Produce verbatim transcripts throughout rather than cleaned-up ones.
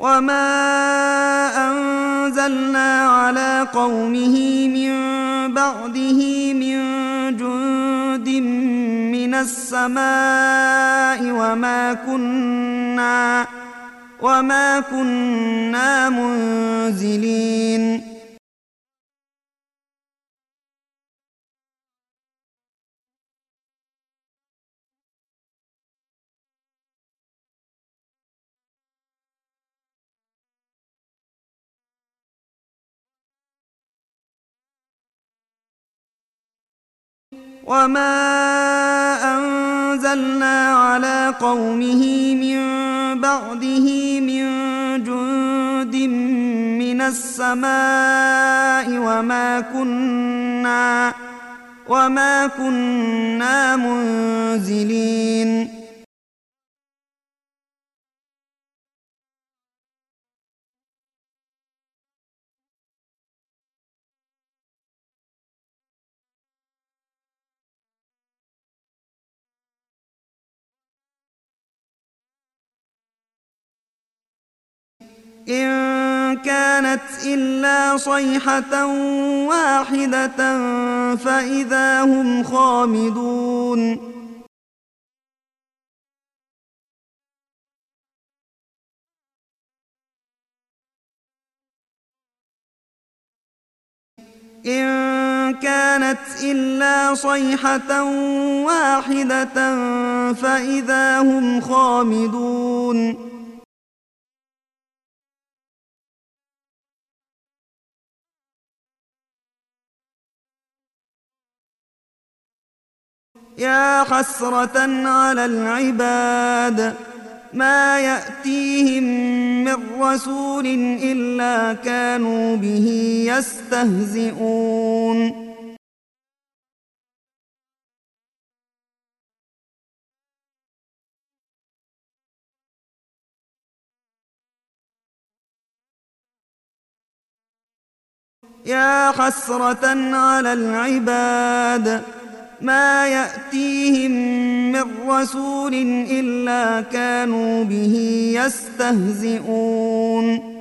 وما أنزلنا على قومه من بعده من جند من السماء وما كنا وما كنا منزلين وما أنزلنا على قومه من بعده من جند من السماء وما كنا وما كنا منزلين إن كانت إلا صيحة واحدة فإذا هم خامدون إن كانت إلا صيحة واحدة فإذا هم خامدون يا حسرة على العباد ما يأتيهم من رسول إلا كانوا به يستهزئون يا حسرة على العباد ما يأتيهم من رسول إلا كانوا به يستهزئون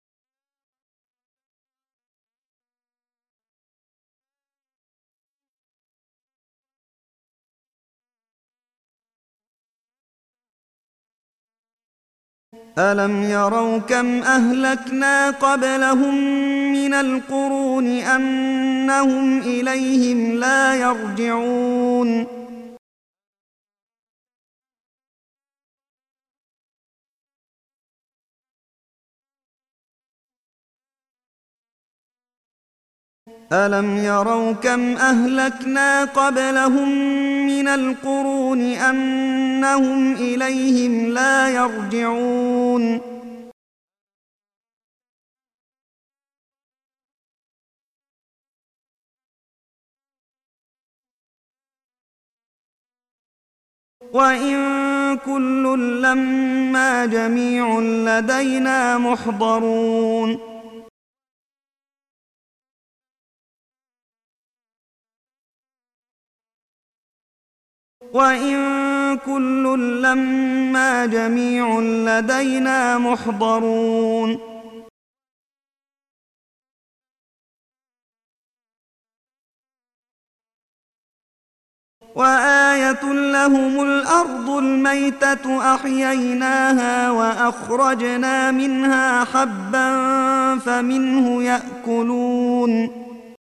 ألم يروا كم أهلكنا قبلهم من القرون أنهم إليهم لا يرجعون ألم يروا كم أهلكنا قبلهم من القرون أنهم إليهم لا يرجعون وإن كل لما جميع لدينا محضرون وإن كل لما جميع لدينا محضرون وآية لهم الأرض الميتة أحييناها وأخرجنا منها حبا فمنه يأكلون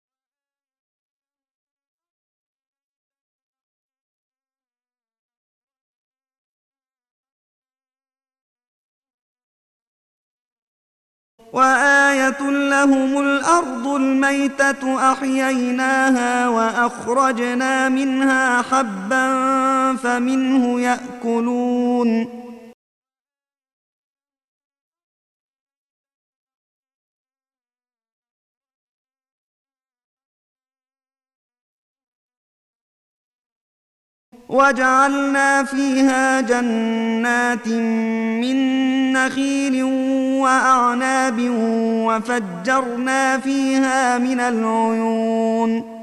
وآية لهم الأرض الميتة أحييناها وأخرجنا منها حبا فمنه يأكلون وجعلنا فيها جنات من نخيل وأعناب وفجرنا فيها من العيون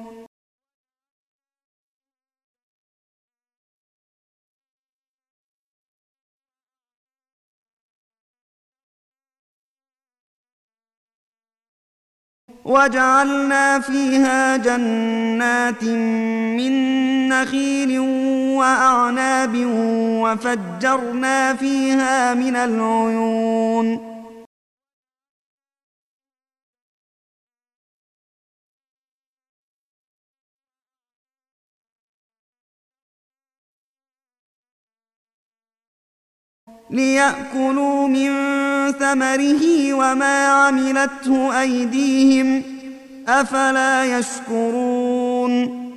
وجعلنا فيها جنات من نخيل وأعناب وفجرنا فيها من العيون ليأكلوا من ثمره وما عملته أيديهم أفلا يشكرون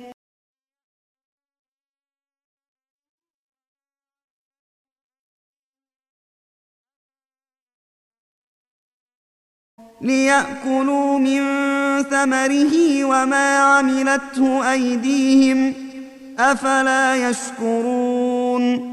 ليأكلوا من ثمره وما عملته أيديهم أفلا يشكرون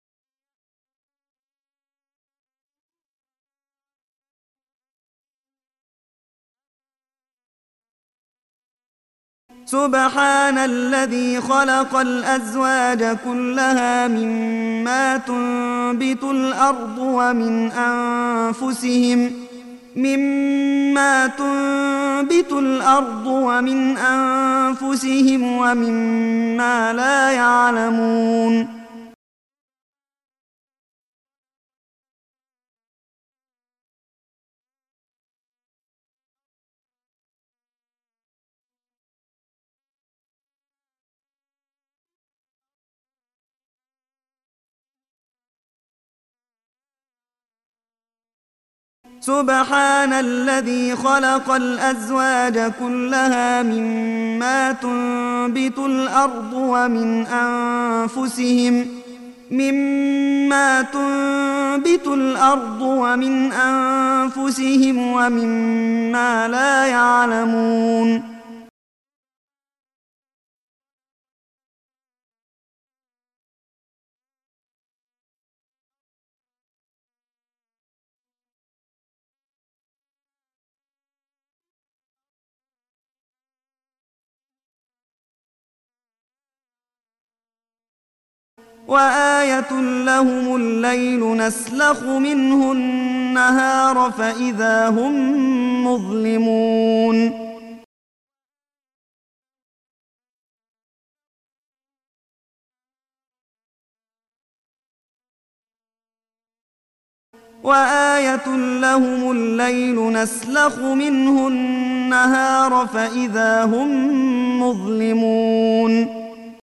سبحان الذي خلق الأزواج كلها مما تنبت الأرض ومن أنفسهم مما تنبت الأرض ومن أنفسهم ومما لا يعلمون سبحان الذي خلق الأزواج كلها مما تنبت الأرض ومن أنفسهم مما تنبت الأرض ومن أنفسهم ومما لا يعلمون وآية لهم الليل نسلخ منه النهار فإذا هم مظلمون وآية لهم الليل نسلخ منه النهار فإذا هم مظلمون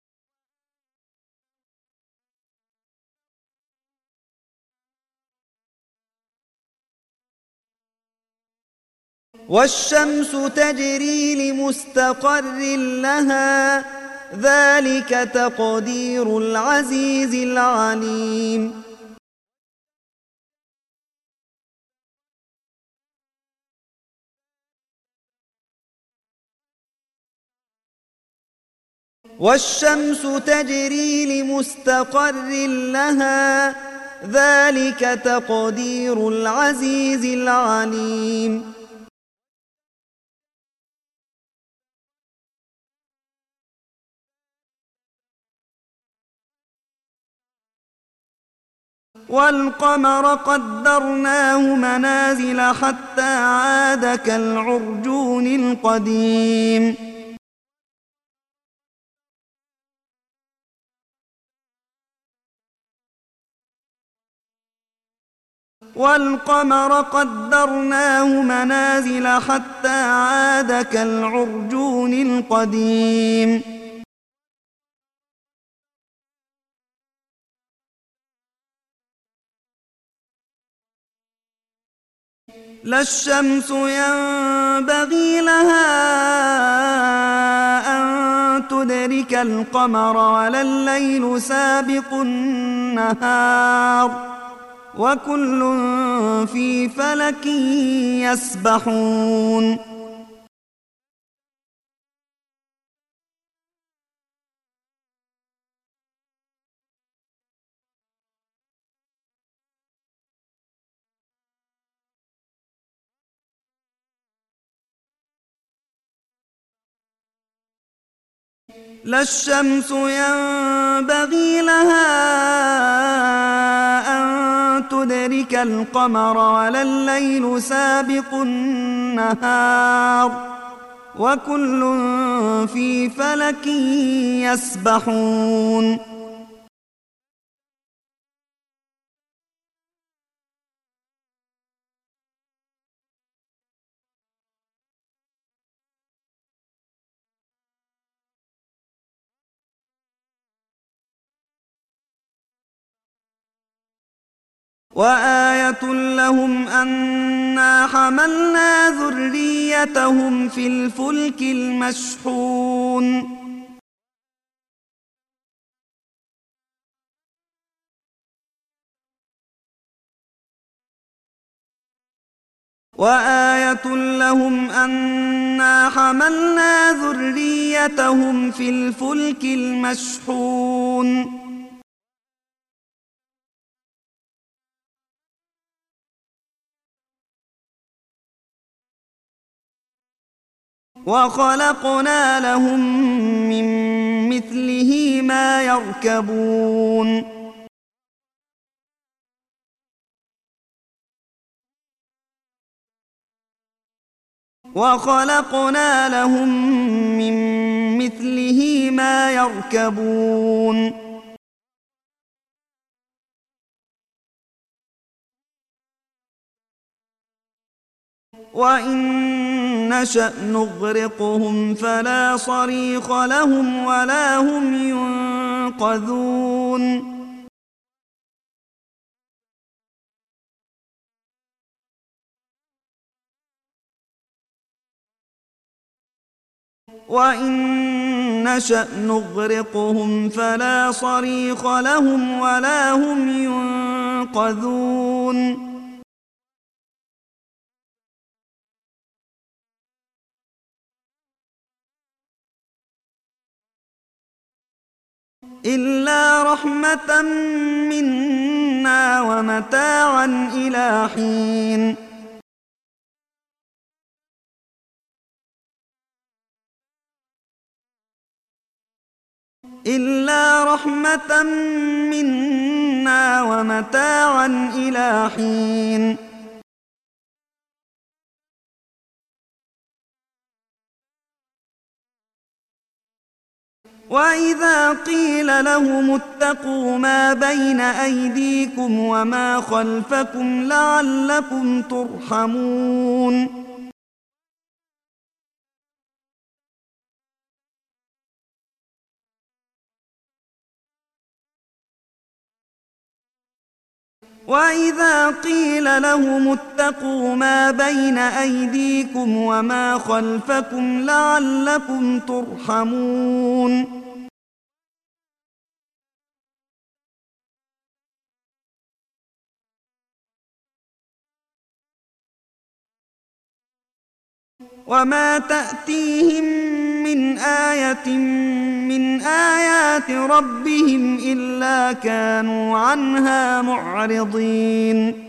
والشمس تجري لمستقر لها ذلك تقدير العزيز العليم والشمس تجري لمستقر لها ذلك تقدير العزيز العليم والقمر قدرناه منازل حتى عاد كالعرجون القديم والقمر قدرناه منازل حتى عاد كالعرجون القديم لا الشمس ينبغي لها أن تدرك القمر ولا الليل سابق النهار وكل في فلك يسبحون لا الشمس ينبغي لها أن تدرك القمر ولا الليل سابق النهار وكل في فلك يسبحون وآية لهم أنا حملنا ذريتهم في الفلك المشحون وآية لهم أنا حملنا ذريتهم في الفلك المشحون وخلقنا لهم من مثله ما يركبون وخلقنا لهم من مثله ما يركبون وإن نشأ نغرقهم فلا صريخ لهم ولا هم ينقذون وإن نشأ نغرقهم فلا صريخ لهم ولا هم ينقذون إلا رحمة منا ومتاعا إلى حين إلا رحمة منا ومتاعا إلى حين وإذا قيل لهم اتقوا ما بين أيديكم وما خلفكم لعلكم ترحمون وإذا قيل لهم اتقوا ما بين أيديكم وما خلفكم لعلكم ترحمون وما تأتيهم من آية من آيات ربهم إلا كانوا عنها معرضين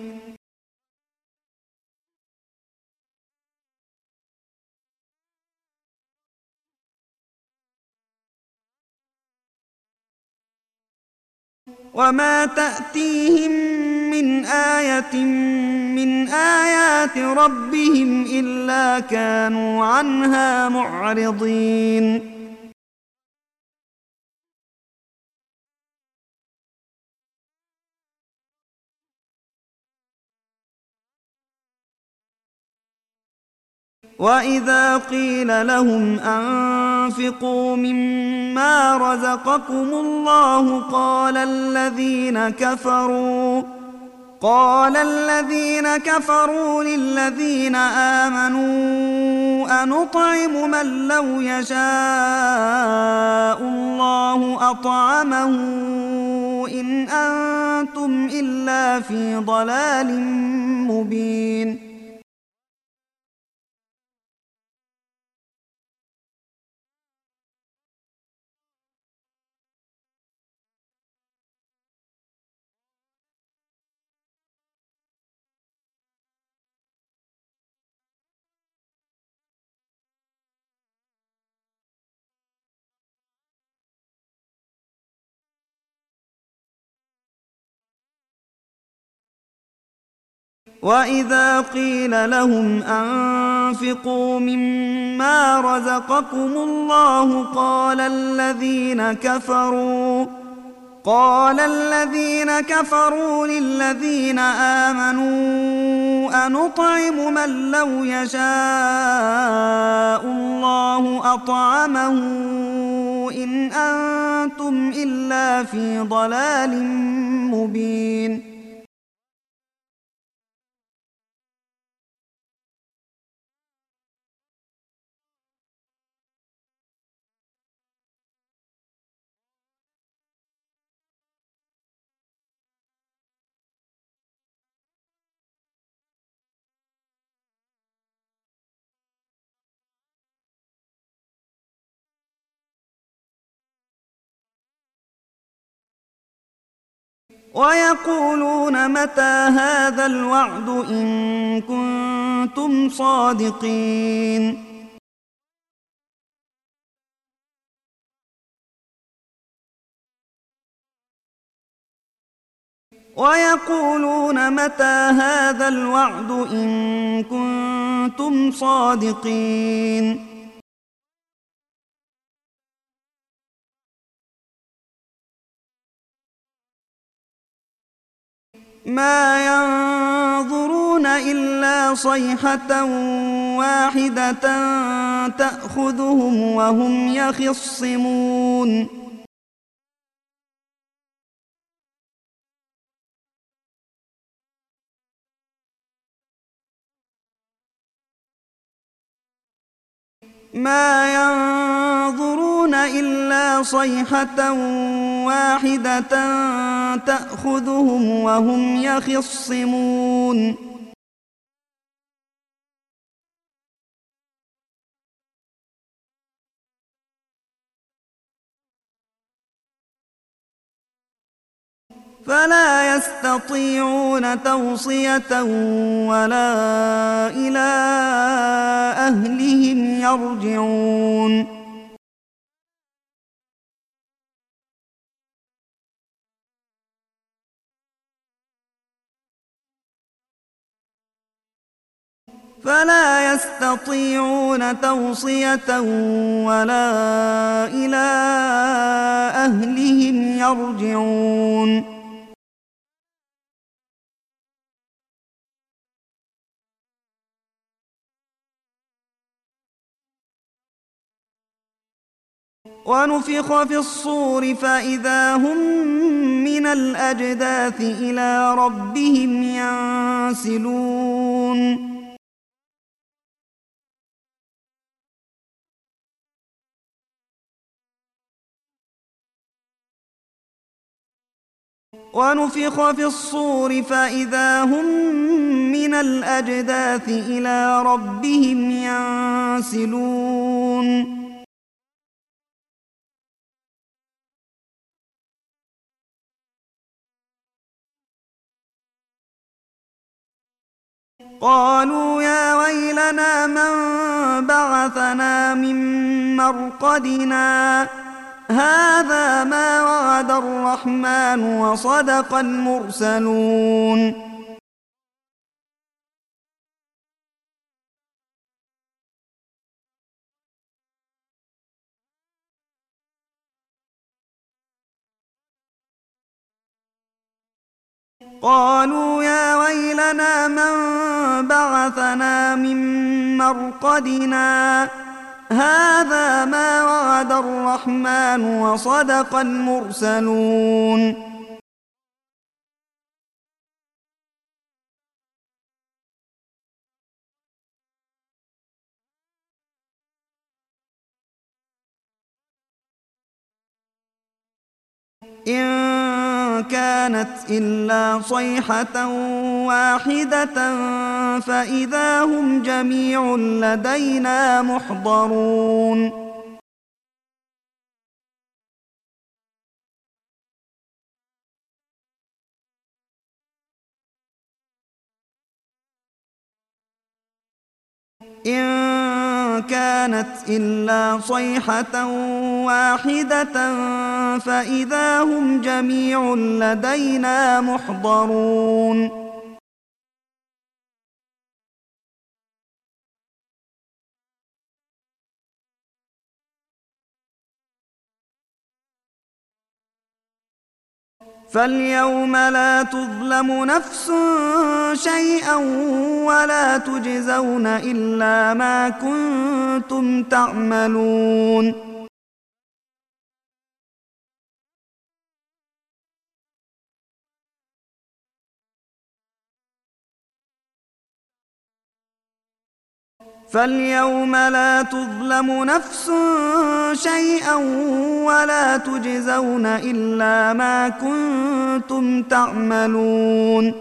وما تأتيهم من آية من آيات ربهم إلا كانوا عنها معرضين وإذا قيل لهم أنفقوا مما رزقكم الله قال الذين كفروا قال الذين كفروا للذين آمنوا أنطعم من لو يشاء الله أطعمه إن أنتم إلا في ضلال مبين وإذا قيل لهم أنفقوا مما رزقكم الله قال الذين كفروا قال الذين كفروا للذين آمنوا أنطعم من لو يشاء الله أطعمه إن أنتم إلا في ضلال مبين. ويقولون متى هذا الوعد إن كنتم صادقين. ويقولون متى هذا الوعد إن كنتم صادقين. ما ينظرون إلا صيحة واحدة تأخذهم وهم يخصمون. ما ينظرون إلا صيحة واحدة تأخذهم وهم يخصمون. فلا يستطيعون توصية ولا إلى أهلهم يرجعون. فلا يستطيعون توصية ولا إلى أهلهم يرجعون. ونفخ في الصور فإذا هم من الأجداث إلى ربهم ينسلون. ونفخ في الصور فإذا هم من الأجداث إلى ربهم ينسلون. قالوا يا ويلنا من بعثنا من مرقدنا هذا ما وعد الرحمن وصدق المرسلون. قالوا يا ويلنا من بعثنا من مرقدنا هذا ما وعد الرحمن وصدق المرسلون. إن كانت إلا صيحة واحدة فإذا هم جميع لدينا محضرون. إن كانت إلا صيحة واحدة فإذا هم جميع لدينا محضرون. فاليوم لا تظلم نفس شيئا ولا تجزون إلا ما كنتم تعملون فاليوم لا تظلم نفس شيئا ولا تجزون إلا ما كنتم تعملون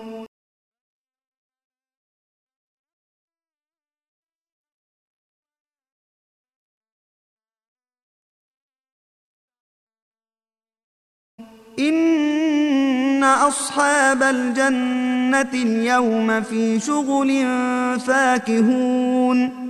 إن أصحاب الجنة اليوم في شغل فاكهون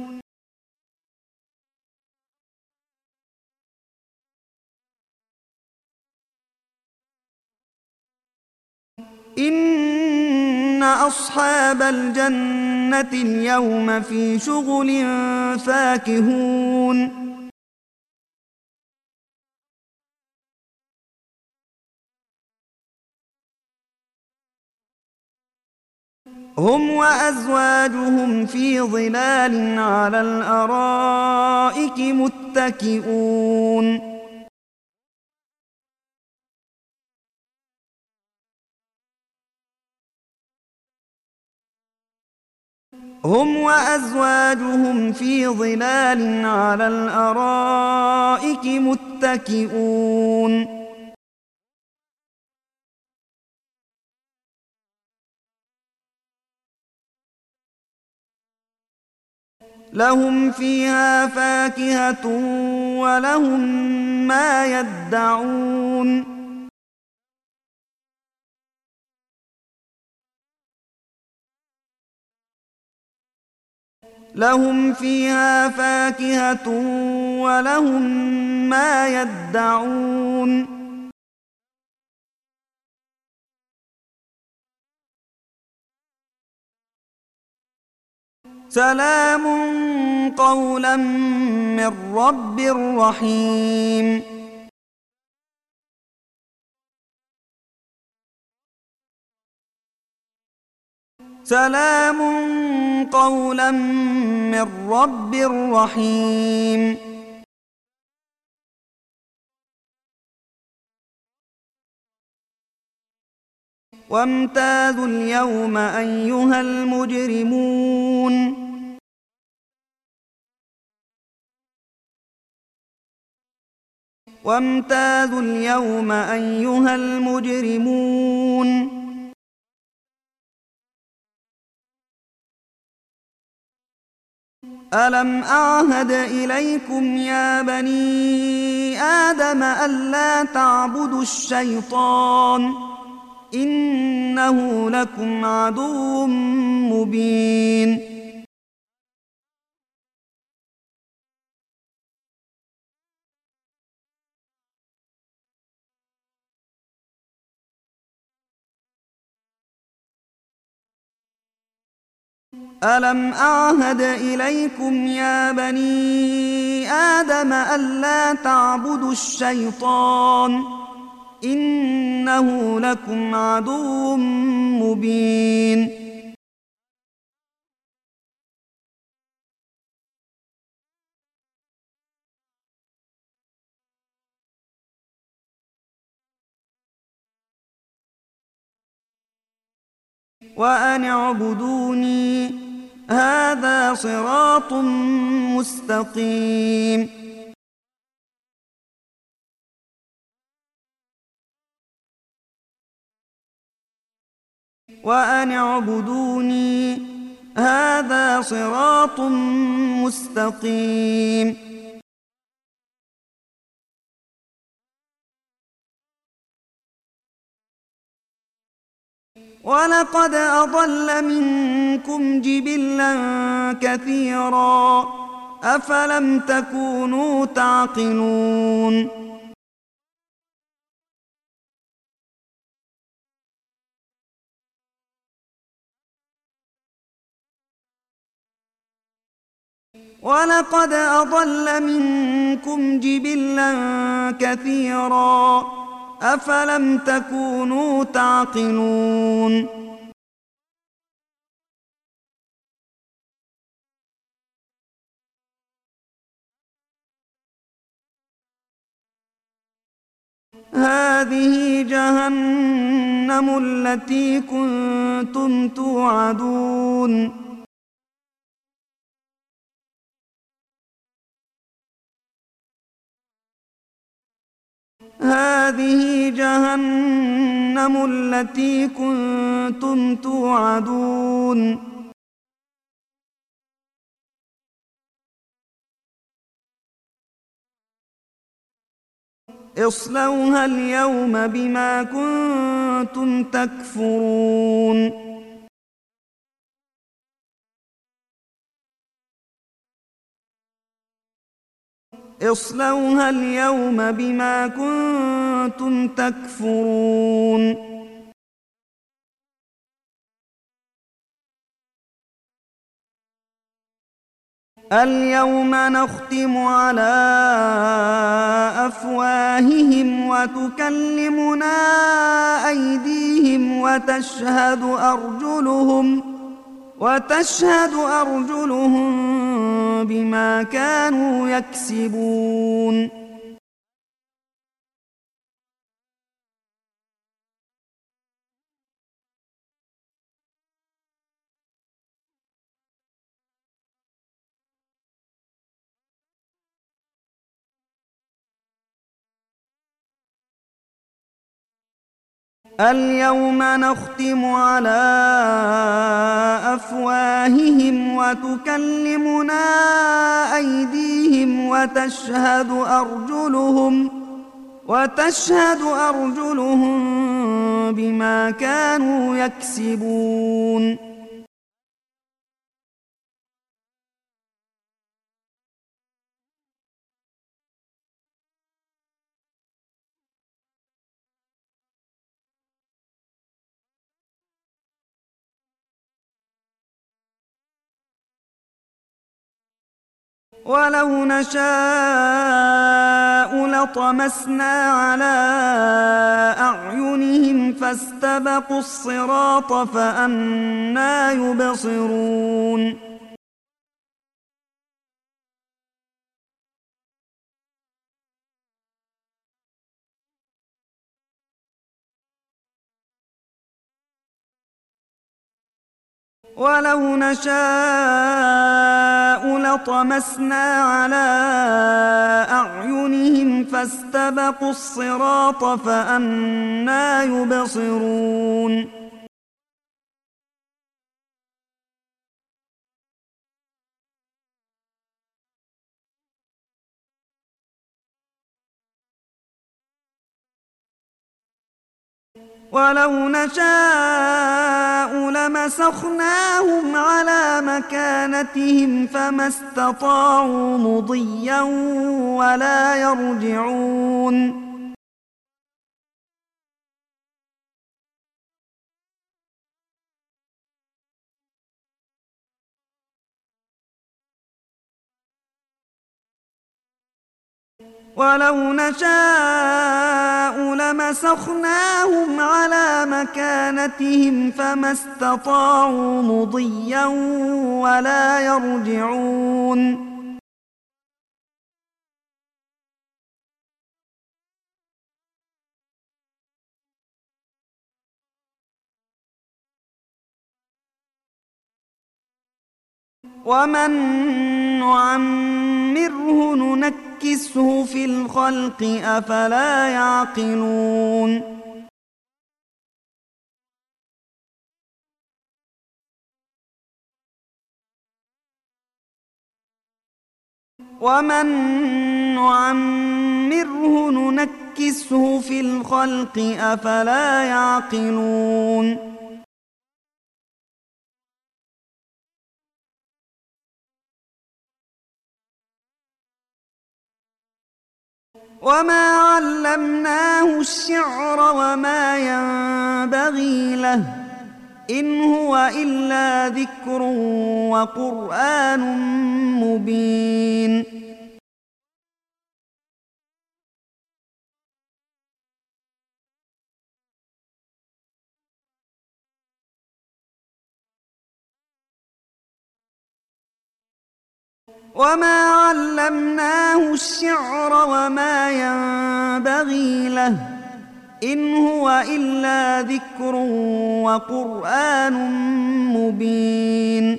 إن أصحاب الجنة اليوم في شغل فاكهون هم وأزواجهم في ظلال على الأرائك متكئون هم وأزواجهم في ظلال على الأرائك متكئون لهم فيها فاكهة ولهم ما يدعون لهم فيها فاكهة ولهم ما يدعون سلام قولا من رب رحيم سلام قولا من رب رحيم وامتازوا اليوم أيها المجرمون وامتازوا اليوم أيها المجرمون ألم أعهد إليكم يا بني آدم ألا تعبدوا الشيطان إنه لكم عدو مبين ألم أعهد إليكم يا بني آدم ألا تعبدوا الشيطان إنه لكم عدو مبين وأن اعبدوني هذا صراط مستقيم وأن اعبدوني هذا صراط مستقيم ولقد أضل منكم جبلا كثيرا أفلم تكونوا تعقلون ولقد أضل منكم جبلا كثيرا أفلم تكونوا تعقلون هذه جهنم التي كنتم توعدون هذه جهنم التي كنتم توعدون اصلوها اليوم بما كنتم تكفرون اصلوها اليوم بما كنتم تكفرون اليوم نختم على أفواههم وتكلمنا أيديهم وتشهد أرجلهم وتشهد أرجلهم بما كانوا يكسبون اليوم نختم على أفواههم وتكلمنا أيديهم وتشهد أرجلهم وتشهد أرجلهم بما كانوا يكسبون ولو نشاء لطمسنا على أعينهم فاستبقوا الصراط فأنى يبصرون ولو نشاء لطمسنا على أعينهم فاستبقوا الصراط فأنى يبصرون ولو نشاء لمسخناهم على مكانتهم فما استطاعوا مضيا ولا يرجعون ولو نشاء لمسخناهم على مكانتهم فما استطاعوا مضيا ولا يرجعون ومن نعمره ننكسه في الخلق أفلا يعقلون ومن نعمره ننكسه في الخلق أفلا يعقلون وما علمناه الشعر وما ينبغي له إن هو إلا ذكر وقرآن مبين وما علمناه الشعر وما ينبغي له إن هو إلا ذكر وقرآن مبين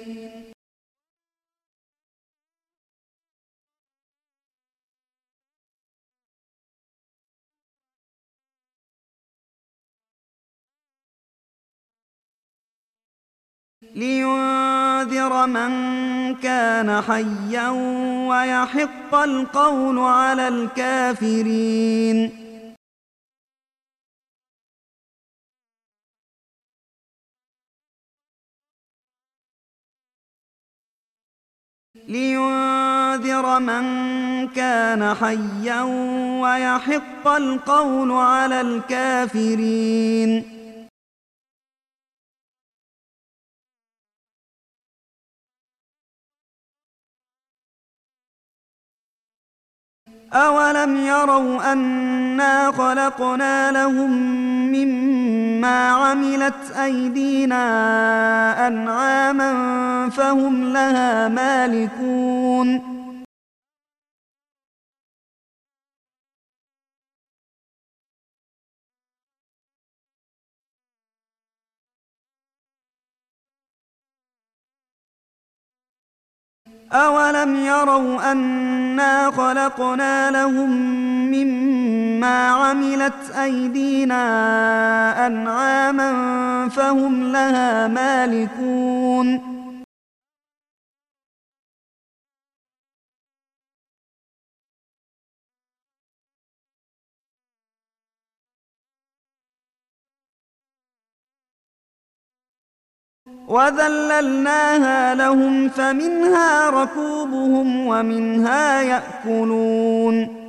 لينذر من كان حيا ويحق القول على الكافرين لينذر من كان حيا ويحق القول على الكافرين أولم يروا أنا خلقنا لهم مما عملت أيدينا أنعاما فهم لها مالكون أولم يروا أنا خلقنا لهم مما عملت أيدينا أنعاما فهم لها مالكون وذللناها لهم فمنها ركوبهم ومنها يأكلون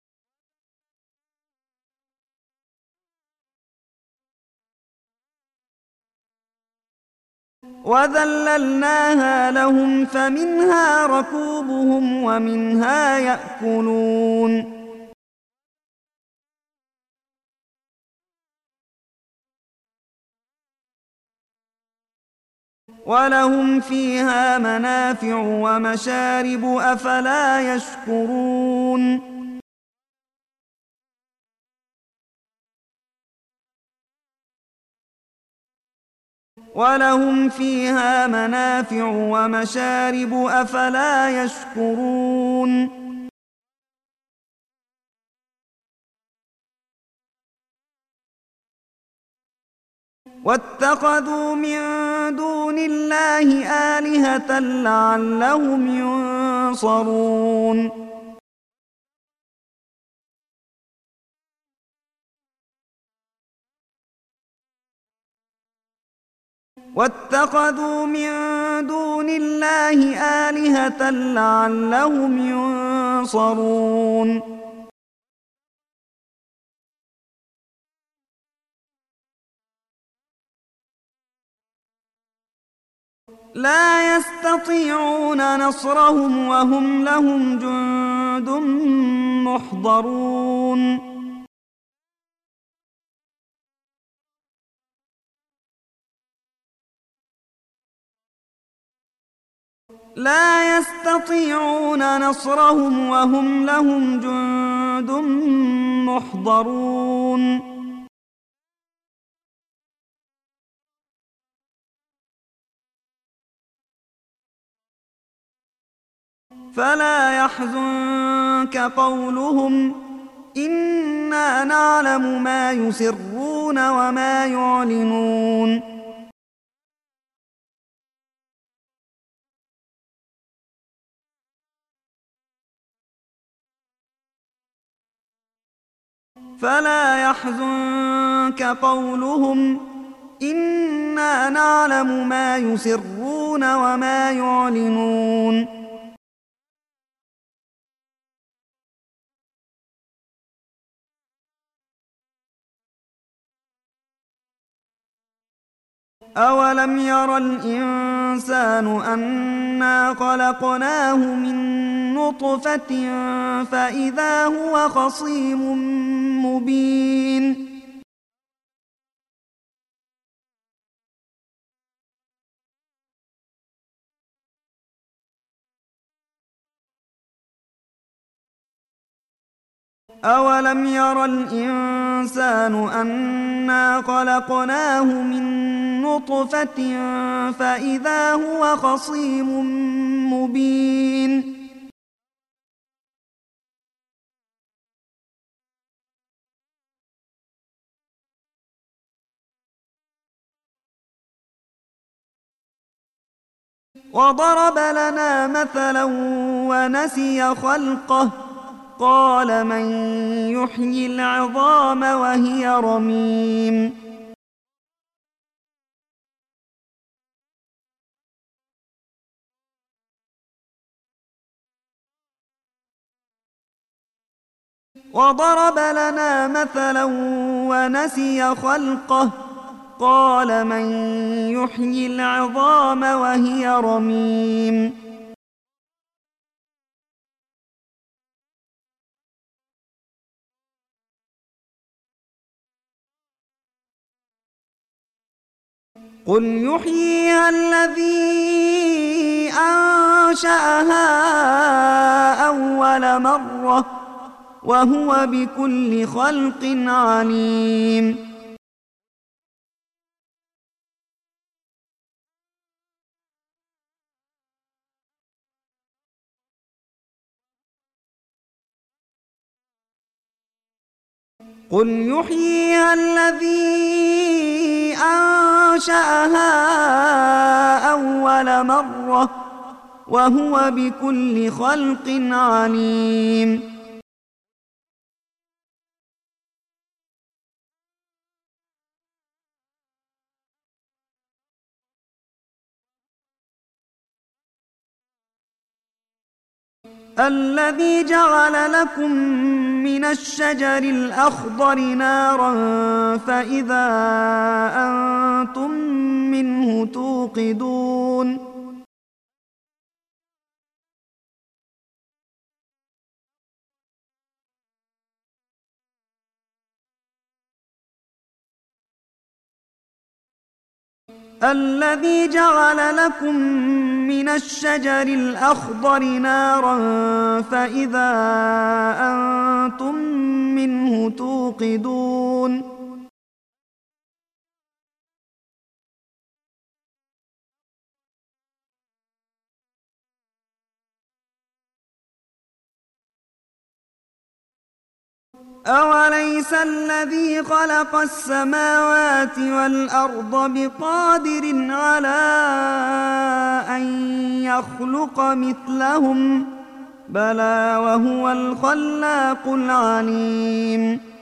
وذللناها لهم فمنها ركوبهم ومنها يأكلون ولهم فيها منافع ومشارب أفلا يشكرون ولهم فيها منافع ومشارب أفلا يشكرون واتخذوا من دون الله آلهة لعلهم ينصرون واتخذوا من دون الله آلهة لعلهم ينصرون لا يستطيعون نصرهم وهم لهم جند محضرون لا يستطيعون نصرهم وهم لهم جند محضرون فلا يحزنك قولهم إنا نعلم ما يسرون وما يعلنون فلا يحزنك قولهم إنا نعلم ما يسرون وما يعلنون أولم ير الإنسان أنا خلقناه من نطفة فإذا هو خصيم مبين أولم ير الإنسان أنا خلقناه من نطفة فإذا هو خصيم مبين وضرب لنا مثلا ونسي خلقه قال من يحيي العظام وهي رميم وضرب لنا مثلا ونسي خلقه قال من يحيي العظام وهي رميم قل يحييها الذي أنشأها أول مرة وهو بكل خلق عليم قل يحييها الذي أنشأها أول مرة وهو بكل خلق عليم الذي جعل لكم من الشجر الأخضر نارا فإذا أنتم منه توقدون الذي جعل لكم من الشجر الأخضر نارا فإذا أنتم منه توقدون أوليس الذي خلق السماوات والأرض بقادر على أن يخلق مثلهم بلى وهو الخلاق العليم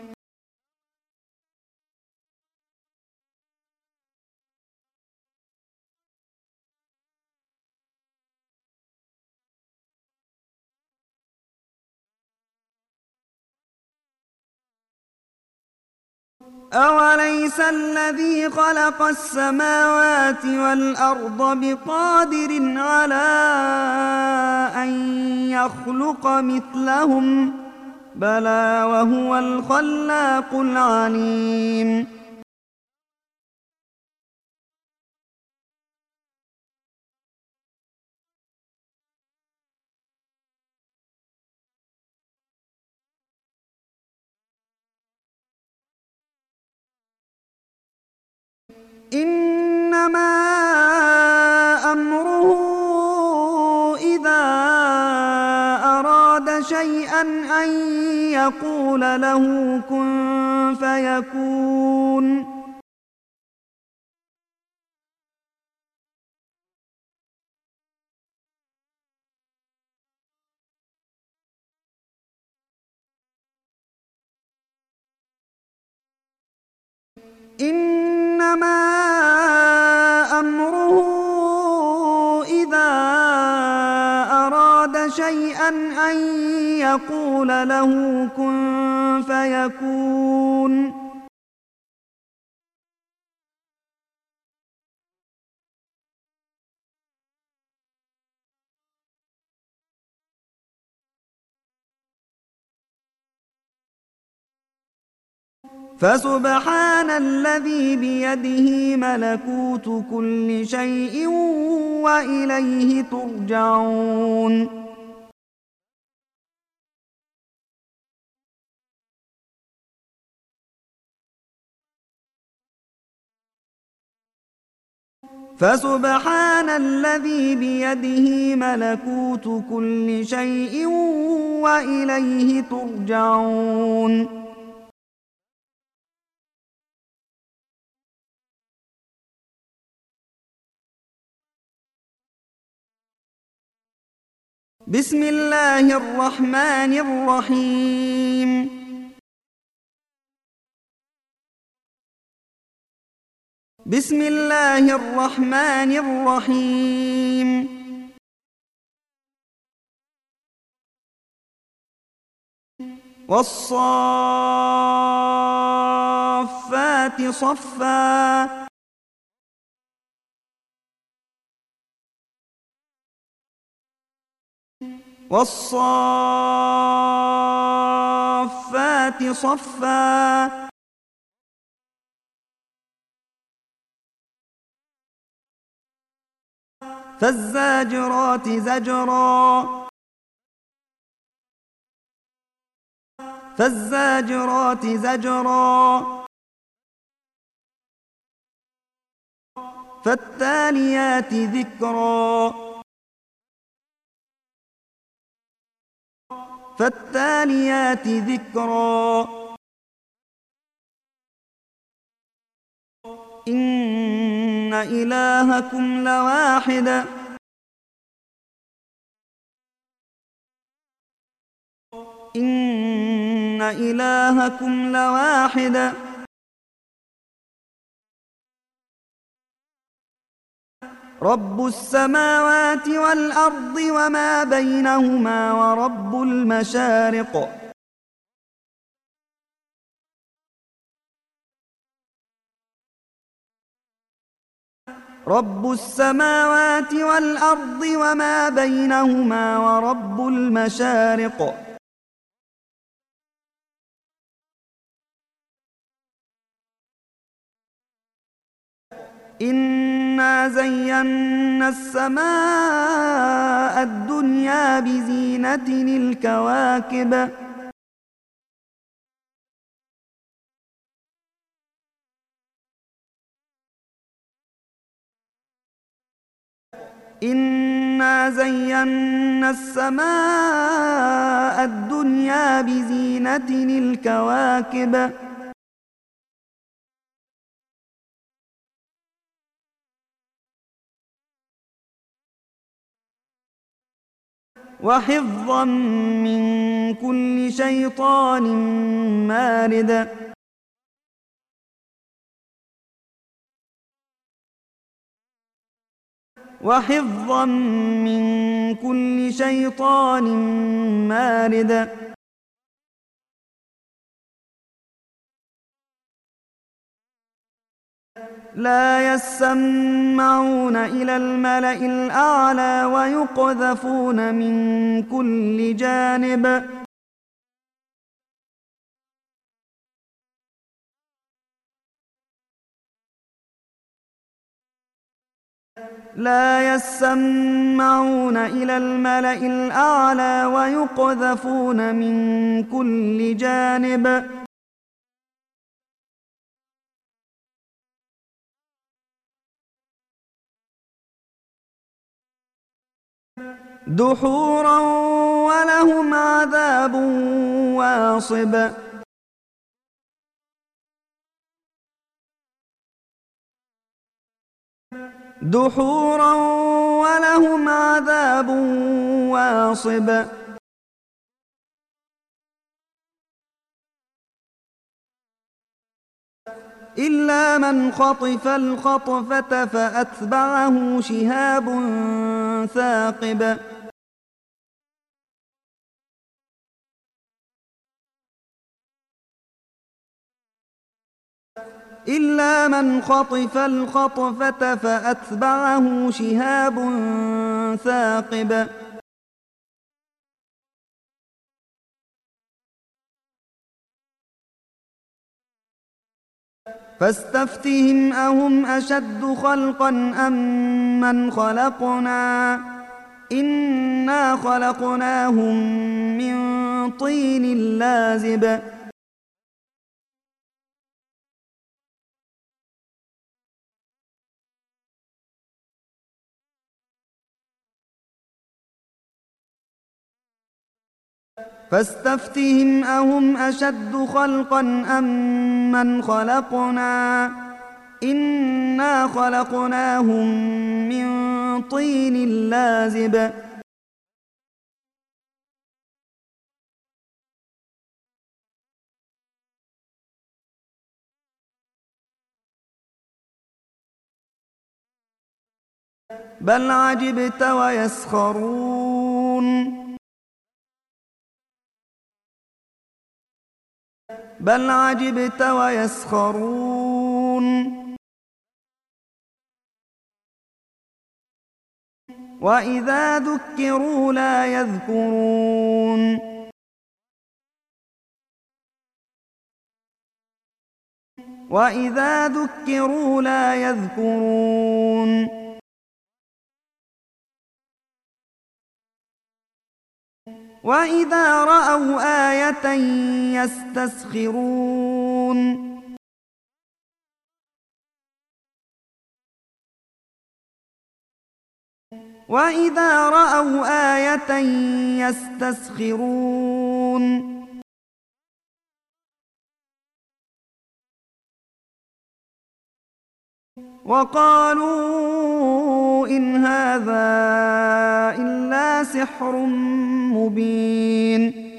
أوليس الذي خلق السماوات والأرض بقادر على أن يخلق مثلهم بلى وهو الخلاق العليم إنما أمره إذا أراد شيئا أن يقول له كن فيكون إنما أمره إذا أراد شيئا أن يقول له كن فيكون فسبحان الذي بيده ملكوت كل شيء وإليه ترجعون فسبحان الذي بيده ملكوت كل شيء وإليه ترجعون. بسم الله الرحمن الرحيم. بسم الله الرحمن الرحيم. والصافات صفا والصافات صفا فالزاجرات زجرا فالزاجرات زجرا فالتاليات ذكرا فالتاليات ذكرا إن إلهكم لواحد إن إلهكم لواحد رب السماوات والأرض وما بينهما ورب المشارق رب السماوات والأرض وما بينهما ورب المشارق إنا زينا السماء الدنيا بزينة الكواكب إنا زينا السماء الدنيا بزينة الكواكب وحفظا من كل شيطان مارد وحفظا من كل شيطان مارد لا يسمعون إلى الملأ الأعلى ويقذفون من كل جانب لا يسمعون إلى الملأ الأعلى ويقذفون من كل جانب دحورا ولهم عذاب واصب دحورا ولهم عذاب واصب إلا من خطف الخطفة فأتبعه شهاب ثاقب إلا من خطف الخطفة فأتبعه شهاب ثاقب فاستفتهم أهم أشد خلقا أم من خلقنا إنا خلقناهم من طين لازب فاستفتهم أهم أشد خلقا أم من خلقنا إنا خلقناهم من طين لازب بل عجبت ويسخرون بل عجبت ويسخرون وإذا ذكروا لا يذكرون وإذا ذكروا لا يذكرون وإذا رأوا آية يستسخرون وإذا رأوا آية يستسخرون وقالوا إن هذا إلا سحر مبين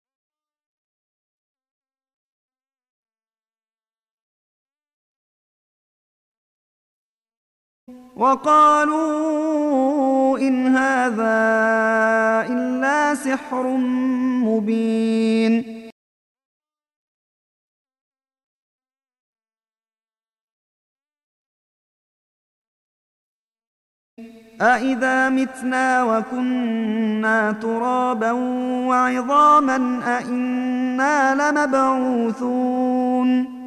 وقالوا إن هذا إلا سحر مبين أإذا متنا وكنا ترابا وعظاما أإنا لمبعوثون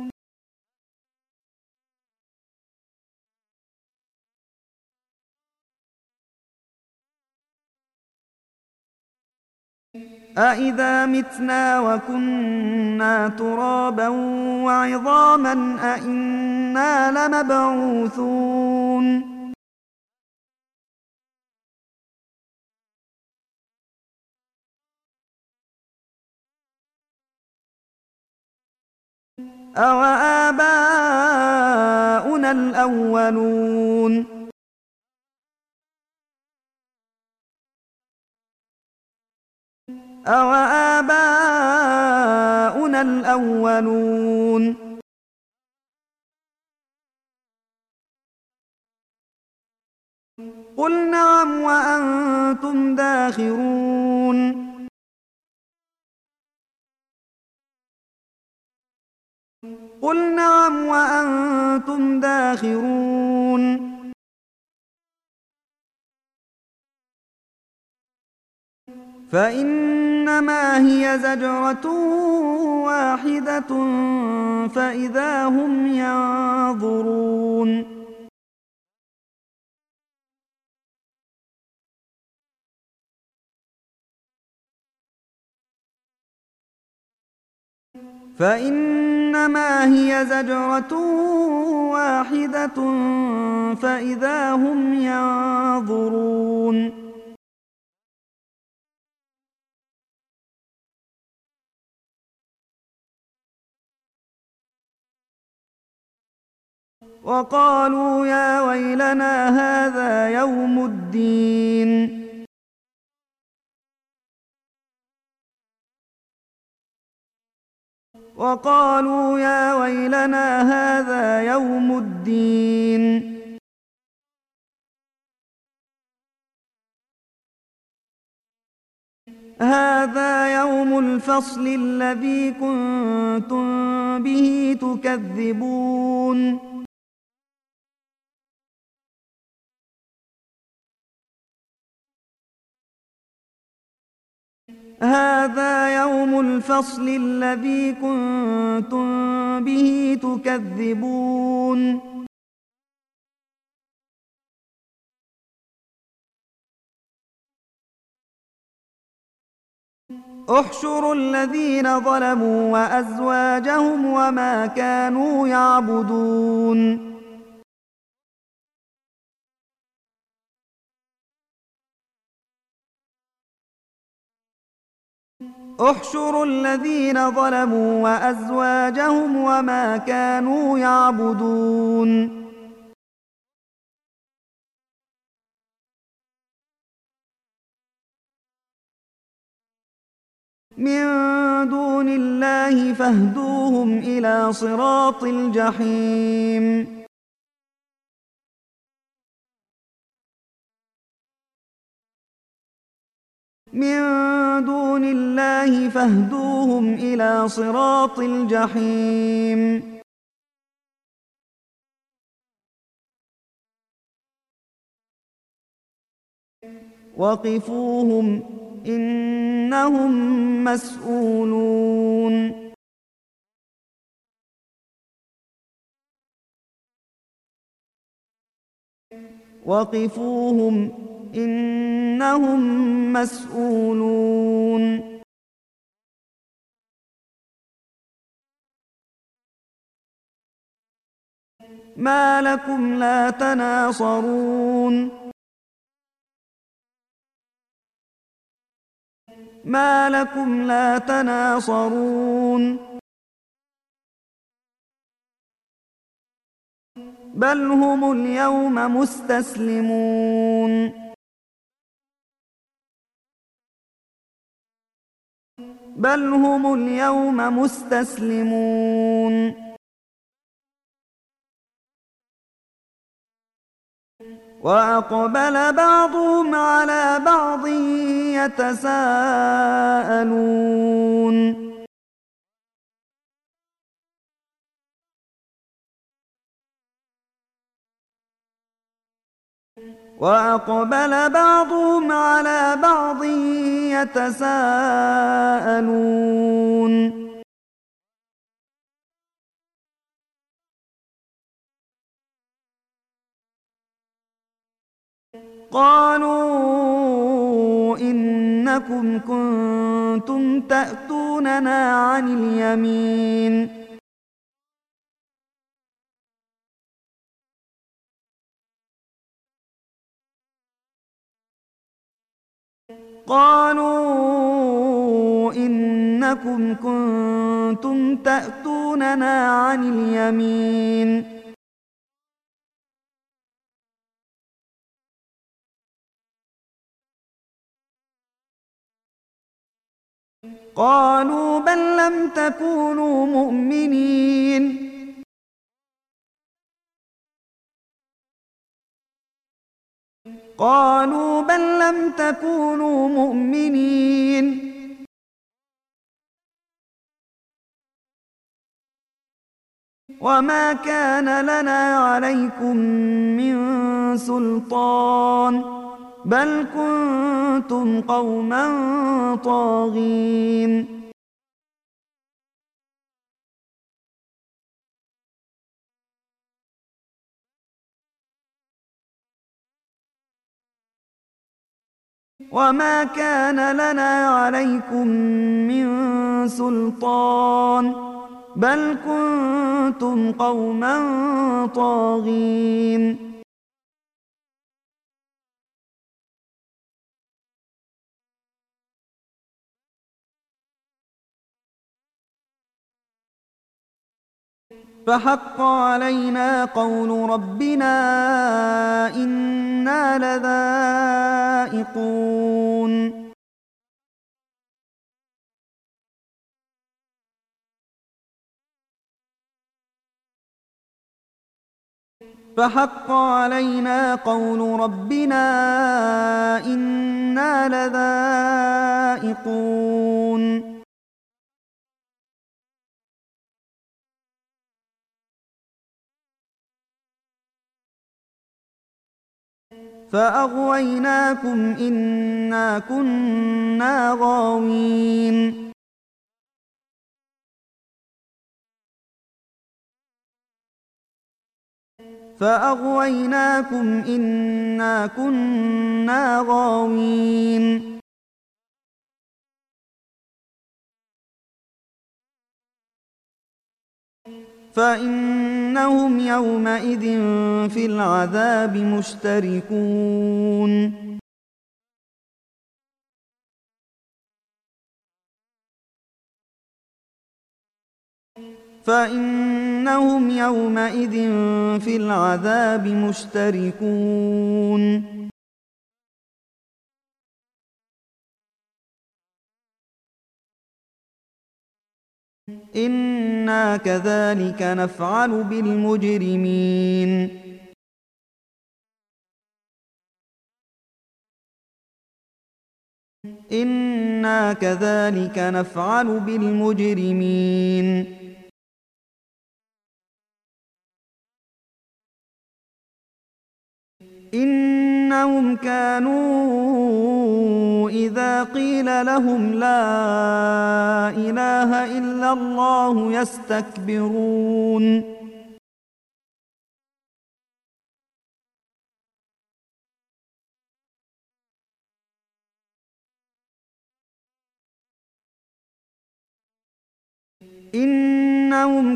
أإذا متنا وكنا ترابا وعظاما أإنا لمبعوثون أوآباؤنا الأولون أوآباؤنا الأولون قل نعم وأنتم داخرون قل نعم وأنتم داخرون فإنما هي زجرة واحدة فإذا هم ينظرون فإنما هي زجرة واحدة فإذا هم ينظرون وقالوا يا ويلنا هذا يوم الدين وقالوا يا ويلنا هذا يوم الدين هذا يوم الفصل الذي كنتم به تكذبون هذا يوم الفصل الذي كنتم به تكذبون احشروا الذين ظلموا وأزواجهم وما كانوا يعبدون احشروا الذين ظلموا وأزواجهم وما كانوا يعبدون من دون الله فاهدوهم إلى صراط الجحيم من دون الله فاهدوهم إلى صراط الجحيم وقفوهم إنهم مسؤولون وقفوهم إنهم مسؤولون ما لكم لا تناصرون ما لكم لا تناصرون بل هم اليوم مستسلمون بل هم اليوم مستسلمون وأقبل بعضهم على بعض يتساءلون وأقبل بعضهم على بعض يتساءلون قالوا إنكم كنتم تأتوننا عن اليمين قالوا إنكم كنتم تأتوننا عن اليمين قالوا بل لم تكونوا مؤمنين قالوا بل لم تكونوا مؤمنين وما كان لنا عليكم من سلطان بل كنتم قوما طاغين وما كان لنا عليكم من سلطان بل كنتم قوما طاغين فحق علينا قول ربنا إنا لذائقون فحق علينا قول ربنا إنا لذائقون فأغويناكم إنا كنا غاوين فأغويناكم إنا كنا غاوين فإنهم يومئذ في العذاب مشتركون فإنهم يومئذ في العذاب مشتركون إنا كذلك نفعل بالمجرمين إنا كذلك نفعل بالمجرمين إنهم كانوا إذا قيل لهم لا إله إلا الله يستكبرون إنهم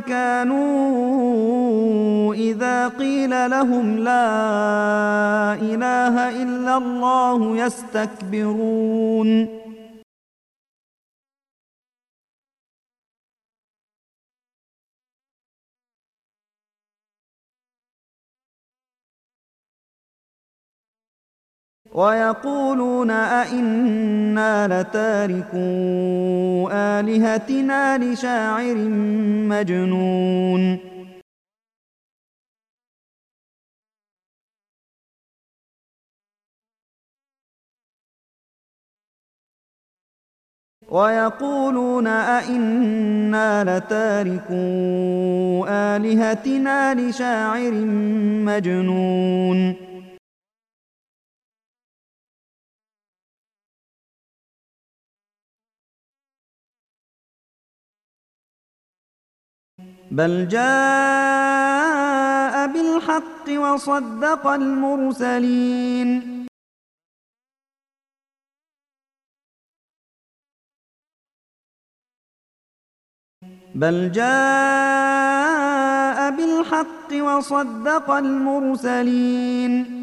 كانوا إذا قيل لهم لا إله إلا الله يستكبرون ويقولون أئنا لتاركو آلهتنا لشاعر مجنون ويقولون أئنا لتاركو آلهتنا لشاعر مجنون بل جاء بالحق وصدق المرسلين بل جاء بالحق وصدق المرسلين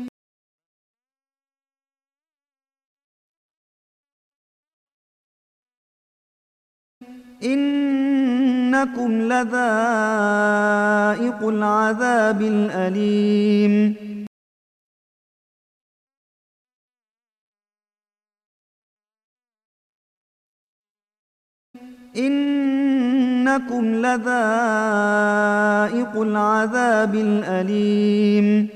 إنكم لذائق العذاب الأليم إنكم لذائق العذاب الأليم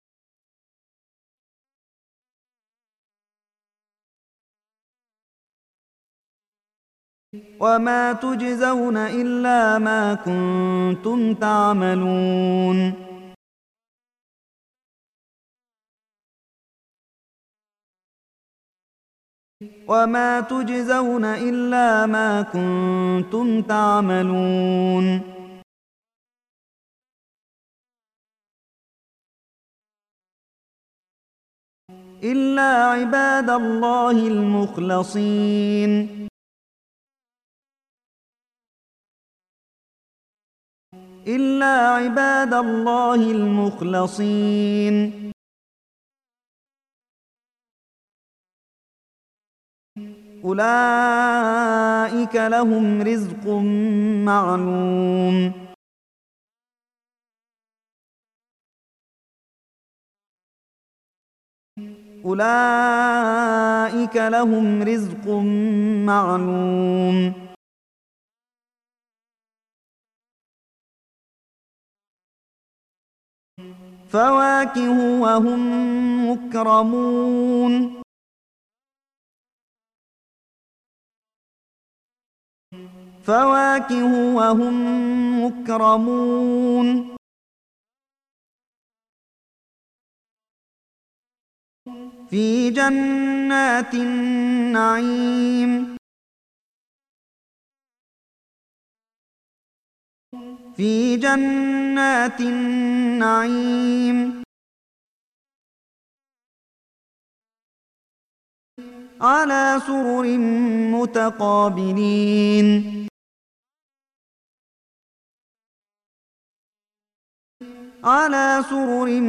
وما تجزون إلا ما كنتم تعملون وما تجزون إلا ما كنتم تعملون إلا عباد الله المخلصين إلا عباد الله المخلصين أولئك لهم رزق معلوم أولئك لهم رزق معلوم فواكه وهم مكرمون فواكه وهم مكرمون في جنات النعيم في جنات النعيم على سرر متقابلين على سرر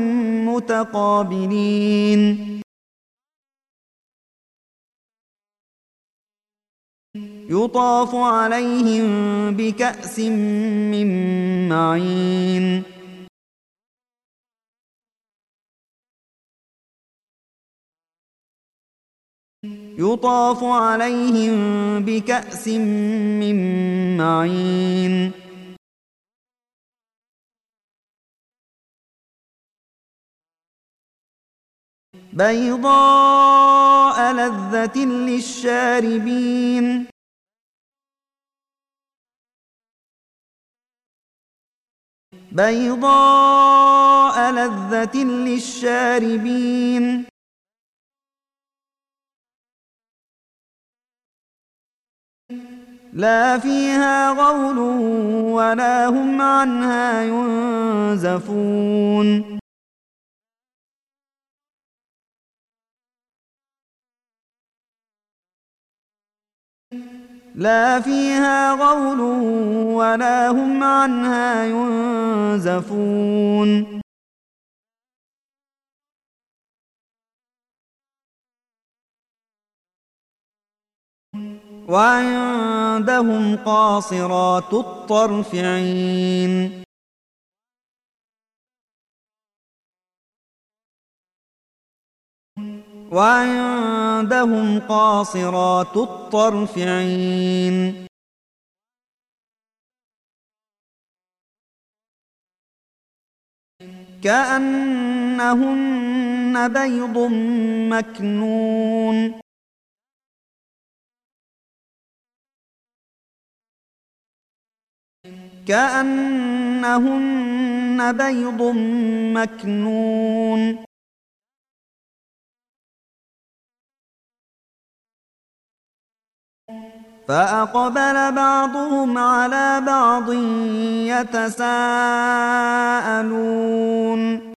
متقابلين يطاف عليهم بكأس من معين يطاف عليهم بكأس من معين بيضاء لذة للشاربين بيضاء لذة للشاربين لا فيها غول ولا هم عنها ينزفون لا فيها غول ولا هم عنها ينزفون وعندهم قاصرات الطرف عين وعندهم قاصرات الطرف عين كأنهن بيض مكنون كأنهن بيض مكنون فأقبل بعضهم على بعض يتساءلون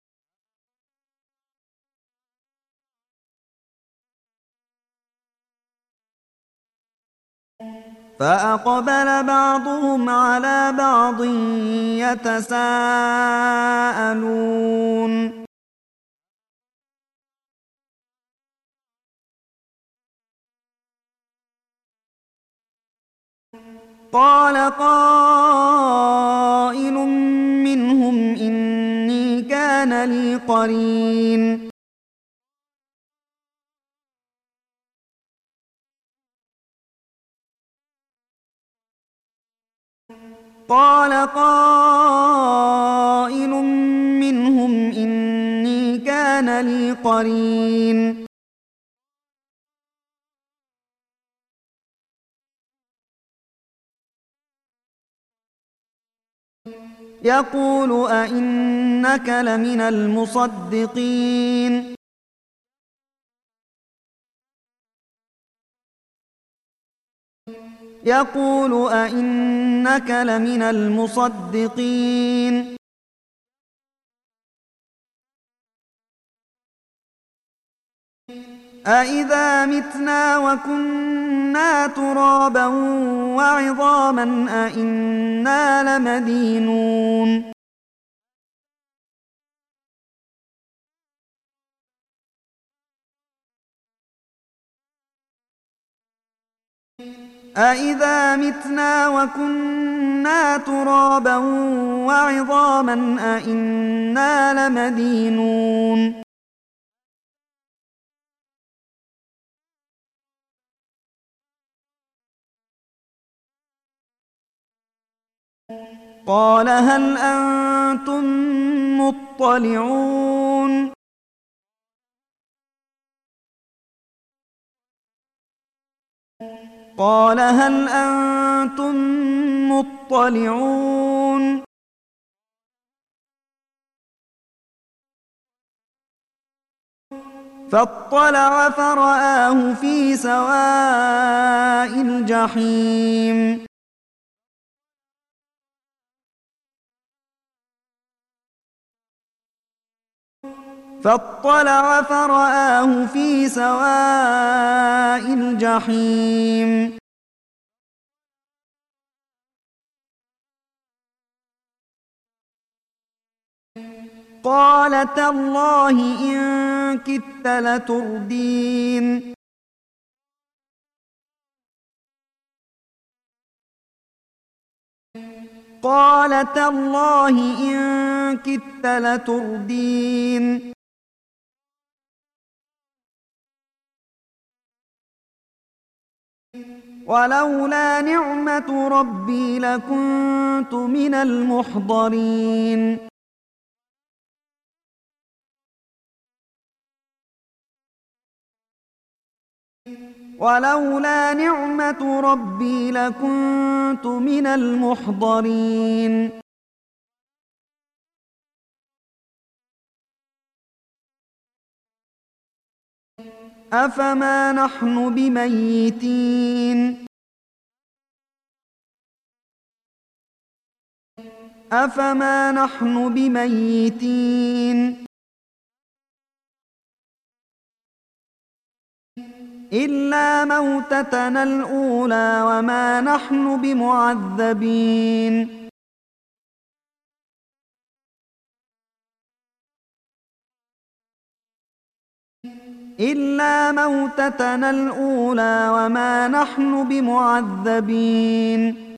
فأقبل بعضهم على بعض يتساءلون قال قائل منهم إني كان لي قرين قال قائل منهم إني كان لي قرين يقول أئنك لمن المصدقين يقول أئنك لمن المصدقين أإذا متنا وكنا ترابا وعظاما أإنا لمدينون أإذا متنا وكنا ترابا وعظاما أإنا لمدينون قال هل أنتم مطلعون قال هل أنتم مطلعون فاطلع فرآه في سواء الجحيم فاطلع فرآه في سواء الجحيم قال تالله إن كدت لتردين قال تالله إن كدت لتردين ولولا نعمة ربي لكنت من المحضرين ولولا نعمة ربي لكنت من المحضرين أفما نحن بميتين أفما نحن بميتين إلا موتتنا الأولى وما نحن بمعذبين إلا موتتنا الأولى وما نحن بمعذبين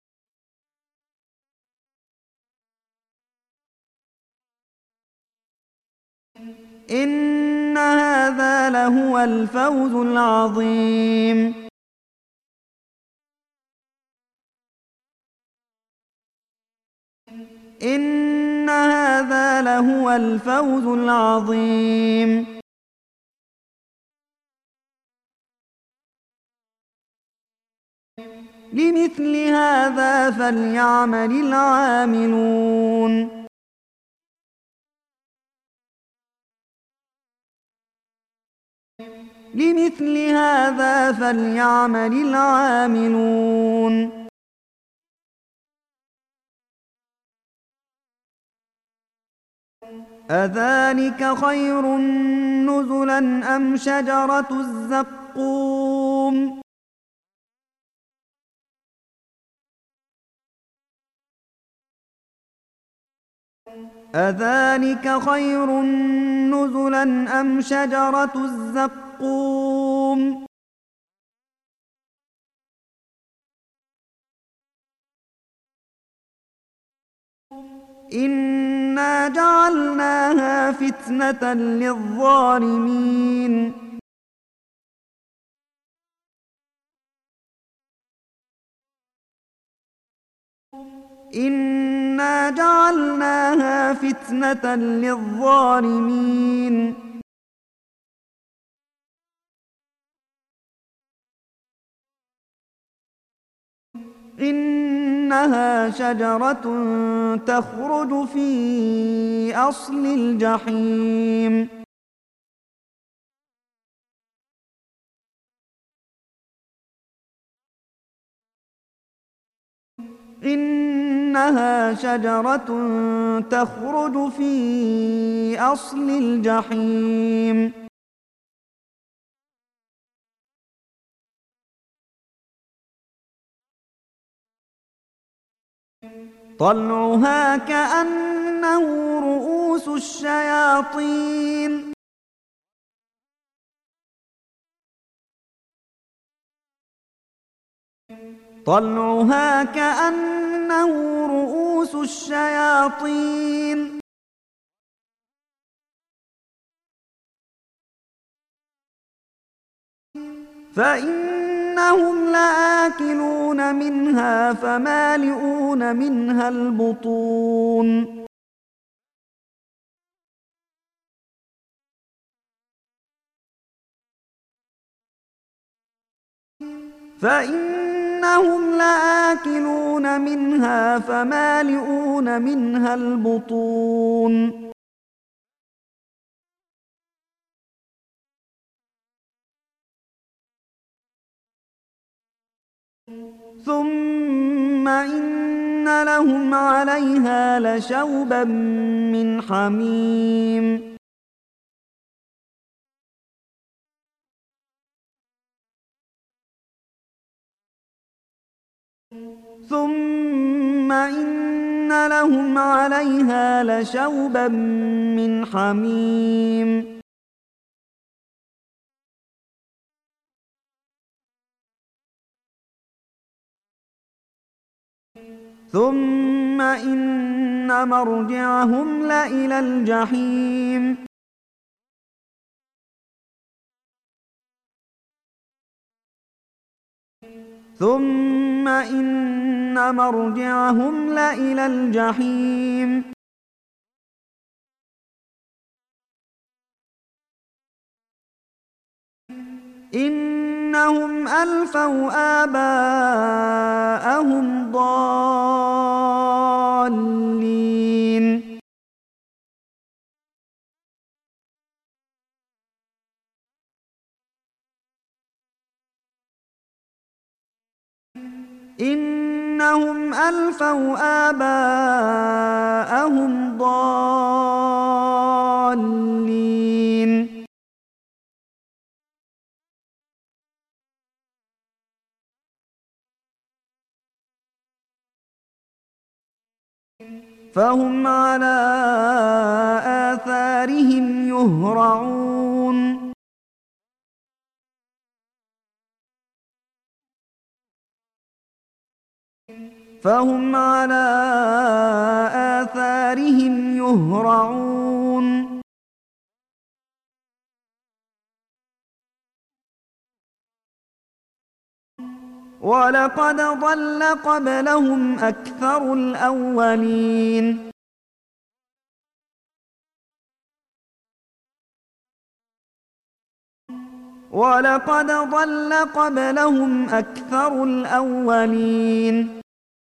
إن هذا لهو الفوز العظيم إن هذا لهو الفوز العظيم لمثل هذا فليعمل العاملون لمثل هذا فليعمل العاملون أذلك خير نزلا أم شجرة الزقوم أذلك خير نزلا أم شجرة الزقوم إنا جعلناها فتنة للظالمين إنا جعلناها فتنة للظالمين إنها شجرة تخرج في أصل الجحيم إنها شجرة تخرج في أصل الجحيم طلعها كأنه رؤوس الشياطين طلعها كأنه رؤوس الشياطين فإنهم لآكلون منها فمالئون منها البطون فإنهم لآكلون منها فمالئون منها البطون ثم إن لهم عليها لشوبا من حميم ثم إن لهم عليها لشوبا من حميم ثم إن مرجعهم لإلى الجحيم ثم إن مرجعهم لإلى الجحيم إنهم ألفوا آباءهم ضالين إنهم ألفوا آباءهم ضالين فهم على آثارهم يهرعون فهم على آثارهم يهرعون ولقد ضل قبلهم أكثر الأولين ولقد ضل قبلهم أكثر الأولين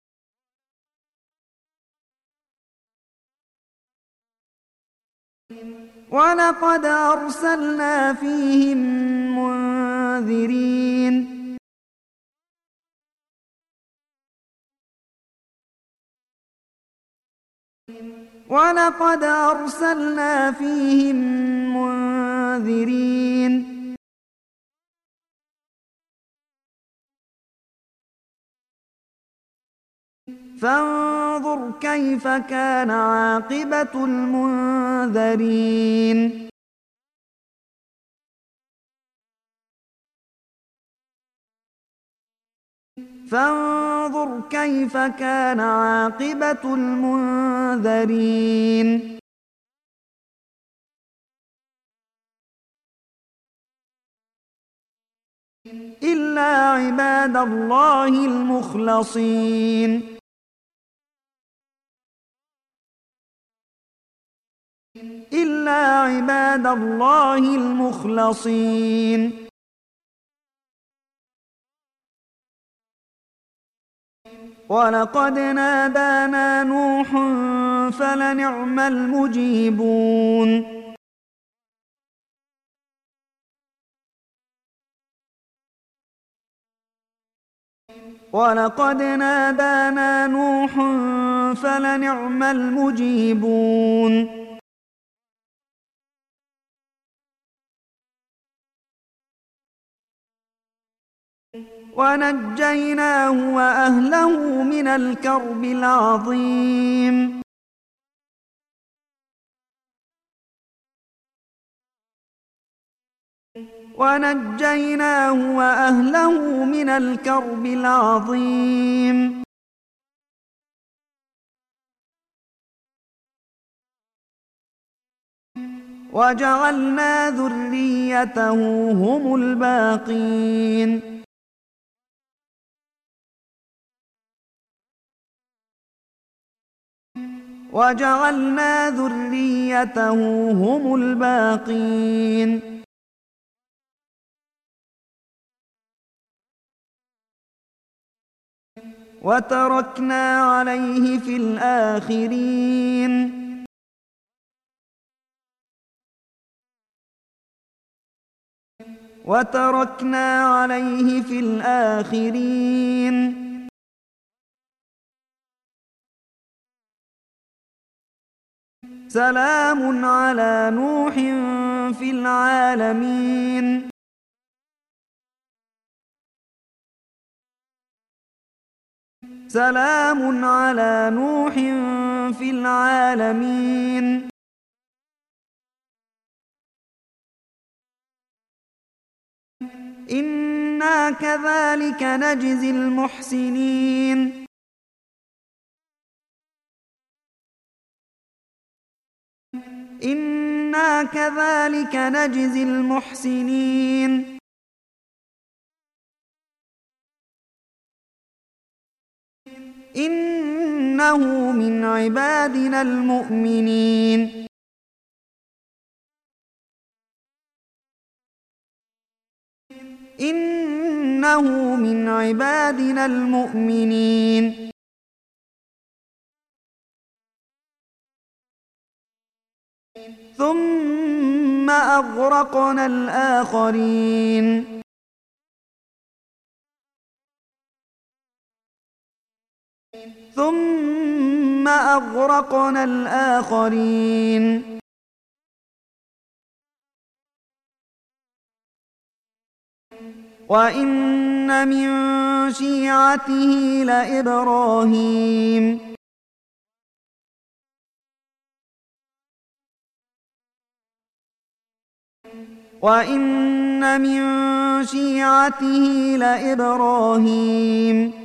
ولقد أرسلنا فيهم منذرين ولقد أرسلنا فيهم منذرين فانظر كيف كان عاقبة المنذرين فانظر كيف كان عاقبة المنذرين إلا عباد الله المخلصين إلا عباد الله المخلصين ولقد نادانا نوح فلنعم المجيبون ولقد نادانا نوح فلنعم المجيبون ونجيناه وأهله من الكرب العظيم ونجيناه وأهله من الكرب العظيم وجعلنا ذريته هم الباقين وجعلنا ذريته هم الباقين وتركنا عليه في الآخرين وتركنا عليه في الآخرين سلام على نوح في العالمين سلام على نوح في العالمين إنا كذلك نجزي المحسنين كذلك نجزي المحسنين إنه من عبادنا المؤمنين إنه من عبادنا المؤمنين ثم أغرقنا الآخرين ثم أغرقنا الآخرين وإن من شيعته لإبراهيم وإن من شيعته لإبراهيم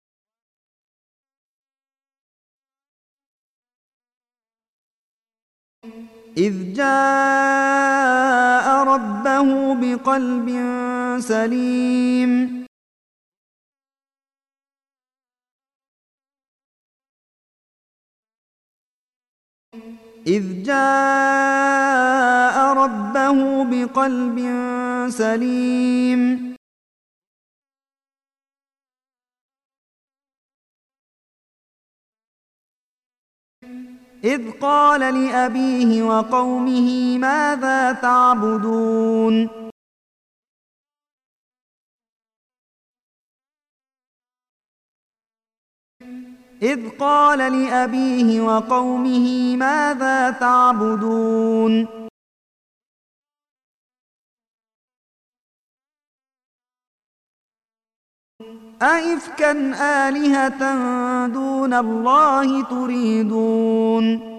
إذ جاء ربه بقلب سليم إذ جاء ربه بقلب سليم إذ قال لأبيه وقومه ماذا تعبدون إذ قال لأبيه وقومه ماذا تعبدون أئفكا آلهة دون الله تريدون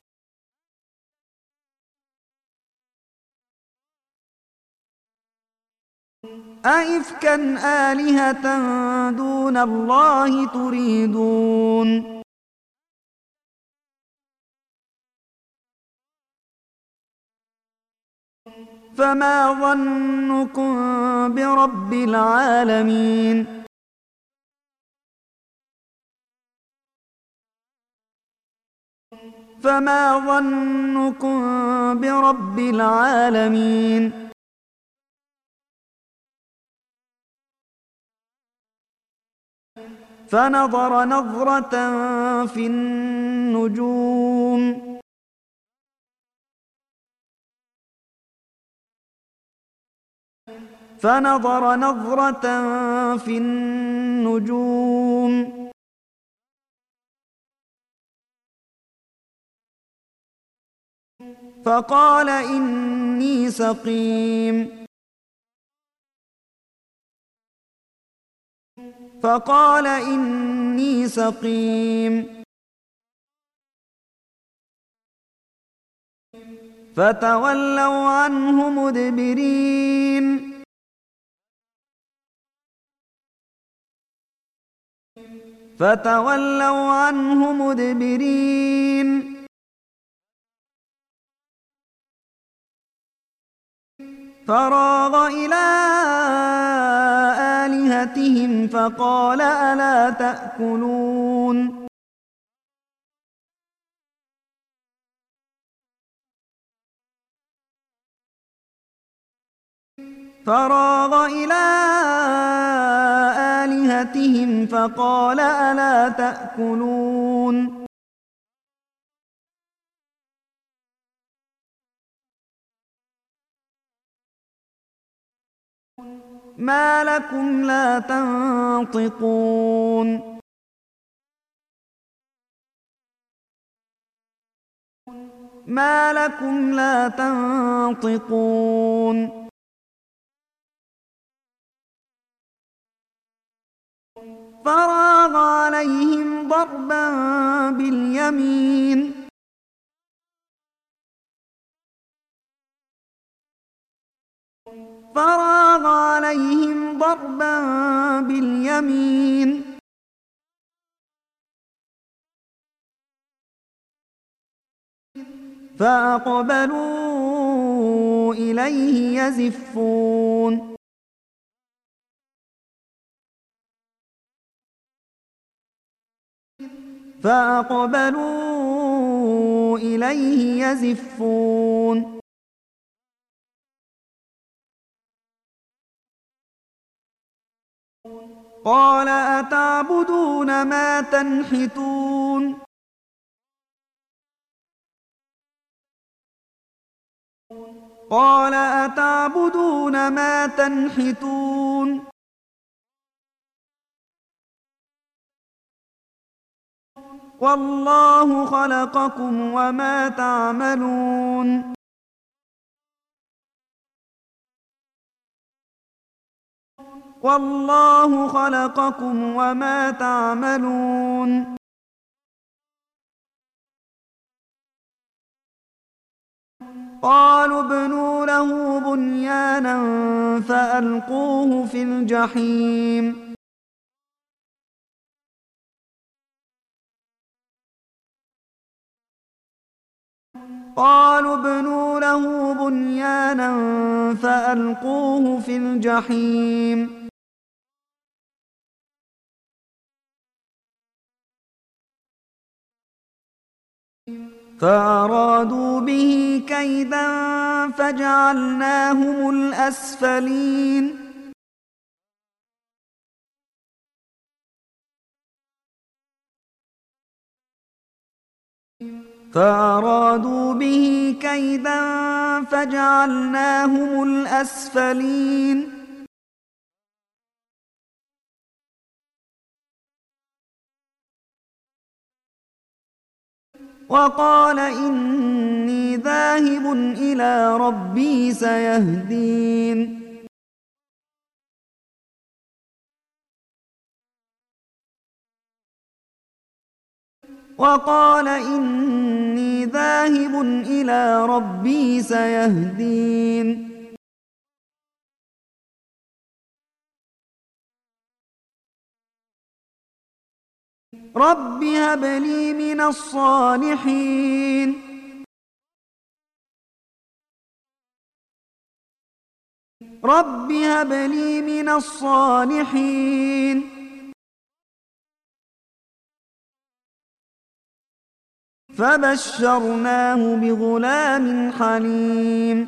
أئفكا آلهة دون الله تريدون فما ظنكم برب العالمين فما ظنكم برب العالمين فنظر نظرة في النجوم فنظر نظرة في النجوم فقال إني سقيم فقال إني سقيم فتولوا عنه مدبرين فتولوا عنه مدبرين فراغ إلى آلهتهم فقال ألا تأكلون فراغ إلى آلهتهم فقال ألا تأكلون ما لكم لا تنطقون ما لكم لا تنطقون فراغ عليهم ضربا باليمين فراغ عليهم ضربا باليمين فأقبلوا إليه يزفون فأقبلوا إليه يزفون قال أتعبدون ما تنحتون قال أتعبدون ما تنحتون والله خلقكم وما تعملون والله خلقكم وما تعملون قالوا ابنوا له بنيانا فألقوه في الجحيم قالوا ابنوا له بنيانا فألقوه في الجحيم فأرادوا به كيدا فجعلناهم الأسفلين فأرادوا به كيدا فجعلناهم الأسفلين وقال إني ذاهب إلى ربي سيهدين وقال إني ذاهب إلى ربي سيهدين رب هب لي من الصالحين رب هب لي من الصالحين فبشرناه بغلام حليم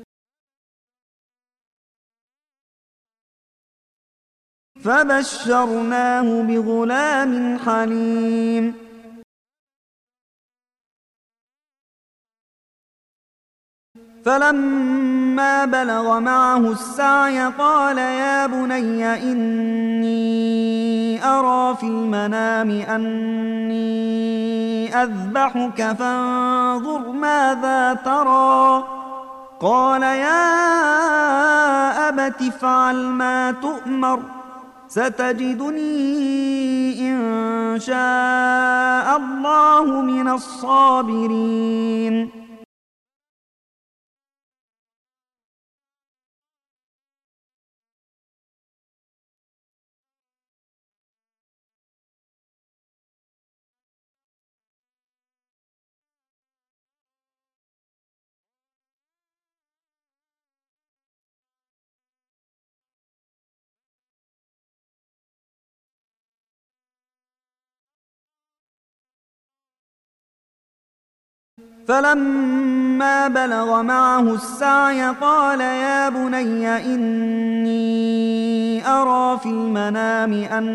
فبشرناه بغلام حليم فلما بلغ معه السعي قال يا بني إني أرى في المنام أني أذبحك فانظر ماذا ترى قال يا أبت افعل ما تؤمر ستجدني إن شاء الله من الصابرين فلما بلغ معه السعي قال يا بني إني أرى في المنام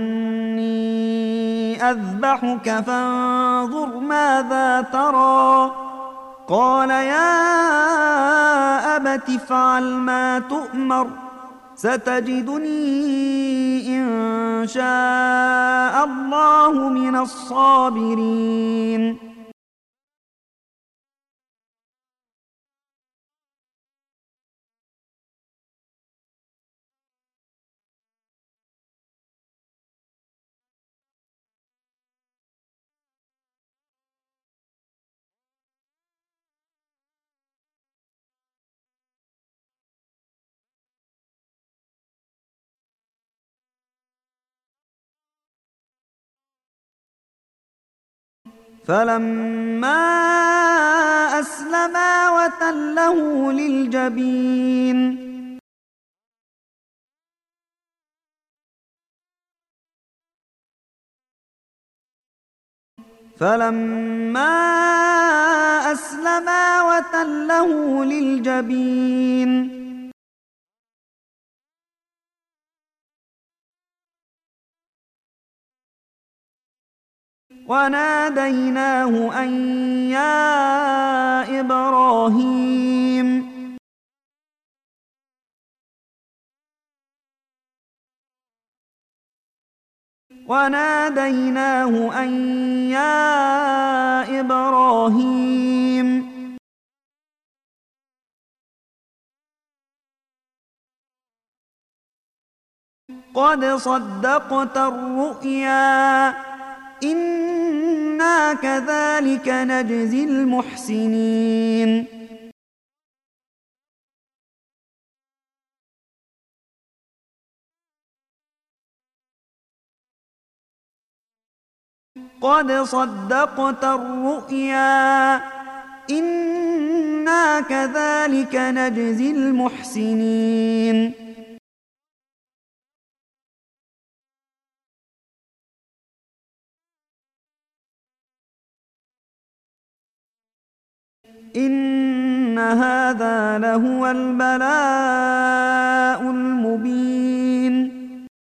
أني أذبحك فانظر ماذا ترى قال يا أبت افعل ما تؤمر ستجدني إن شاء الله من الصابرين فلما أسلما وتله للجبين فلما أسلما وتله للجبين وناديناه أن يا إبراهيم وناديناه أن يا إبراهيم قد صدقت الرؤيا إنا كذلك نجزي المحسنين قد صدقت الرؤيا إنا كذلك نجزي المحسنين إن هذا لهو البلاء المبين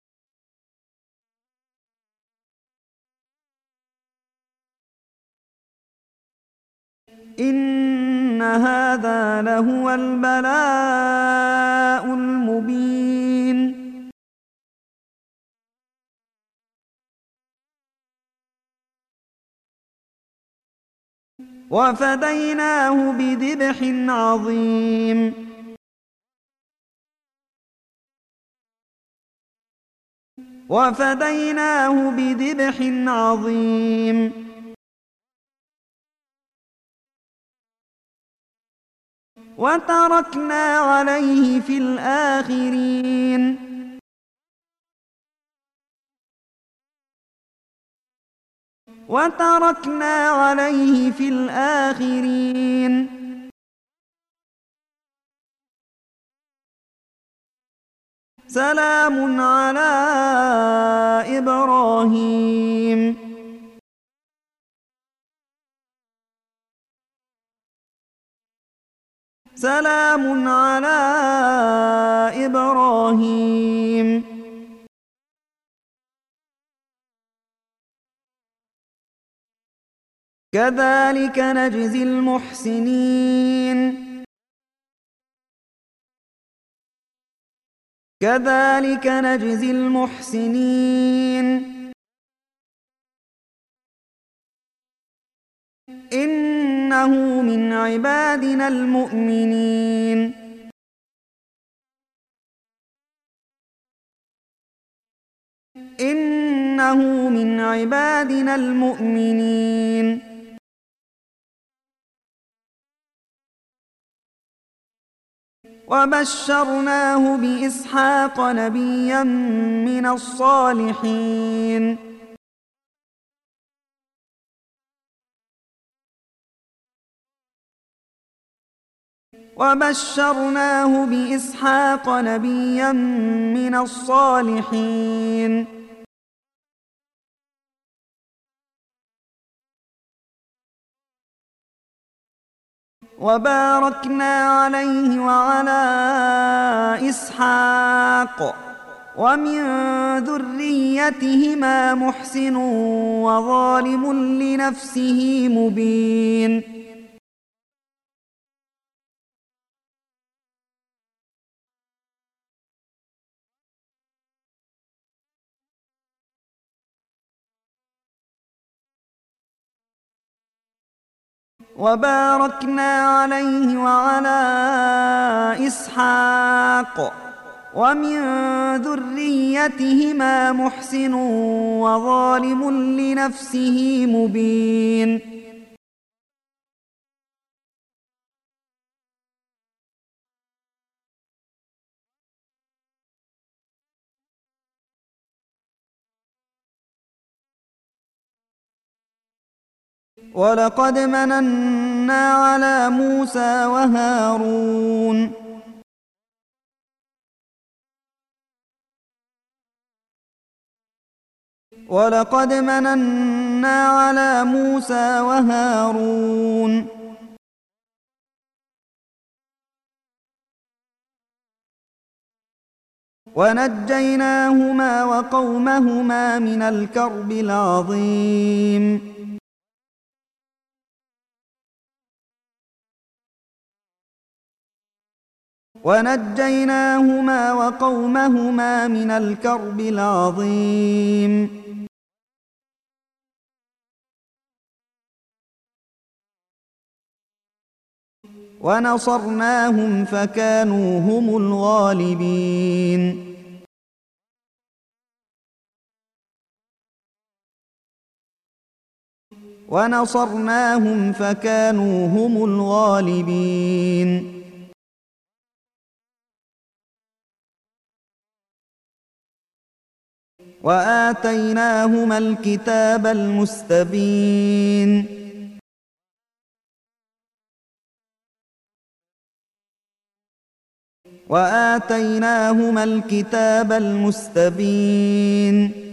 إن هذا لهو البلاء المبين وفديناه بذبح عظيم وفديناه بذبح عظيم وتركنا عليه في الآخرين وتركنا عليه في الآخرين سلام على إبراهيم سلام على إبراهيم كذلك نجزي المحسنين كذلك نجزي المحسنين إنه من عبادنا المؤمنين إنه من عبادنا المؤمنين وبشرناه بإسحاق نبيا من الصالحين وبشرناه بإسحاق نبيا من الصالحين وباركنا عليه وعلى إسحاق ومن ذريتهما محسن وظالم لنفسه مبين وباركنا عليه وعلى إسحاق ومن ذريتهما محسن وظالم لنفسه مبين ولقد مننا على موسى وهارون ولقد مننا على موسى وهارون ونجيناهما وقومهما من الكرب العظيم ونجيناهما وقومهما من الكرب العظيم ونصرناهم فكانوا هم الغالبين ونصرناهم فكانوا هم الغالبين وآتيناهما الكتاب المستبين وآتيناهما الكتاب المستبين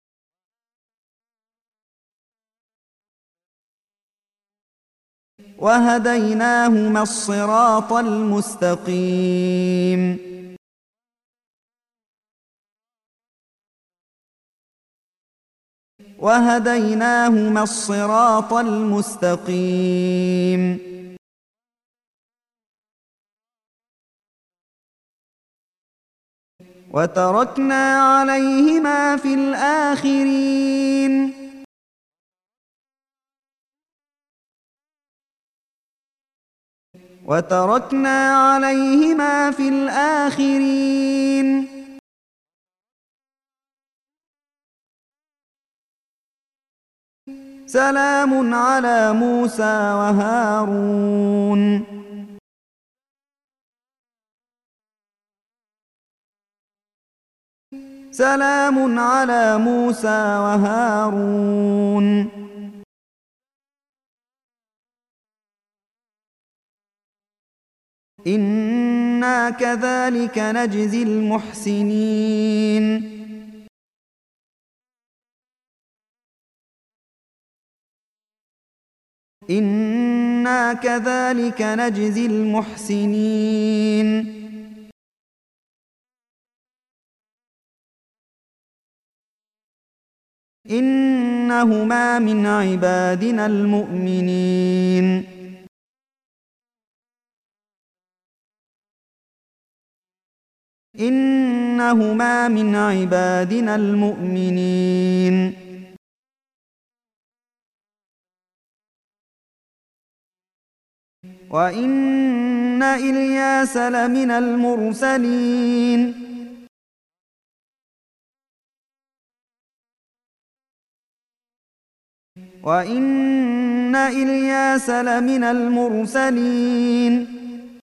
وهديناهما الصراط المستقيم وهديناهما الصراط المستقيم وتركنا عليهما في الآخرين وتركنا عليهما في الآخرين سلام على موسى وهارون سلام على موسى وهارون إنا كذلك نجزي المحسنين إنا كذلك نجزي المحسنين إنهما من عبادنا المؤمنين إنهما من عبادنا المؤمنين وإن إلياس لمن المرسلين وإن إلياس لمن المرسلين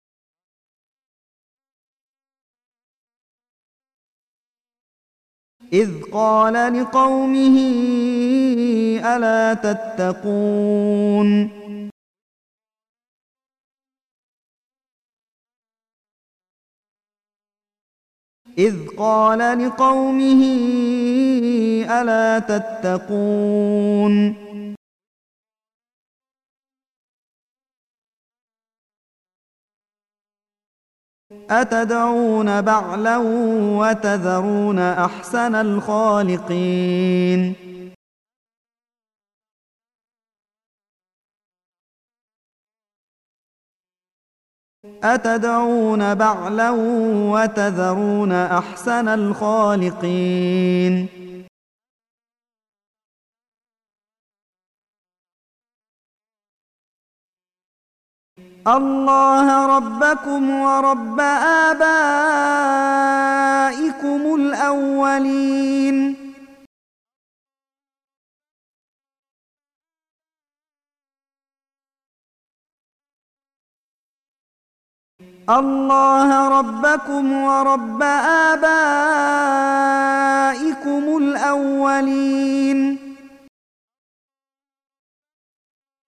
إذ قال لقومه ألا تتقون إذ قال لقومه ألا تتقون أتدعون بعلا وتذرون أحسن الخالقين أتدعون بعلا وتذرون أحسن الخالقين الله ربكم ورب آبائكم الأولين الله ربكم ورب آبائكم الأولين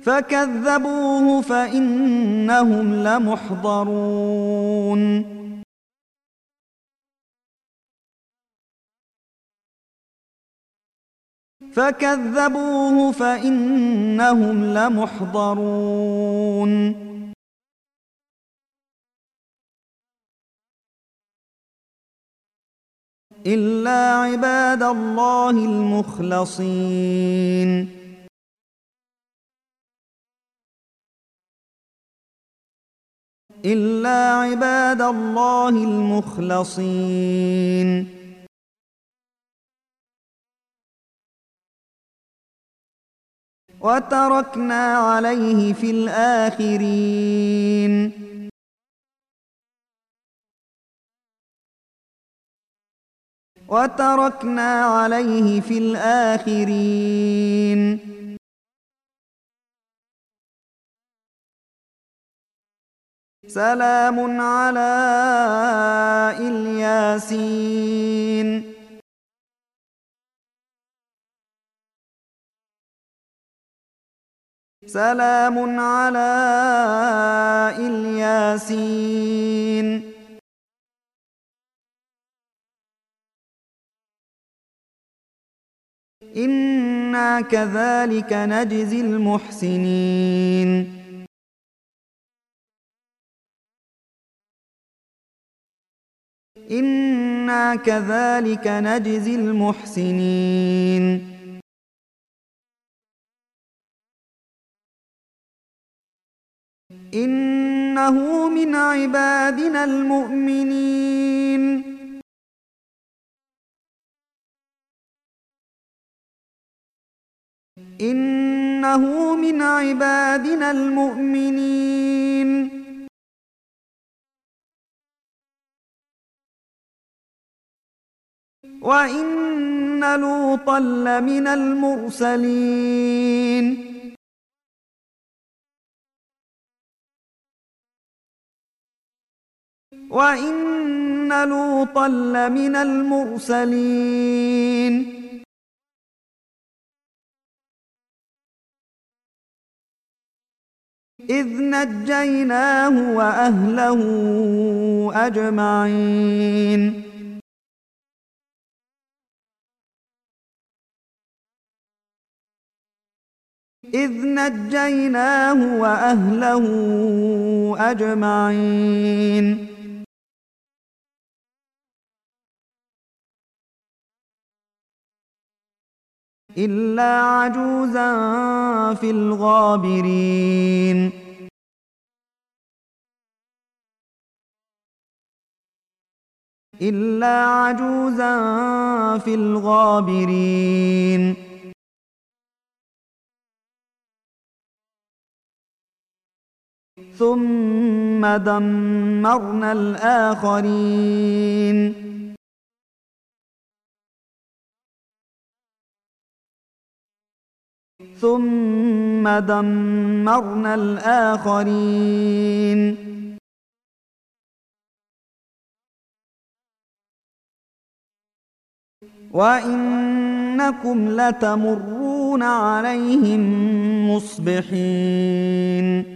فكذبوه فإنهم لمحضرون فكذبوه فإنهم لمحضرون إلا عباد الله المخلصين إلا عباد الله المخلصين وتركنا عليه في الآخرين وتركنا عليه في الآخرين سلام على الياسين سلام على الياسين إنا كذلك نجزي المحسنين إنا كذلك نجزي المحسنين إنه من عبادنا المؤمنين إنه من عبادنا المؤمنين وإن لوطا لمن المرسلين وإن لوطا لمن المرسلين إذ نجيناه وأهله أجمعين إذ نجيناه وأهله أجمعين إلا عجوزا في الغابرين إلا عجوزا في الغابرين ثم دمرنا الآخرين ثم دمرنا الآخرين وإنكم لتمرون عليهم مصبحين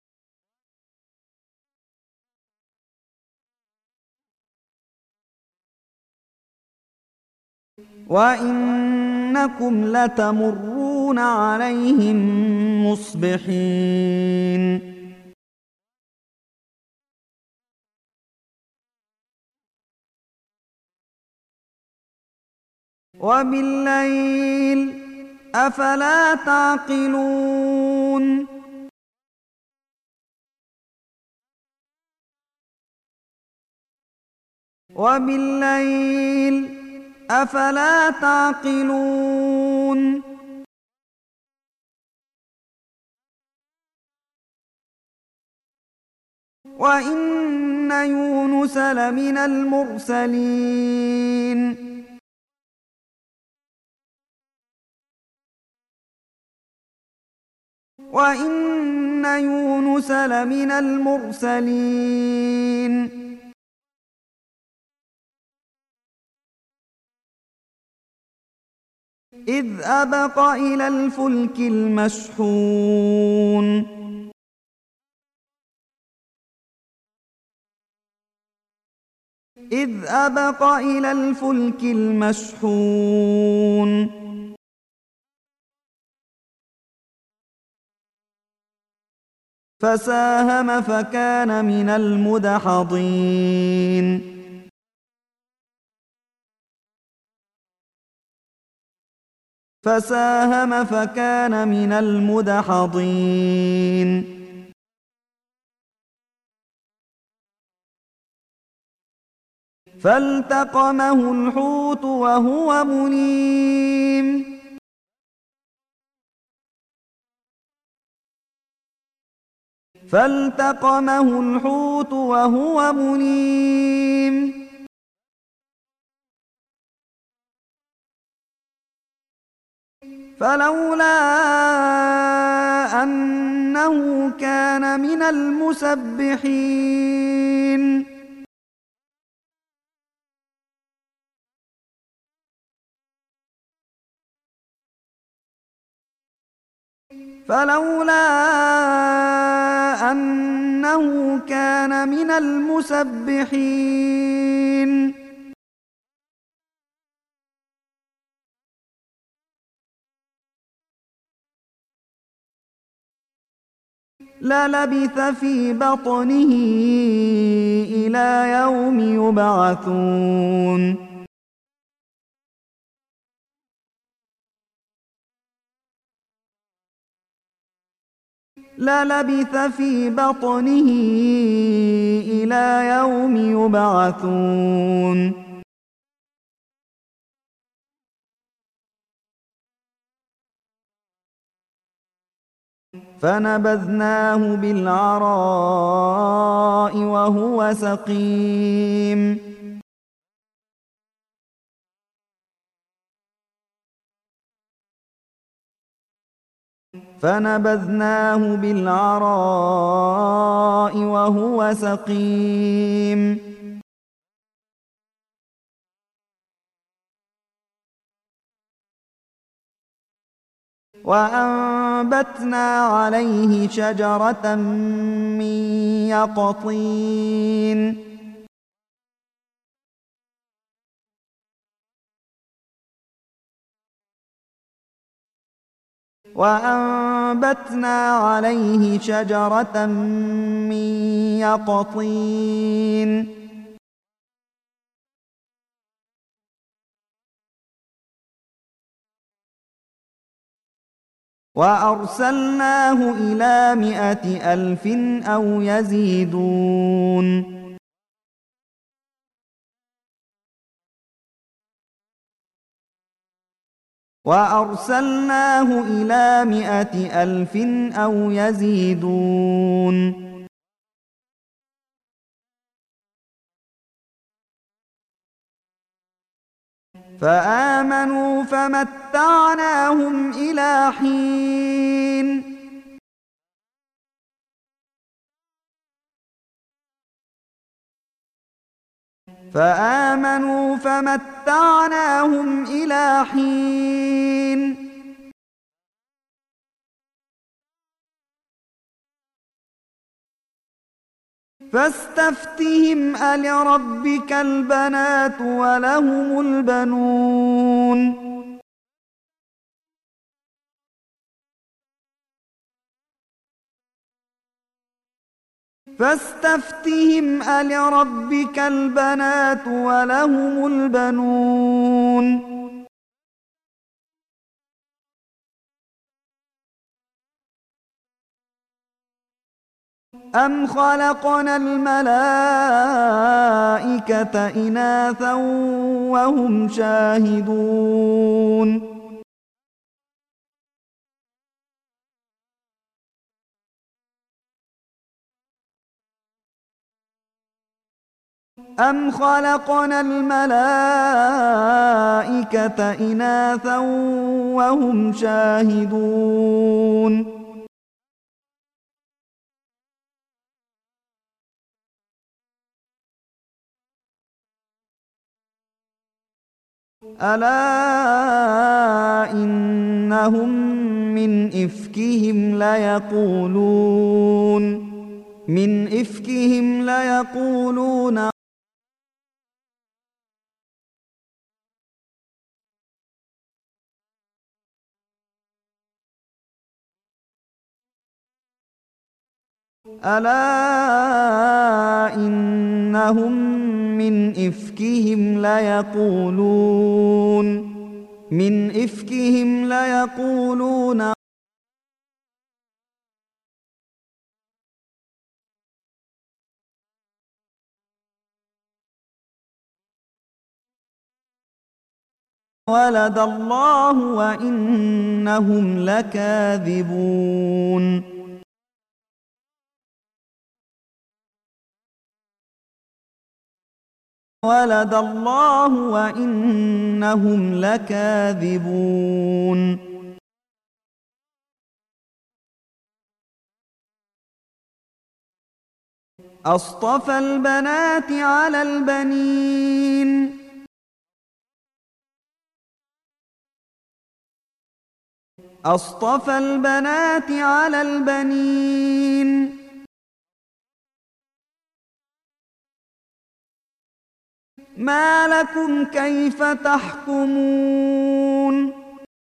وإنكم لتمرون عليهم مصبحين وبالليل أفلا تعقلون وبالليل أفلا تعقلون وإن يونس لمن المرسلين وإن يونس لمن المرسلين إذ أبق إلى الفلك المشحون إذ أبق إلى الفلك المشحون فساهم فكان من المدحضين فساهم فكان من المدحضين فالتقمه الحوت وهو مليم فالتقمه الحوت وهو مليم فلولا أنه كان من المسبحين فلولا أنه كان من المسبحين للبث في بطنه إلى يوم يبعثون للبث في بطنه إلى يوم يبعثون فنبذناه بالعراء وهو سقيم فنبذناه بالعراء وهو سقيم وأنبتنا عليه شجرة من يقطين وأنبتنا عليه شجرة من يقطين وأرسلناه إلى مائة ألف أو يزيدون وأرسلناه إلى مائة ألف أو يزيدون فآمنوا فمتعناهم إلى حين فآمنوا فمتعناهم إلى حين فاستفتهم ألربك البنات ولهم البنون فاستفتهم ألربك البنات ولهم البنون أم خلقنا الملائكة إناثا وهم شاهدون أم خلقنا الملائكة إناثا وهم شاهدون ألا إنهم من إفكهم ليقولون من إفكهم ليقولون ألا إنهم من إفكهم ليقولون من إفكهم ليقولون ولد الله وإنهم لكاذبون ولد الله وإنهم لكاذبون أصطفى البنات على البنين أصطفى البنات على البنين ما لكم كيف تحكمون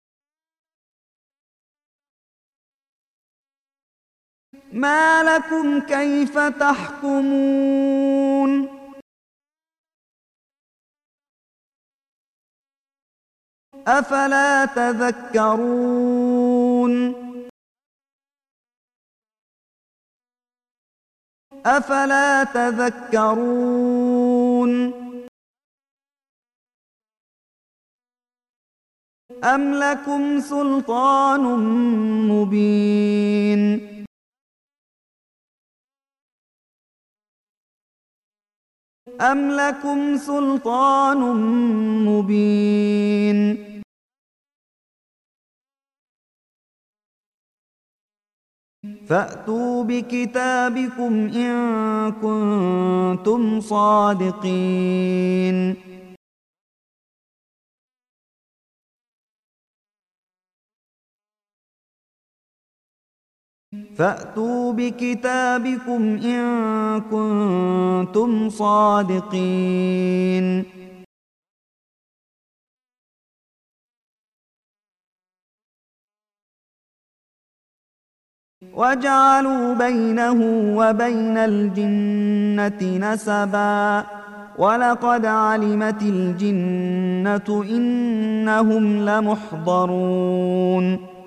ما لكم كيف تحكمون أفلا تذكرون أفلا تذكرون أم لكم سلطان مبين أم لكم سلطان مبين فأتوا بكتابكم إن كنتم صادقين فأتوا بكتابكم إن كنتم صادقين وجعلوا بينه وبين الجنة نسبا ولقد علمت الجنة إنهم لمحضرون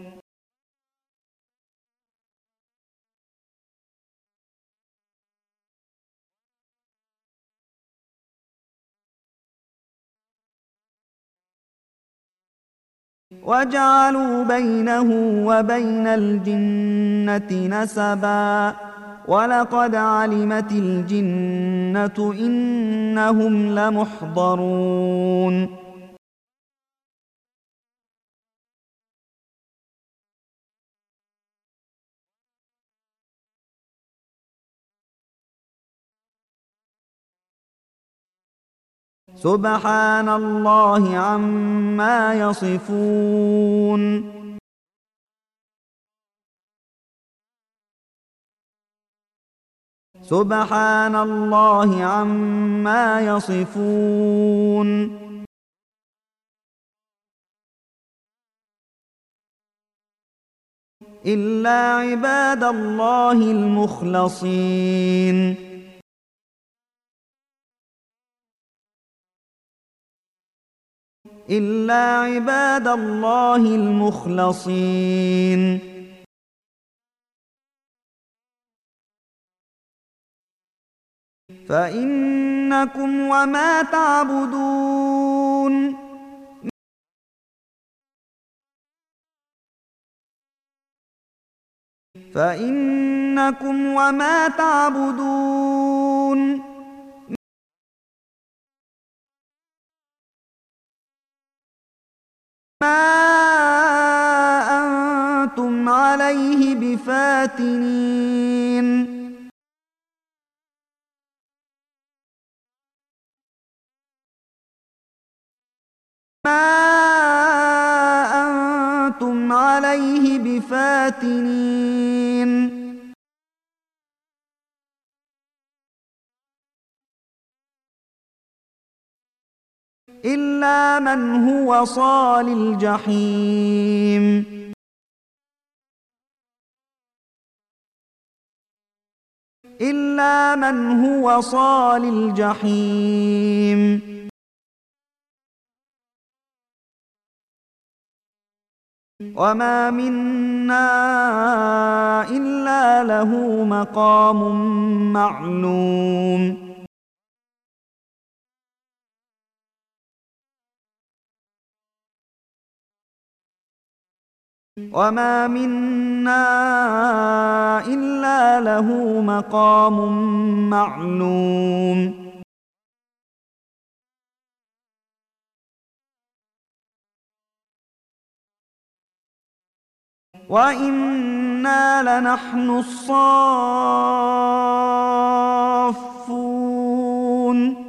وجعلوا بينه وبين الجنة نسبا ولقد علمت الجنة إنهم لمحضرون سبحان الله عما يصفون سبحان الله عما يصفون إلا عباد الله المخلصين إلا عباد الله المخلصين فإنكم وما تعبدون فإنكم وما تعبدون ما أنتم عليه بفاتنين ما أنتم عليه بفاتنين إلا من هو صال الجحيم إلا من هو صال الجحيم وما منا إلا له مقام معلوم وما منا إلا له مقام معلوم وإنا لنحن الصافون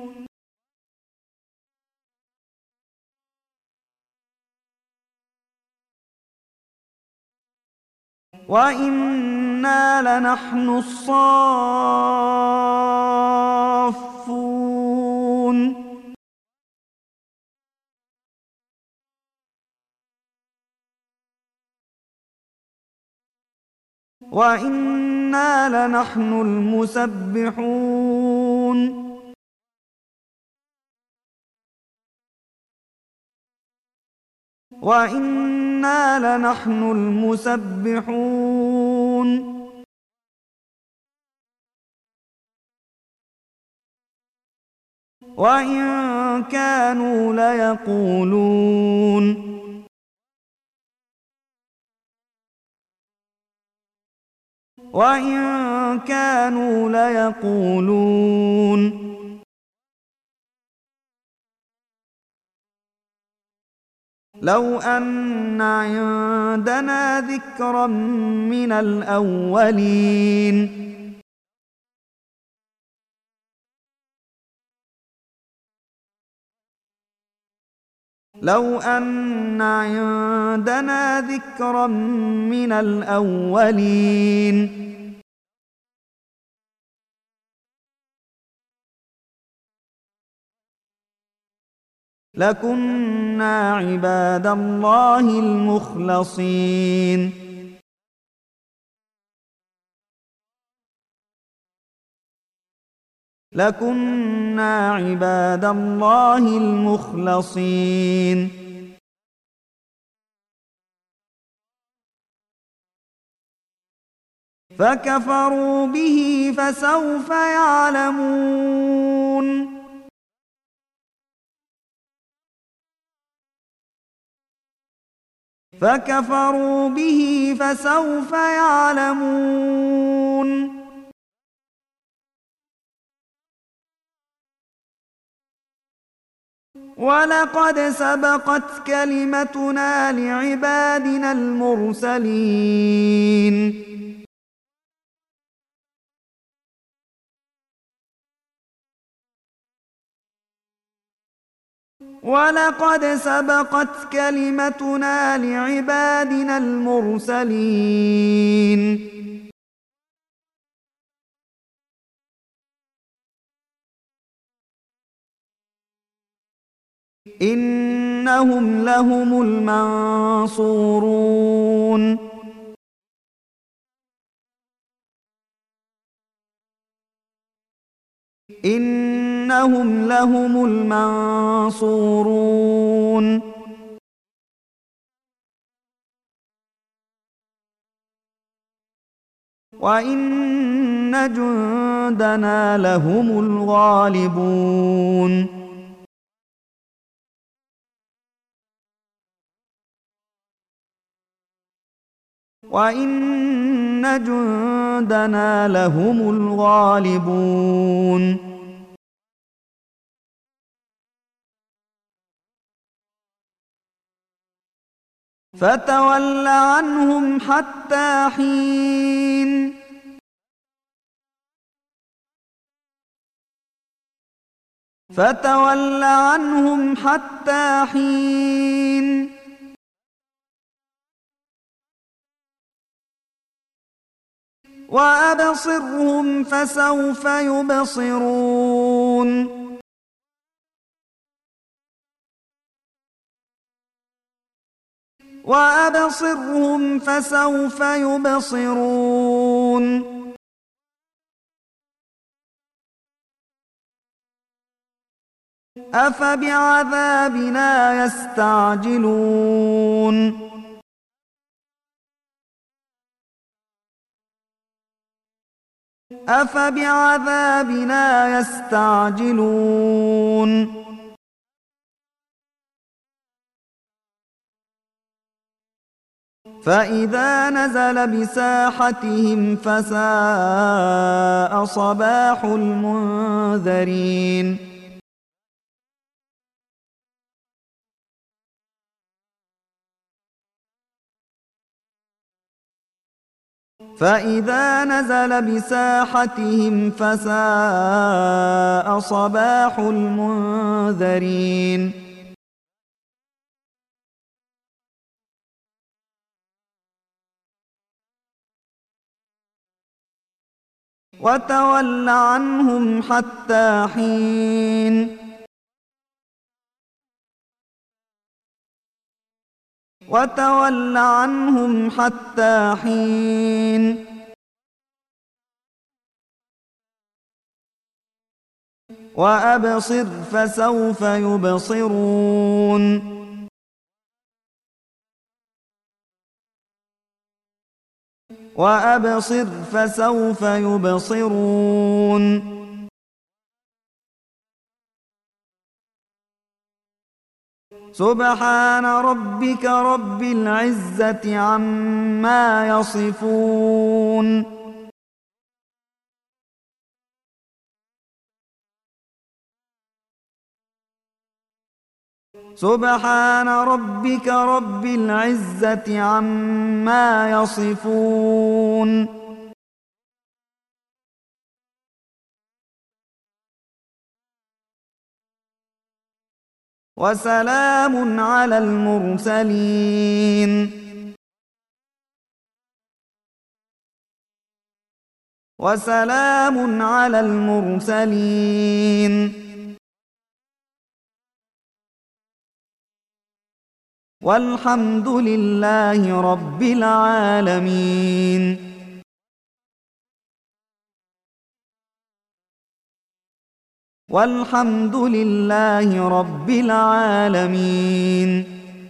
وإنا لنحن الصافون وإنا لنحن المسبحون وإنا لنحن المسبحون وإن كانوا ليقولون وإن كانوا ليقولون لو أن عندنا ذكرا من الأولين لو أن عندنا ذكرا من الأولين لكنا عباد الله المخلصين لكنا عباد الله المخلصين فكفروا به فسوف يعلمون فكفروا به فسوف يعلمون ولقد سبقت كلمتنا لعبادنا المرسلين ولقد سبقت كلمتنا لعبادنا المرسلين إنهم لهم المنصورون إنهم لهم المنصورون وإن جندنا لهم الغالبون وإن جندنا لهم الغالبون فتول عنهم حتى حين فتول عنهم حتى حين وأبصرهم فسوف يبصرون وأبصرهم فسوف يبصرون أفبعذابنا يستعجلون أفبعذابنا يستعجلون فإذا نزل بساحتهم فساء صباح المنذرين فإذا نزل بساحتهم فساء صباح المنذرين وتول عنهم حتى حين وتول عنهم حتى حين وأبصر فسوف يبصرون وأبصر فسوف يبصرون سبحان ربك رب العزة عما يصفون سبحان ربك رب العزة عما يصفون وسلام على المرسلين وسلام على المرسلين والحمد لله رب العالمين والحمد لله رب العالمين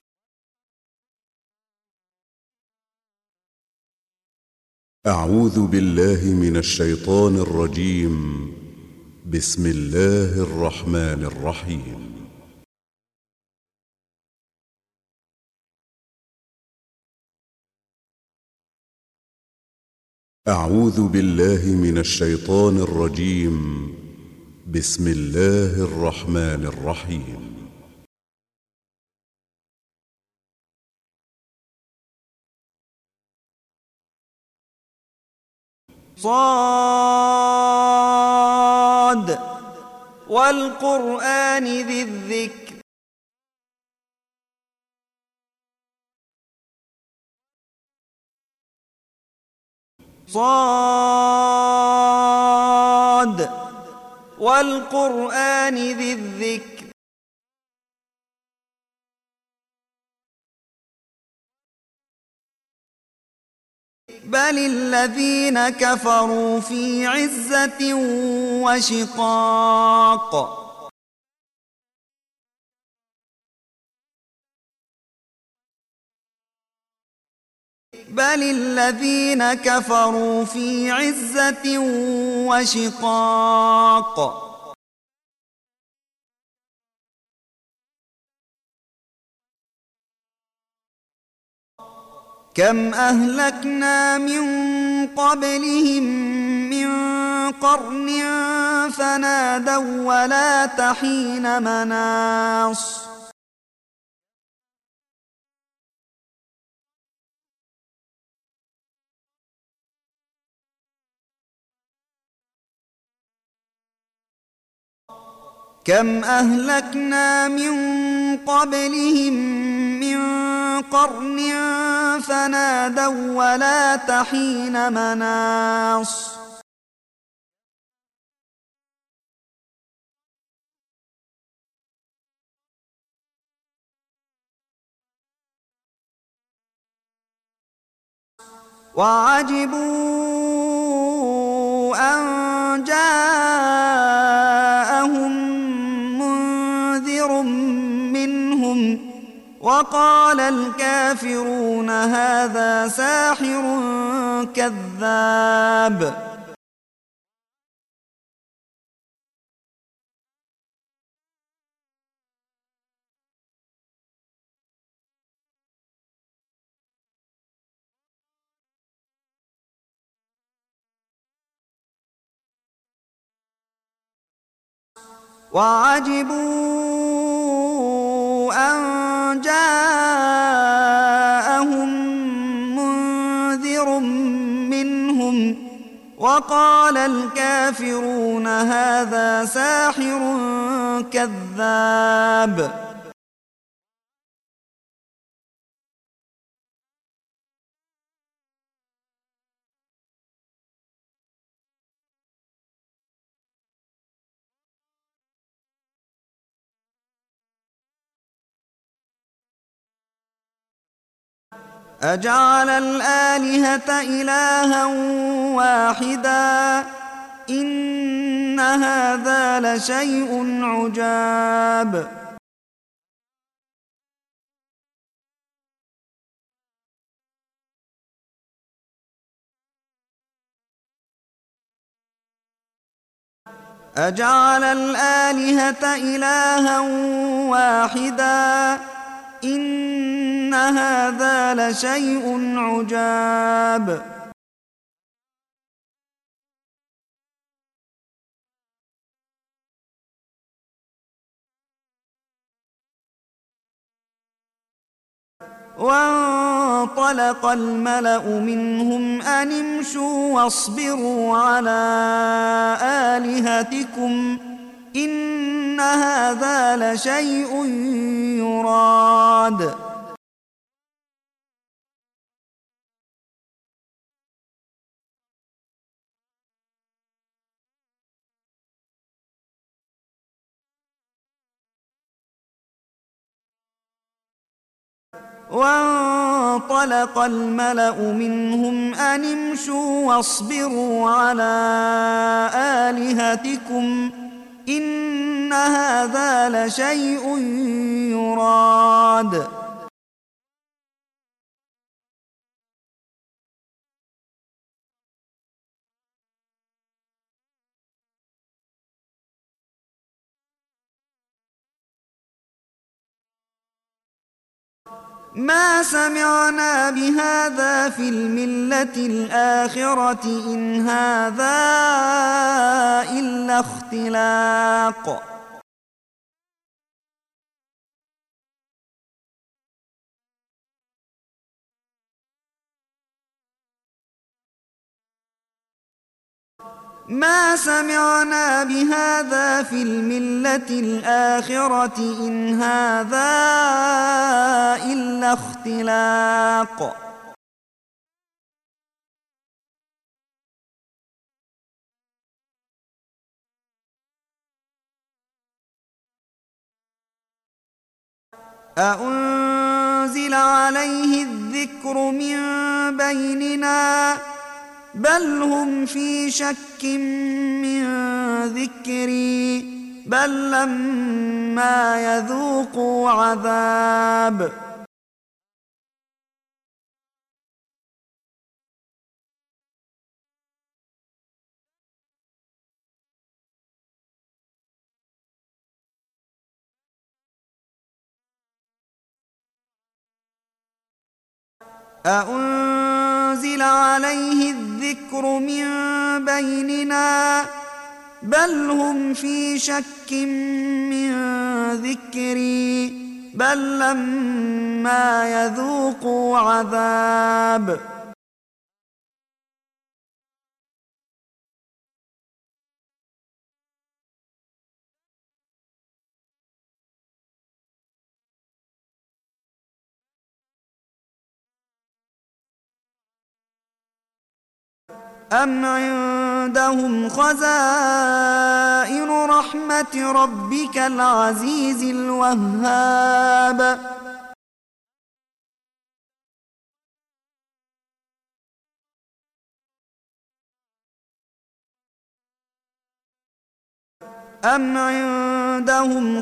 أعوذ بالله من الشيطان الرجيم. بسم الله الرحمن الرحيم. أعوذ بالله من الشيطان الرجيم. بسم الله الرحمن الرحيم. صاد والقرآن ذي الذكر صاد والقرآن ذي الذكر بل الذين كفروا في عزة وشقاق بل الذين كفروا في عزة وشقاق كم أهلكنا من قبلهم من قرن فنادوا ولا تحين مناص كم أهلكنا من قبلهم من قرن فنادوا ولا تحين مناص وعجبوا أن جاءهم منذر منهم وقال الكافرون هذا ساحر كذاب وعجبوا أن جاءهم منذر منهم وقال الكافرون هذا ساحر كذاب أجعل الآلهة إلها واحدا إن هذا لشيء عجاب أجعل الآلهة إلها واحدا إن هذا لشيء عجاب وانطلق الملأ منهم أن امشوا واصبروا على آلهتكم إن هذا لشيء يراد وانطلق الملأ منهم أن امشوا واصبروا على آلهتكم إن هذا لشيء يراد ما سمعنا بهذا في الملة الآخرة إن هذا إلا اختلاق ما سمعنا بهذا في الملة الآخرة إن هذا إلا اختلاق أأنزل عليه الذكر من بيننا بل هم في شك من ذكري بل لما يذوقوا عذاب أأنزل عليه الذكر من بيننا بل هم في شك من ذكري بل لما يذوقوا عذاب أم عندهم خزائن رحمة ربك العزيز الوهاب أم عندهم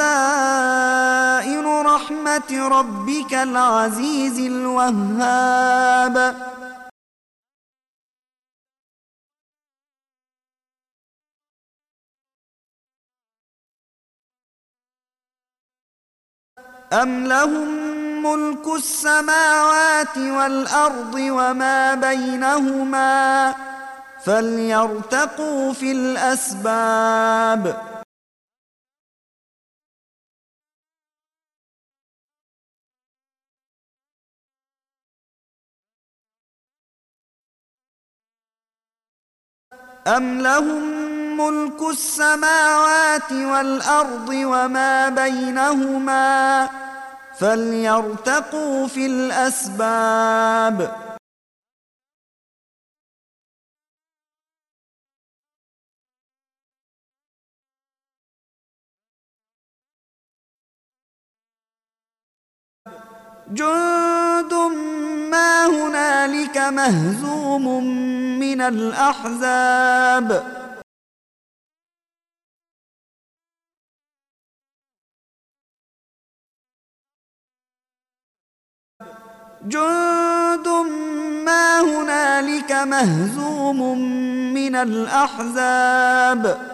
خزائن رحمة ربك العزيز الوهاب أم لهم ملك السماوات والأرض وما بينهما فليرتقوا في الأسباب أم لهم ملك السماوات والأرض وما بينهما فليرتقوا في الأسباب جند ما هنالك مهزوم من الأحزاب جند ما هنالك مهزوم من الأحزاب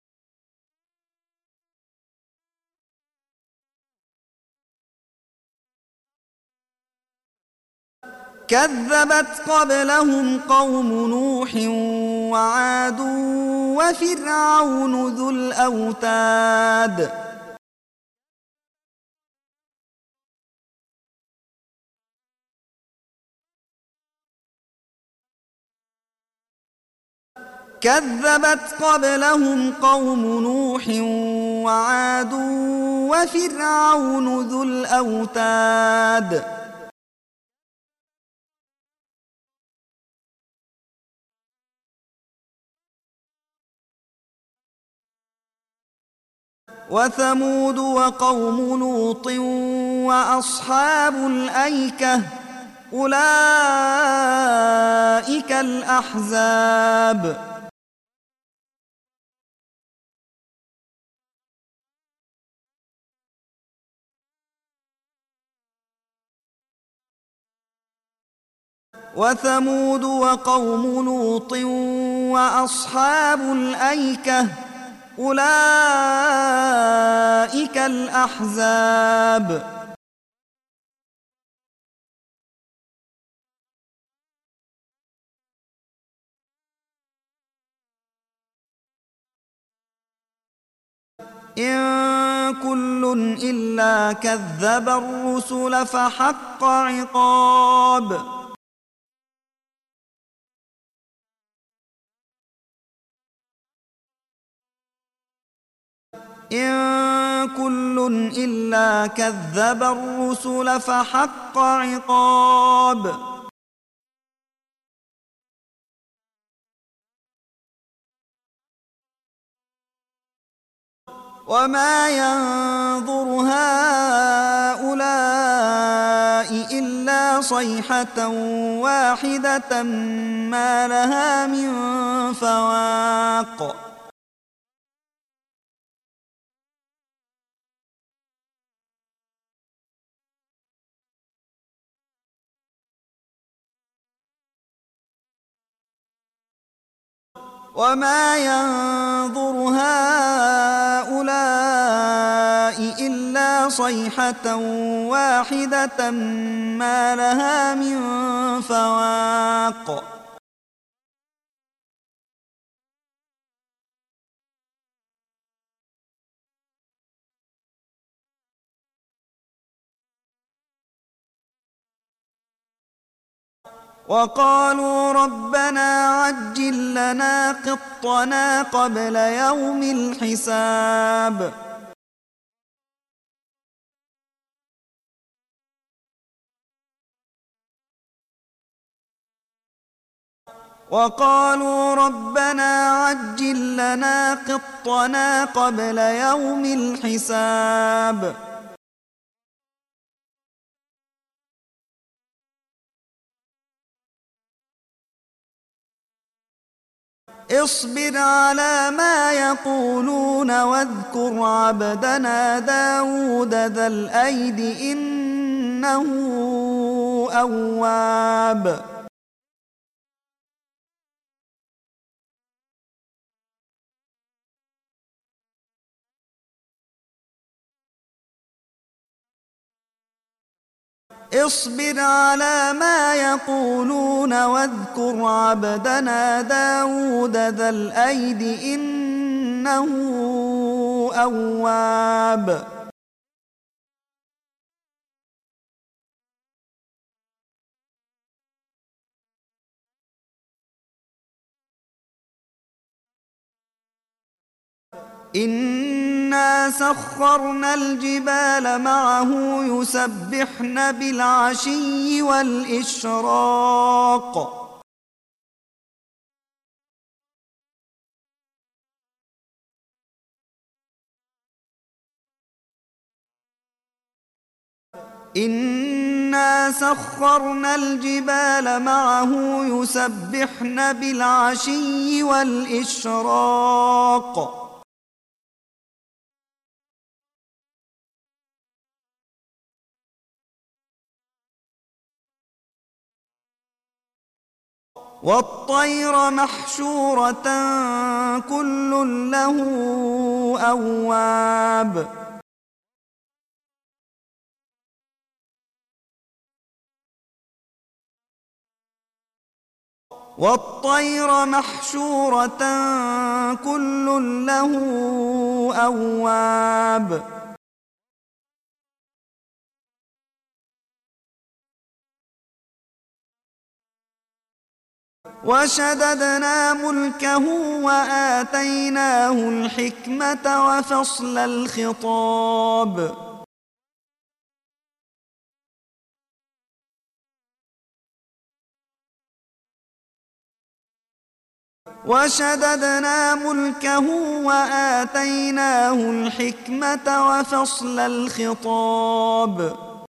كذبت قبلهم قوم نوح وعاد وفرعون ذو الأوتاد كذبت قبلهم قوم نوح وعاد وفرعون ذو الأوتاد وثمود وقوم لوط وأصحاب الأيكة أولئك الأحزاب وثمود وقوم لوط وأصحاب الأيكة أولئك الأحزاب إن كل إلا كذب الرسل فحق عقاب إن كل إلا كذب الرسل فحق عقاب وما ينظر هؤلاء إلا صيحة واحدة ما لها من فواق وما ينظر هؤلاء إلا صيحة واحدة ما لها من فواق وقالوا ربنا عجل لنا قطنا قبل يوم الحساب وقالوا ربنا عجل لنا قطنا قبل يوم الحساب اصبر على ما يقولون واذكر عبدنا داود ذا الأيد إنه أواب اصبر على ما يقولون واذكر عبدنا داود ذا الأيد إنه أواب إنا سخرنا الجبال معه يسبحن بالعشي والإشراق إنا سخرنا الجبال معه يسبحن بالعشي والإشراق والطير محشورة كل له أواب والطير محشورة كل له أواب وشددنا ملكه وآتيناه الحكمة وفصل الخطاب وشددنا ملكه وآتيناه الحكمة وفصل الخطاب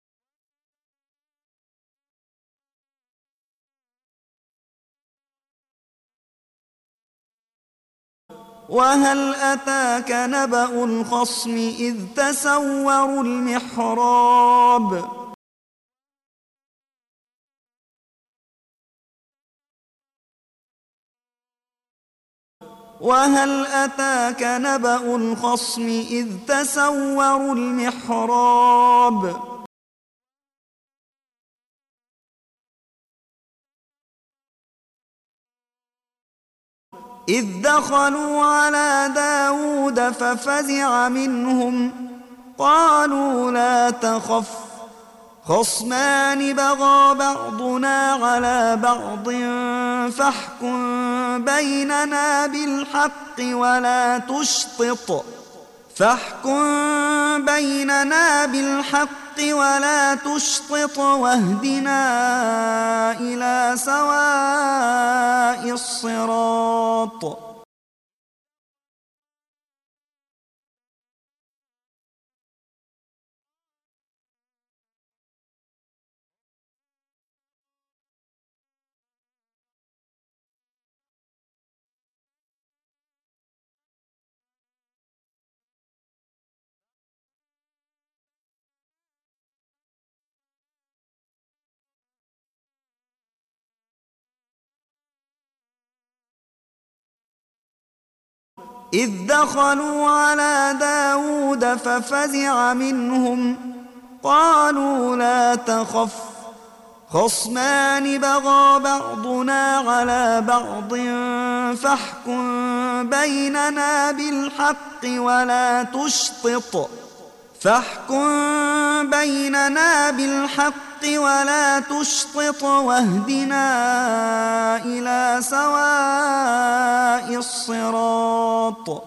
وهل أتاك نبأ الخصم إذ تسوروا المحراب وهل أتاك نبأ الخصم إذ تسوروا المحراب إذ دخلوا على داود ففزع منهم قالوا لا تخف خصمان بغى بعضنا على بعض فاحكم بيننا بالحق ولا تشطط فاحكم بيننا بالحق ولا تشطط واهدنا إلى سواء الصراط إذ دخلوا على داود ففزع منهم قالوا لا تخف خصمان بغى بعضنا على بعض فاحكم بيننا بالحق ولا تشطط فاحكم بيننا بالحق ولا تشطط واهدنا إلى سواء الصراط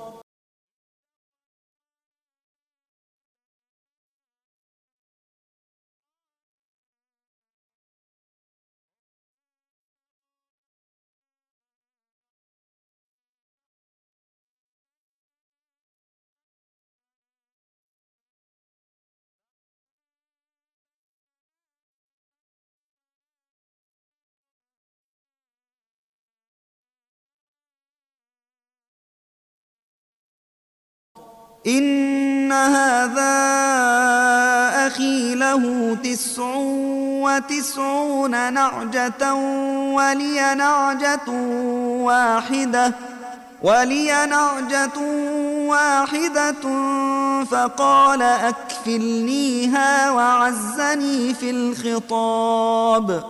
إن هذا أخي له تسع وتسعون نعجة ولي نعجة واحدة ولي نعجة واحدة فقال أكفلنيها وعزني في الخطاب.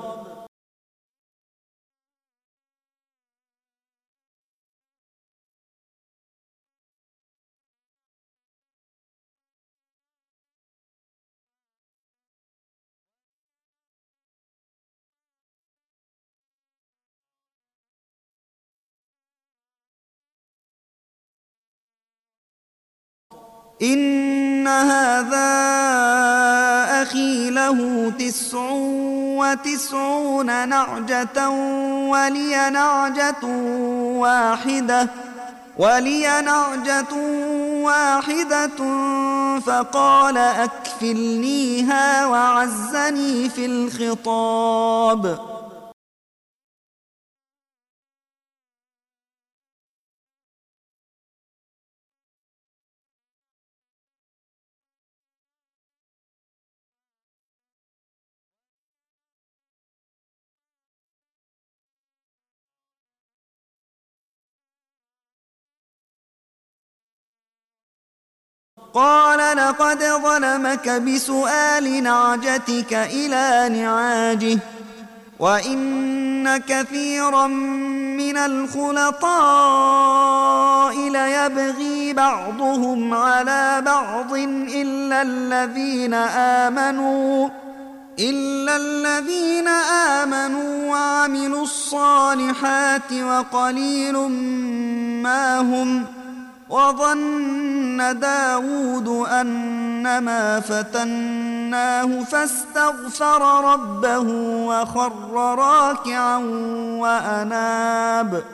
إن هذا أخي له تسع وتسعون نعجة ولي نعجة واحدة ولي نعجة واحدة فقال أكفلنيها وعزني في الخطاب. قال لقد ظلمك بسؤال نعجتك إلى نعاجه وإن كثيرا من الخلطاء ليبغي بعضهم على بعض إلا الذين آمنوا إلا الذين آمنوا وعملوا الصالحات وقليل ما هم. وظن داود أنما فتناه فاستغفر ربه وخر راكعا وأناب.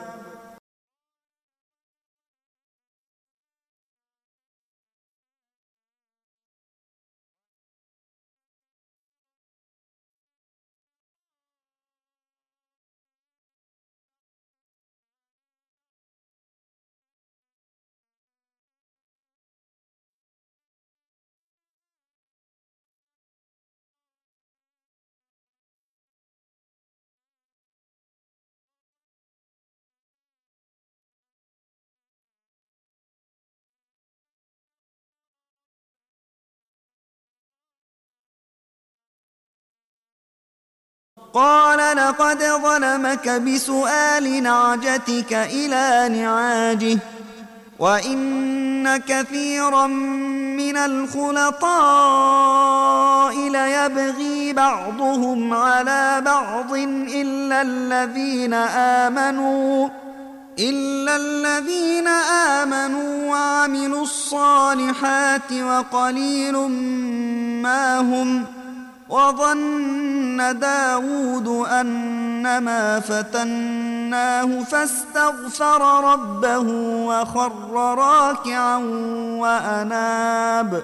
قال لقد ظلمك بسؤال نعجتك إلى نعاجه وإن كثيرا من الخلطاء ليبغي بعضهم على بعض إلا الذين آمنوا إلا الذين آمنوا وعملوا الصالحات وقليل ما هم. وظن داود أنما فتناه فاستغفر ربه وخر راكعا وأناب.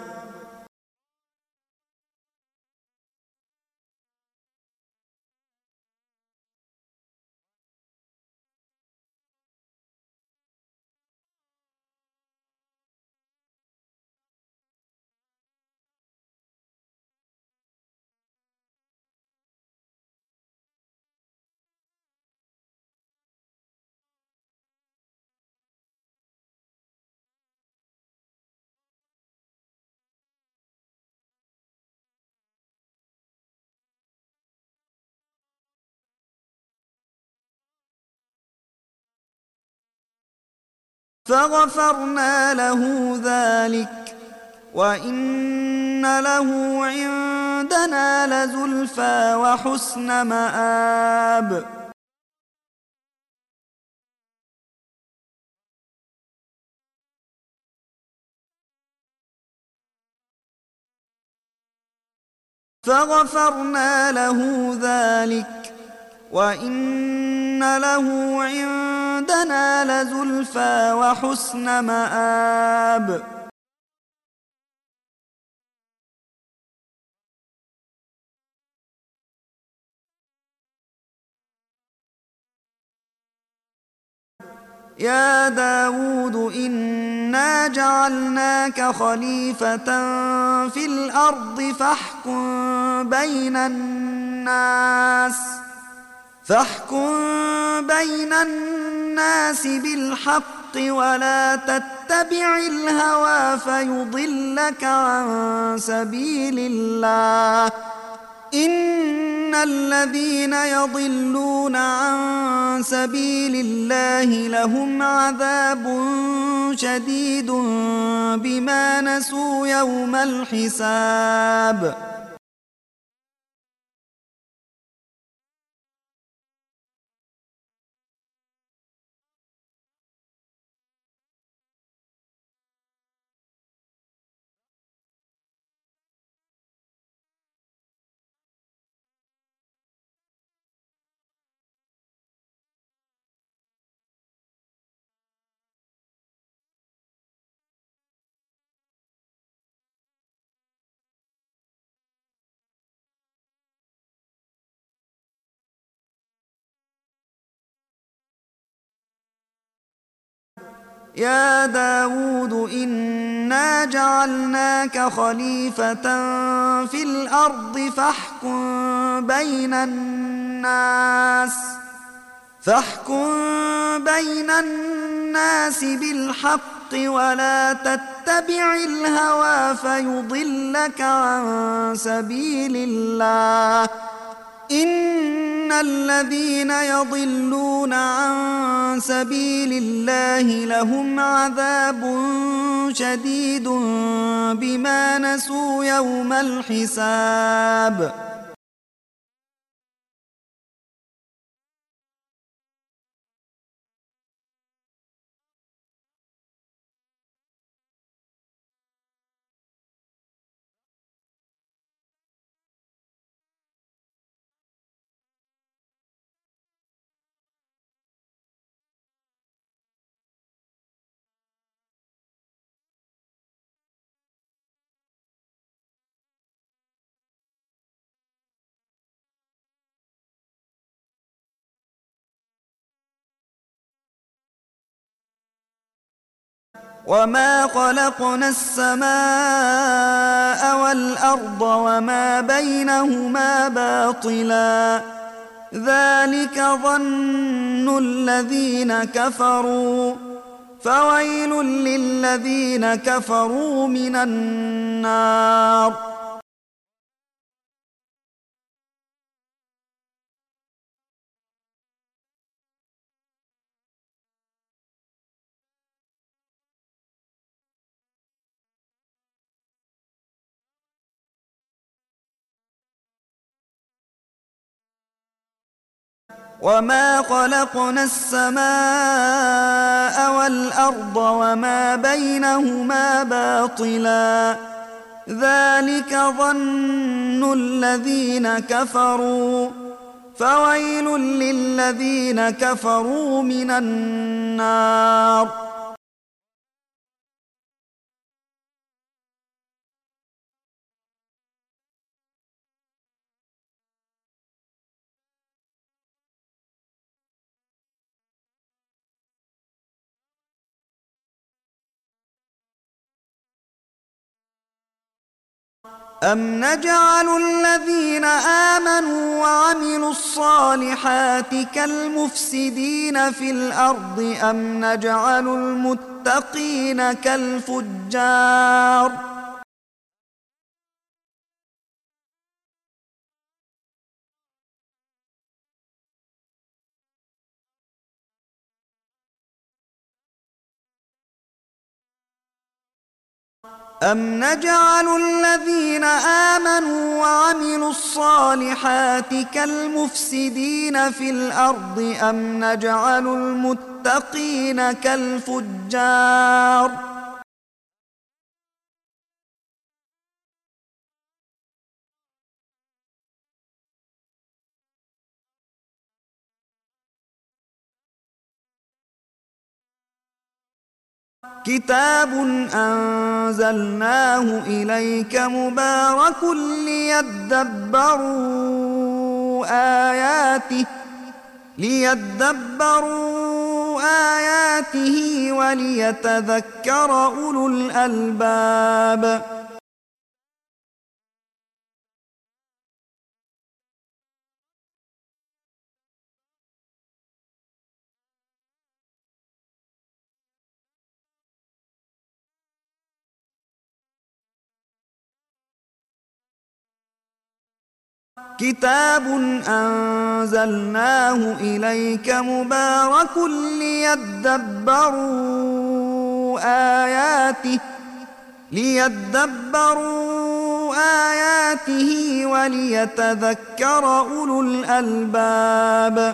فغفرنا له ذلك وإن له عندنا لزلفى وحسن مآب. فغفرنا له ذلك وإن له عندنا لزلفى وحسن مآب. يا داود إن إنا جعلناك خليفة في الأرض فاحكم بين الناس فاحكم بين الناس بالحق ولا تتبع الهوى فيضلك عن سبيل الله إن الذين يضلون عن سبيل الله لهم عذاب شديد بما نسوا يوم الحساب يا داود إنا جعلناك خليفة في الأرض فاحكم بين الناس فاحكم بين الناس بالحق ولا تتبع الهوى فيضلك عن سبيل الله إن الذين يضلون عن سبيل الله لهم عذاب شديد بما نسوا يوم الحساب وما خلقنا السماء والأرض وما بينهما باطلا ذلك ظن الذين كفروا فويل للذين كفروا من النار وما خلقنا السماء والأرض وما بينهما باطلا ذلك ظن الذين كفروا فويل للذين كفروا من النار أم نجعل الذين آمنوا وعملوا الصالحات كالمفسدين في الأرض أم نجعل المتقين كالفجار أم نجعل الذين آمنوا وعملوا الصالحات كالمفسدين في الأرض أم نجعل المتقين كالفجار كتاب أنزلناه إليك مبارك ليدبروا آياته ليدبروا آياته وليتذكر أولو الألباب. كتاب أنزلناه إليك مبارك ليدبروا آياته ليدبروا آياته وليتذكر أولو الألباب.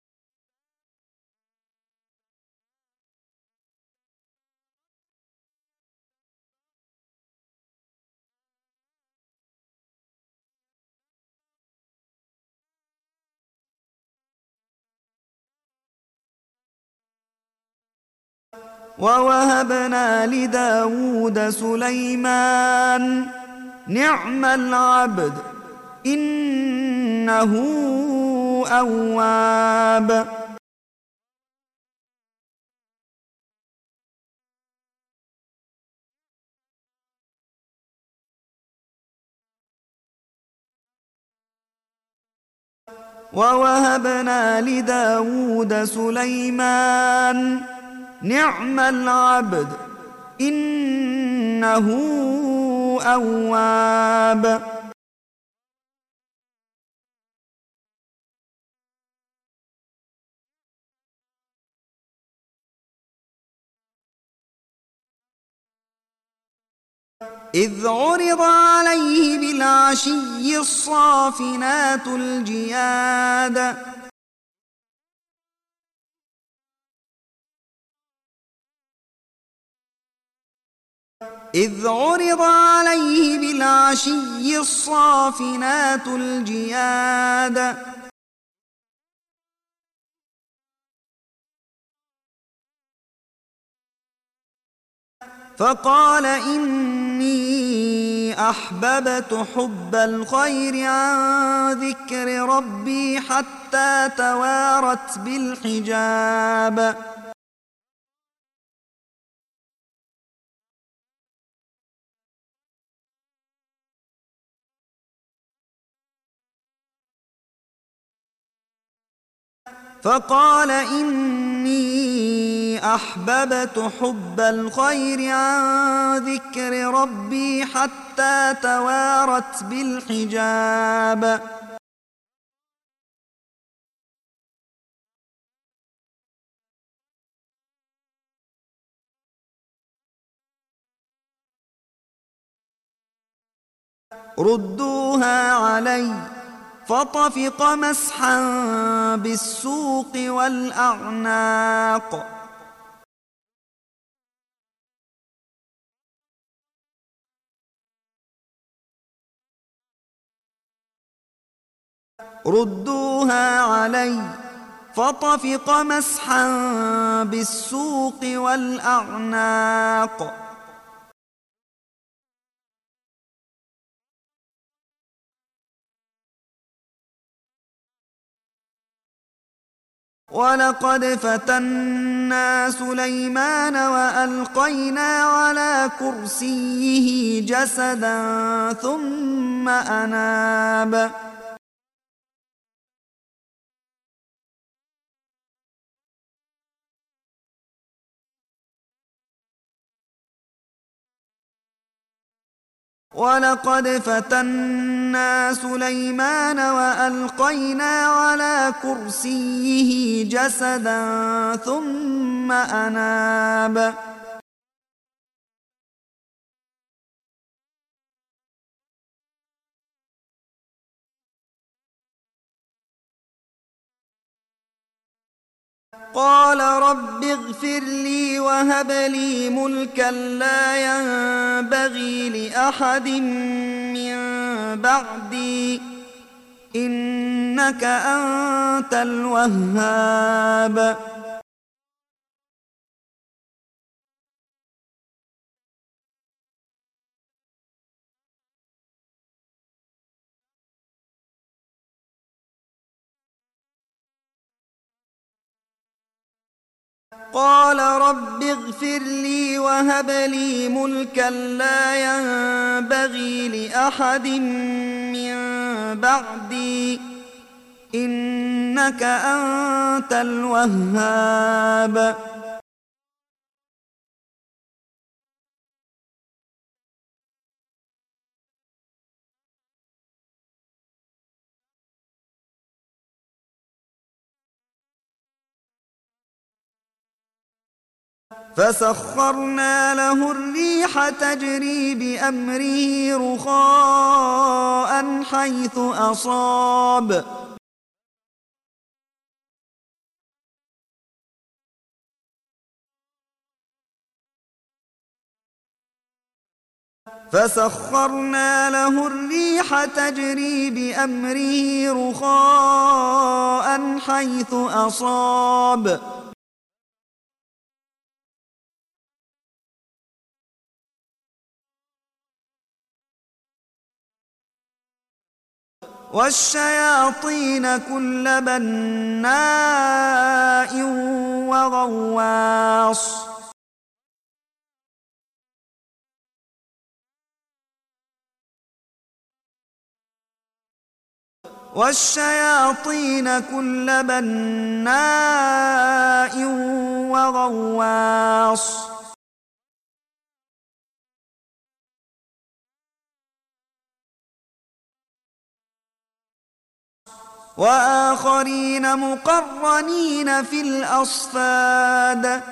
ووهبنا لداود سليمان نعم العبد إنه أواب. ووهبنا لداود سليمان نعم العبد إنه أواب. إذ عرض عليه بالعشي الصافنات الجياد إذ عرض عليه بالعشي الصافنات الجياد فقال إني أحببت حب الخير عن ذكر ربي حتى توارت بالحجاب. فقال إني أحببت حب الخير عن ذكر ربي حتى توارت بالحجاب. ردوها علي فطفق مسحا بالسوق والأعناق. ردوها علي فطفق مسحا بالسوق والأعناق. ولقد فتنا سليمان وألقينا على كرسيه جسدا ثم أناب. ولقد فتنا سليمان وألقينا على كرسيه جسدا ثم أناب. قال رب اغفر لي وهب لي ملكا لا ينبغي لأحد من بعدي إنك أنت الوهاب. قال رب اغفر لي وهب لي ملكا لا ينبغي لأحد من بعدي إنك أنت الوهاب. فسخرنا له الريح تجري بأمره رخاء حيث أصاب فسخرنا له الريح تجري بأمره رخاء حيث أصاب والشياطين كل بناء وغواص والشياطين كل بناء وغواص وآخرين مقرنين في الأصفاد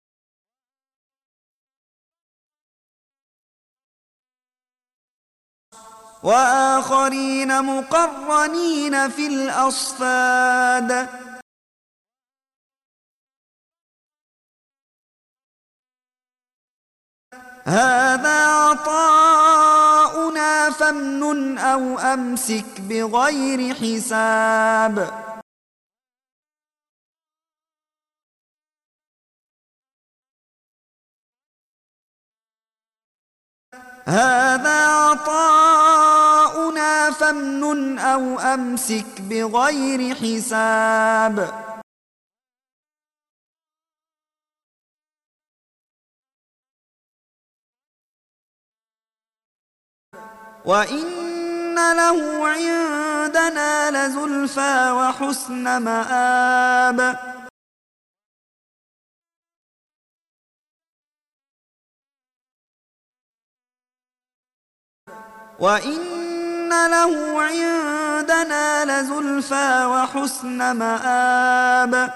وآخرين مقرنين في الأصفاد هذا عطاؤنا فامنن أو أمسك بغير حساب هذا عطاؤنا فامنن أو أمسك بغير حساب وإن له عندنا لزلفى وحسن مآب وإن له عندنا لزلفى وحسن مآب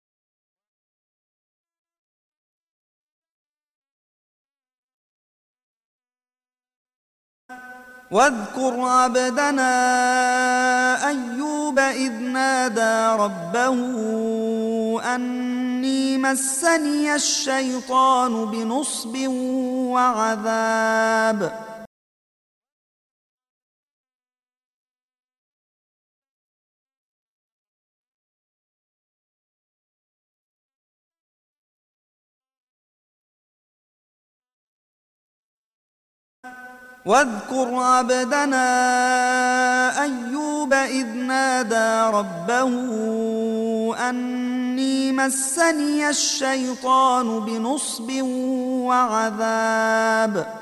واذكر عبدنا أيوب إذ نادى ربه أني مسني الشيطان بنصب وعذاب واذكر عبدنا أيوب إذ نادى ربه أني مسني الشيطان بنصب وعذاب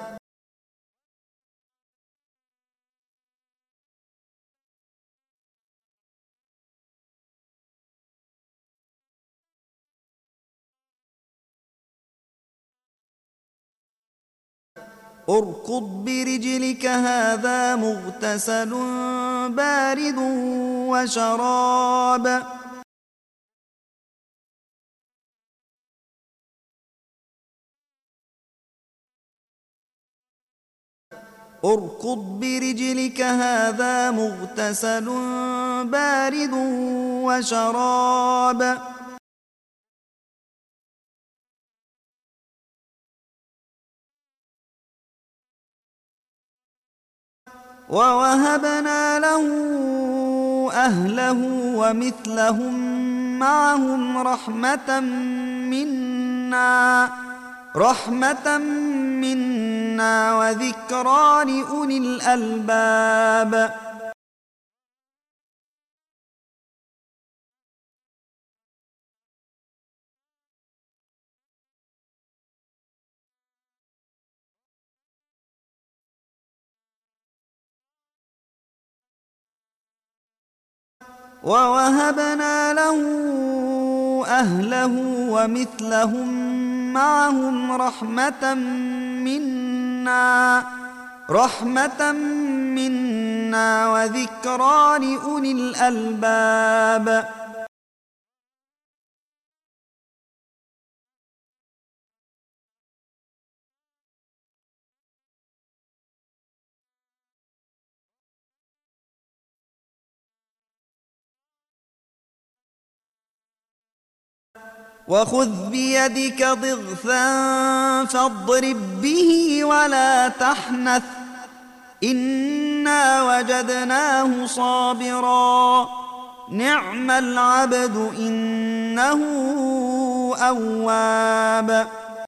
اركض برجلك هذا مغتسل بارد وشراب اركض برجلك هذا مغتسل بارد وشراب ووهبنا له أهله ومثلهم معهم رحمة منا رحمة منا وذكرى لأولي الألباب ووهبنا له أهله ومثلهم معهم رحمة منا رحمة منا وذكرى لأولي الألباب. وخذ بيدك ضغثا فاضرب به ولا تحنث إنا وجدناه صابرا نعم العبد إنه أواب.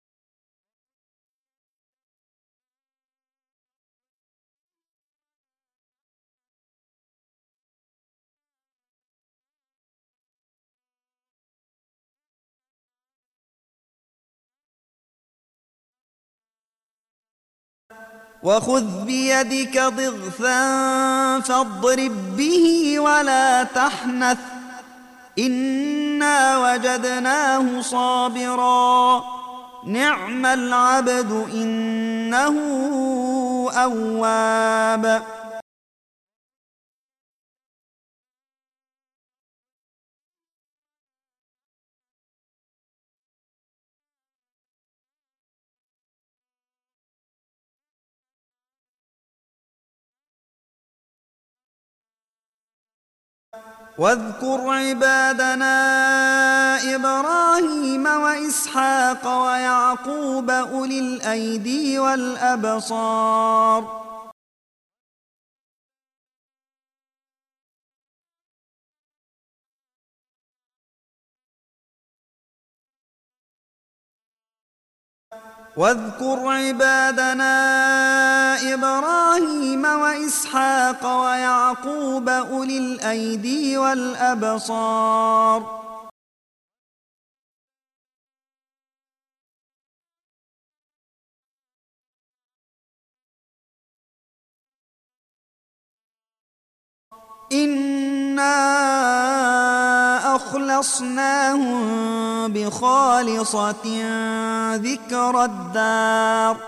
وخذ بيدك ضغثا فاضرب به ولا تحنث إنا وجدناه صابرا نعم العبد إنه أواب. واذكر عبادنا إبراهيم وإسحاق ويعقوب أولي الأيدي والأبصار. واذكر عبادنا إبراهيم وإسحاق ويعقوب أولي الأيدي والأبصار. إنا أخلصناهم بخالصة ذكر الدار.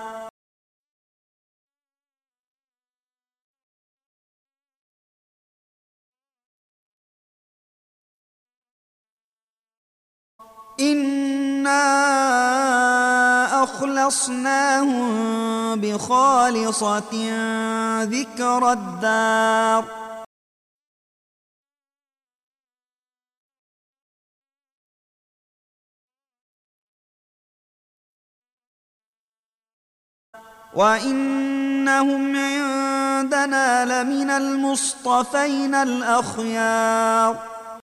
إنا أخلصناهم بخالصة ذكر الدار. وإنهم عندنا لمن المصطفين الأخيار.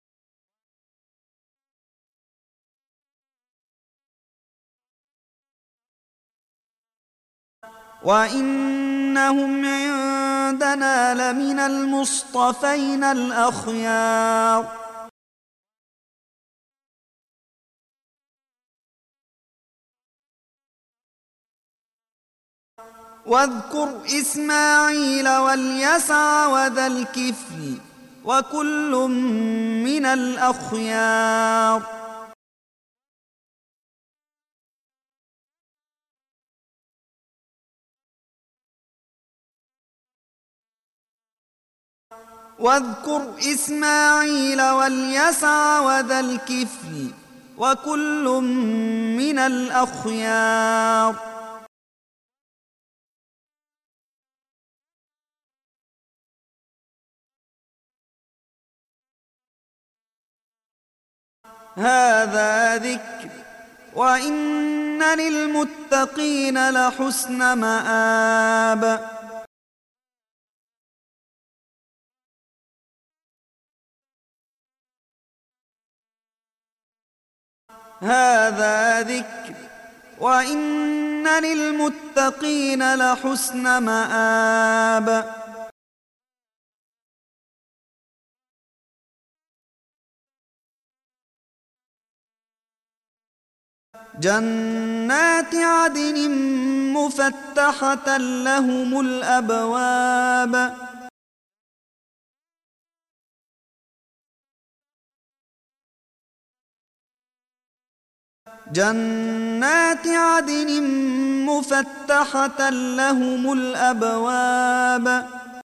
وإنهم عندنا لمن المصطفين الأخيار. واذكر إسماعيل واليسع وذا الكفل وكل من الأخيار. واذكر إسماعيل واليسع وذا الكفل وكل من الأخيار. هذا ذكر وإن للمتقين لحسن مآب. هذا ذكر وإن للمتقين لحسن مآب. جنات عدن مفتحة لهم الأبواب. جنات عدن مفتحة لهم الأبواب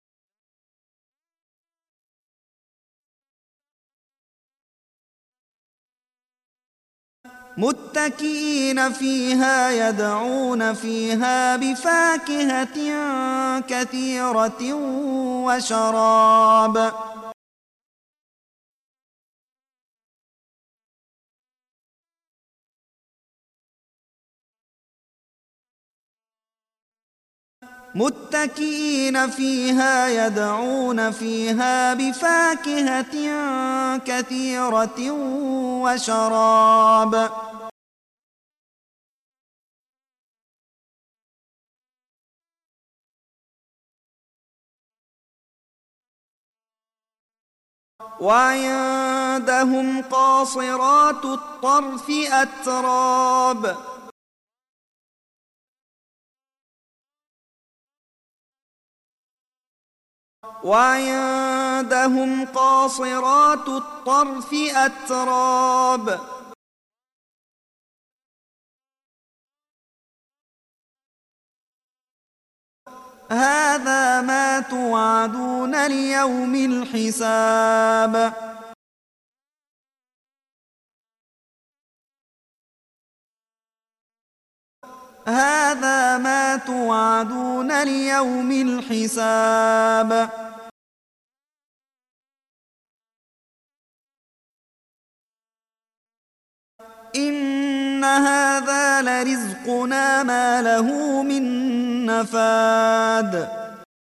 متكئين فيها يدعون فيها بفاكهة كثيرة وشراب متكئين فيها يدعون فيها بفاكهة كثيرة وشراب وعندهم قاصرات الطرف أتراب وعندهم قاصرات الطرف أتراب هذا ما توعدون ليوم الحساب هذا ما توعدون ليوم الحساب إن هذا لرزقنا ما له من نفاد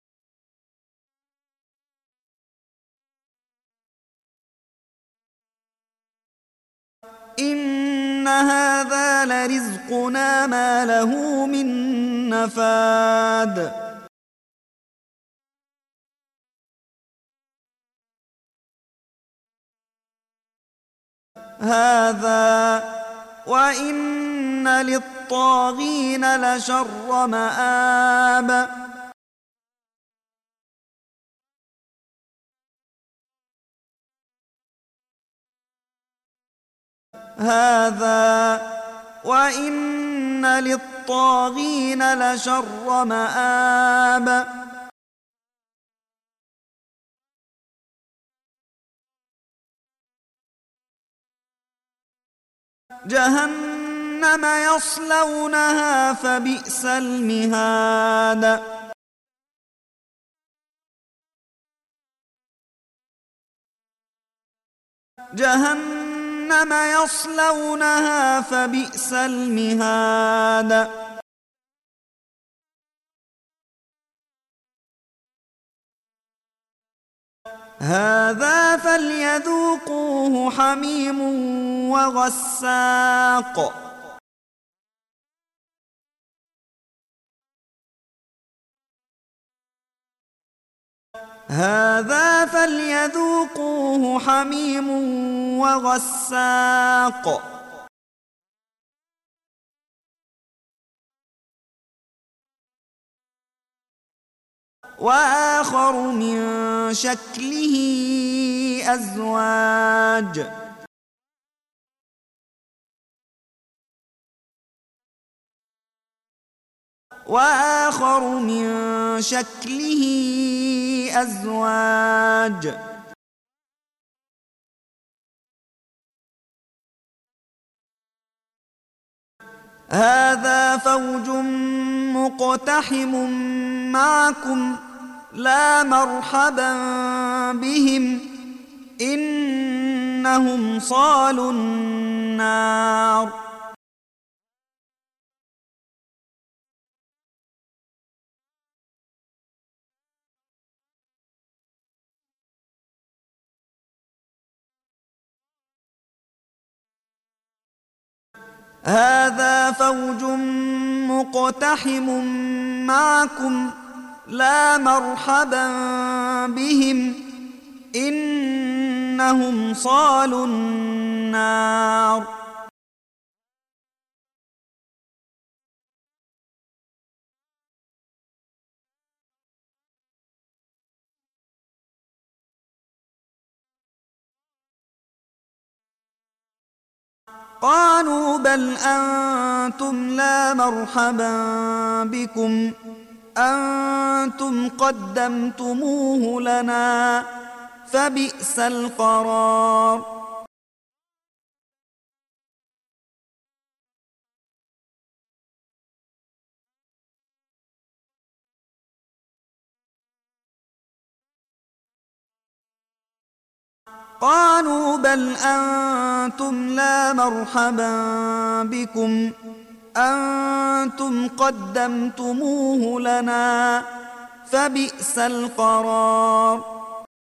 إن هذا لرزقنا ما له من نفاد هذا وإن للطاغين لشر مآب هذا وإن للطاغين لشر مآب جهنم يصلونها فبئس المهاد جهنم يصلونها فبئس المهاد هذا فليذوقوه حميم وغساق هذا فليذوقوه حميم وغساق وآخر من شكله أزواج وآخر من شكله أزواج هذا فوج مقتحم معكم لا مرحبا بهم إنهم صالوا النار هذا فوج مقتحم معكم لا مرحبا بهم إنهم صالوا النار قالوا بل أنتم لا مرحبا بكم أنتم قدمتموه لنا فبئس القرار. قالوا بل أنتم لا مرحبا بكم أنتم قدمتموه لنا فبئس القرار.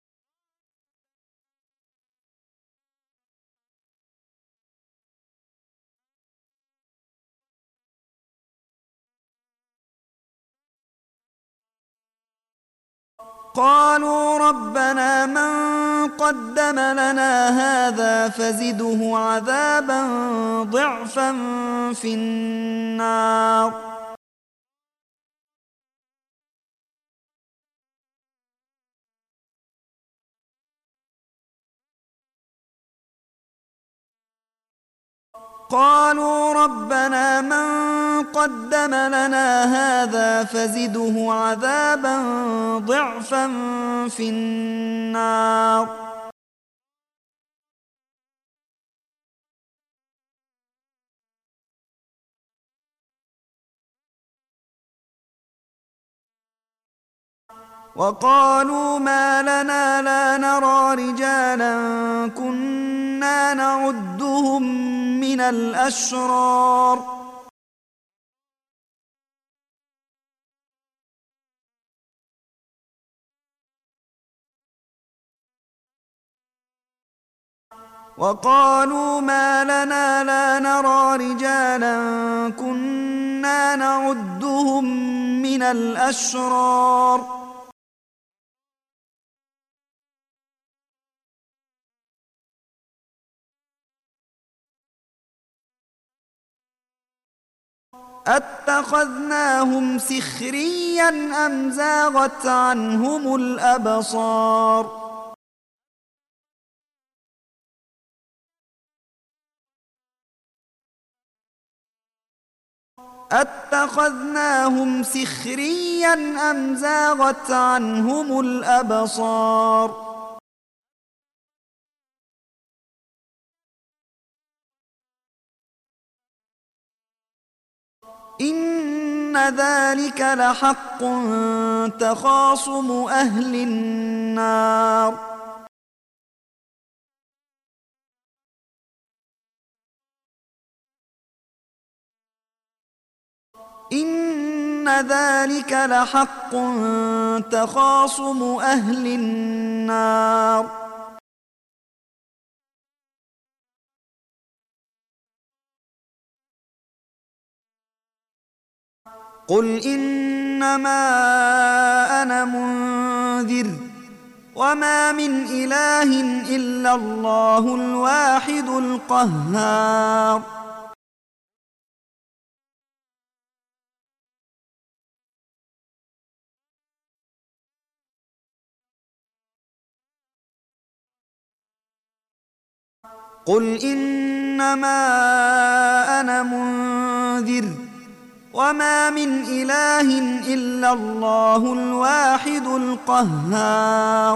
قالوا ربنا من قدم لنا هذا فزده عذابا ضعفا في النار. قالوا ربنا من قدم لنا هذا فزده عذابا ضعفا في النار. وقالوا ما لنا لا نرى رجالا كنا نعدهم من الأشرار. وقالوا ما لنا لا نرى رجالا كنا نعدهم من الأشرار. أتخذناهم سخريا أم زاغت عنهم الأبصار. أتخذناهم سخريا أم زاغت عنهم الأبصار. إن ذلك لحق تخاصم أهل النار. إن ذلك لحق تخاصم أهل النار. قل إنما أنا منذر وما من إله إلا الله الواحد القهار. قل إنما أنا منذر وما من إله إلا الله الواحد القهار.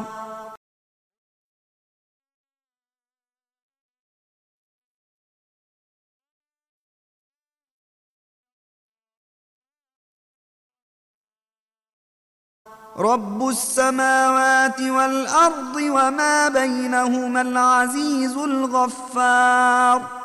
رب السماوات والأرض وما بينهما العزيز الغفار.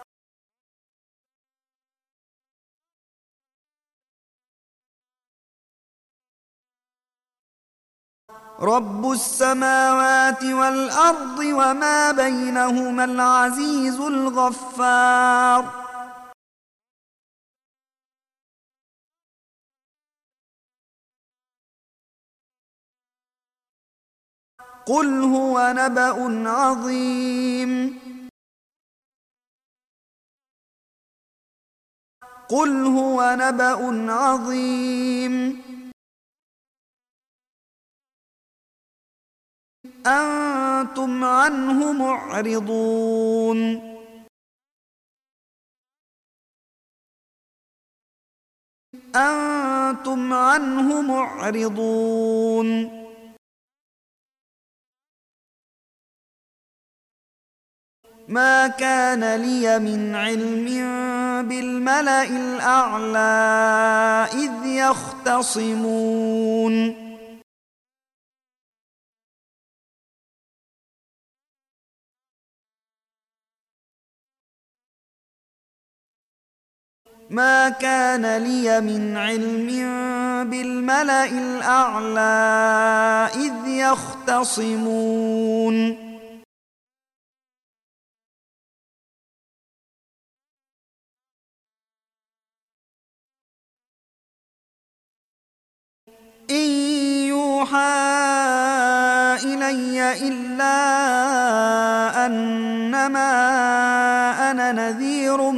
رب السماوات والأرض وما بينهما العزيز الغفار. قل هو نبأ عظيم. قل هو نبأ عظيم أنتم عنه معرضون. أنتم عنه معرضون ما كان لي من علم بالملأ الأعلى إذ يختصمون ما كان لي من علم بالملأ الأعلى إذ يختصمون إن يوحى إلي إلا أنما أنا نذير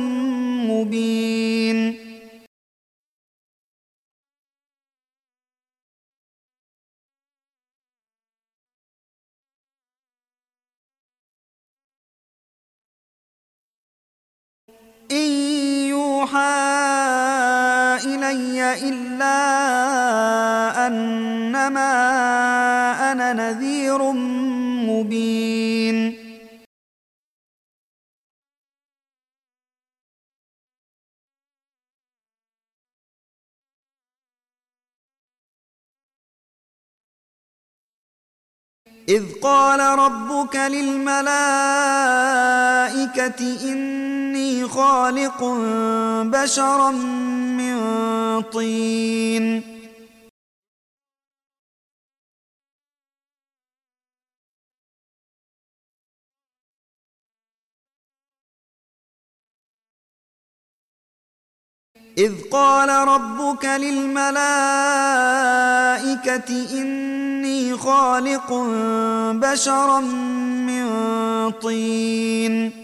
مبين إن يوحى إلي إلا أنما أنا نذير مبين إذ قال ربك للملائكة إني خالق بشرا من طين إذ قال ربك للملائكة إني خالق بشرا من طين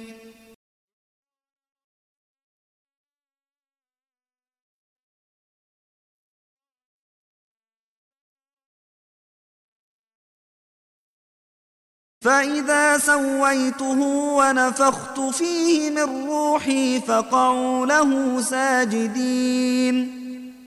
فإذا سويته ونفخت فيه من روحي فقعوا له ساجدين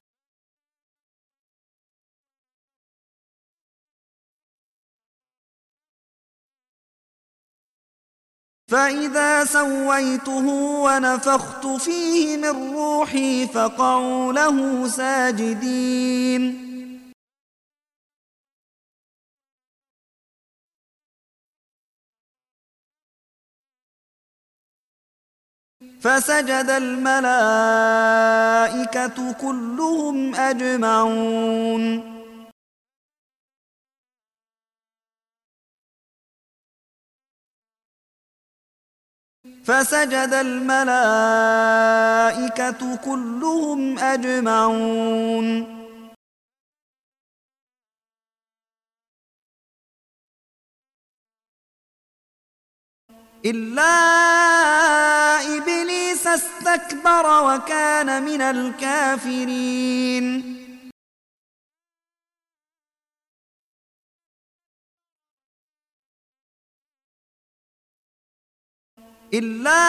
فإذا سويته ونفخت فيه من روحي فقعوا له ساجدين فسجد الملائكة كلهم أجمعون فسجد الملائكة كلهم أجمعون إلا إبليس استكبر وكان من الكافرين إلا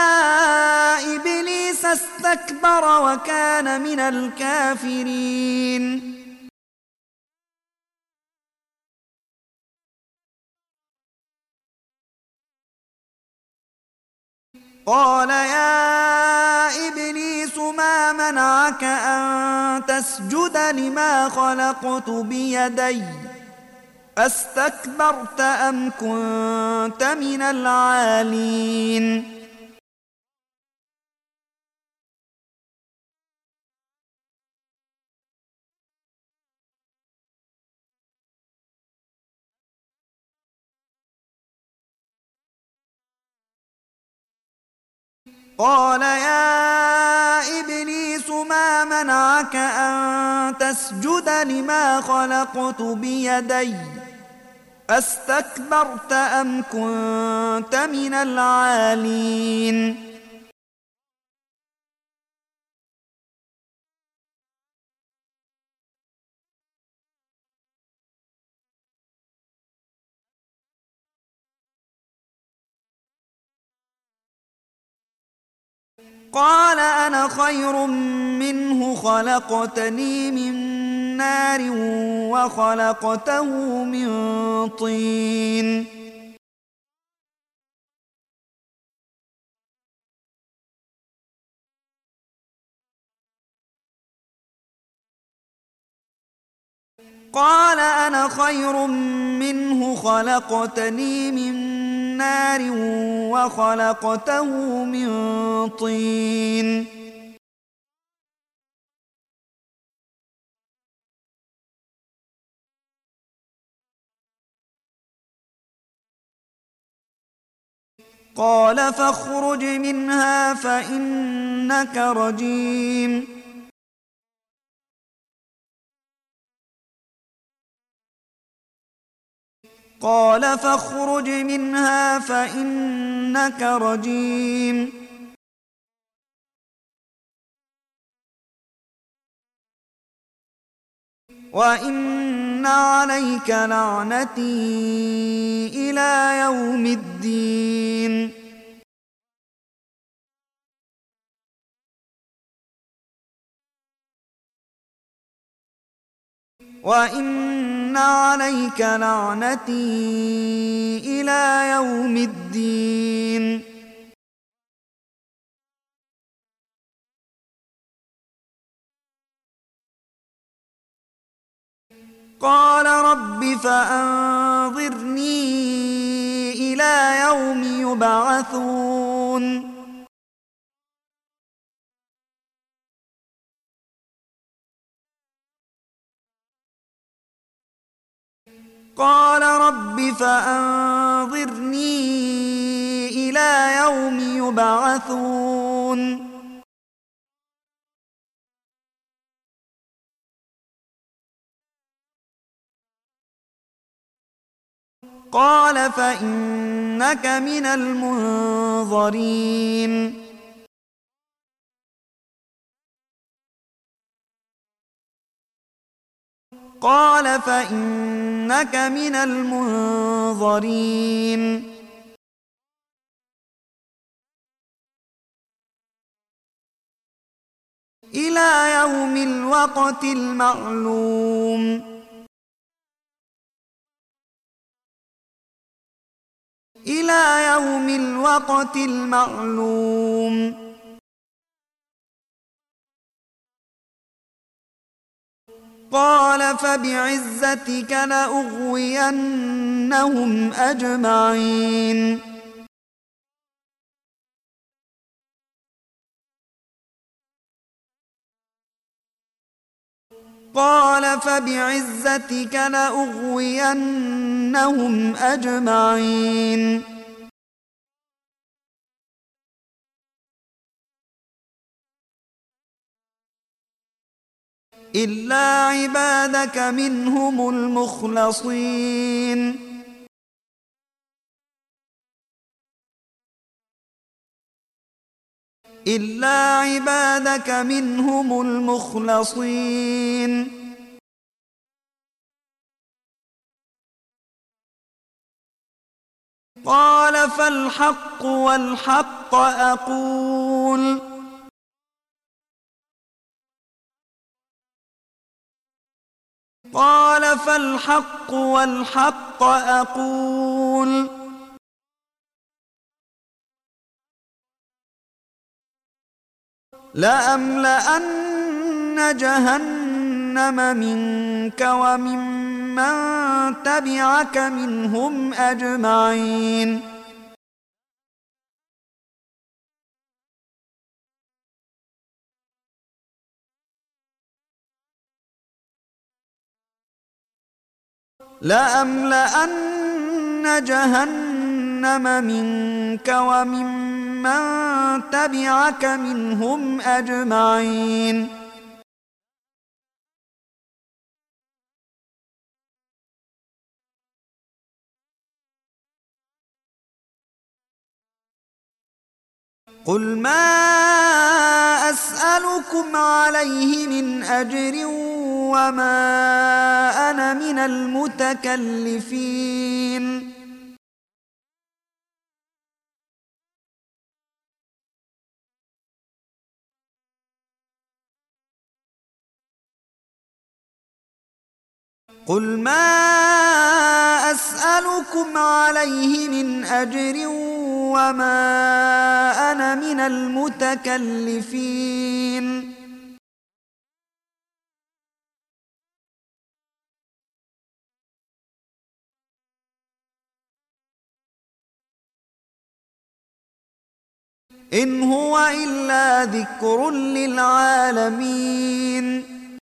إبليس استكبر وكان من الكافرين قال يا إبليس ما منعك أن تسجد لما خلقت بيدي أستكبرت أم كنت من العالين قال يا إبليس ما منعك أن تسجد لما خلقت بيدي أستكبرت أم كنت من العالين قال أنا خير منه خلقتني من نار وخلقته من طين قال أنا خير منه خلقتني من نار وخلقته من طين قال فاخرج منها فإنك رجيم قال فاخرج منها فإنك رجيم وإن عليك لعنتي إلى يوم الدين وإن عليك لعنتي إلى يوم الدين قال رب فأنظرني إلى يوم يبعثون قال رب فأنظرني إلى يوم يبعثون قال فإنك من المنظرين قال فإنك من المنظرين إلى يوم الوقت المعلوم إلى يوم الوقت المعلوم قال فبعزتك لأغوينهم أجمعين قال فبعزتك لأغوينهم أجمعين إلا عبادك منهم المخلصين إلا عبادك منهم المخلصين قال فالحق والحق أقول قال فالحق والحق أقول لأملأن جهنم منك وممن تبعك منهم أجمعين لأملأن جهنم منك وممن تبعك منهم أجمعين قل ما أسألكم عليه من أجر وما أنا من المتكلفين قل ما أسألكم عليه من أجر وما أنا من المتكلفين إن هو إلا ذكر للعالمين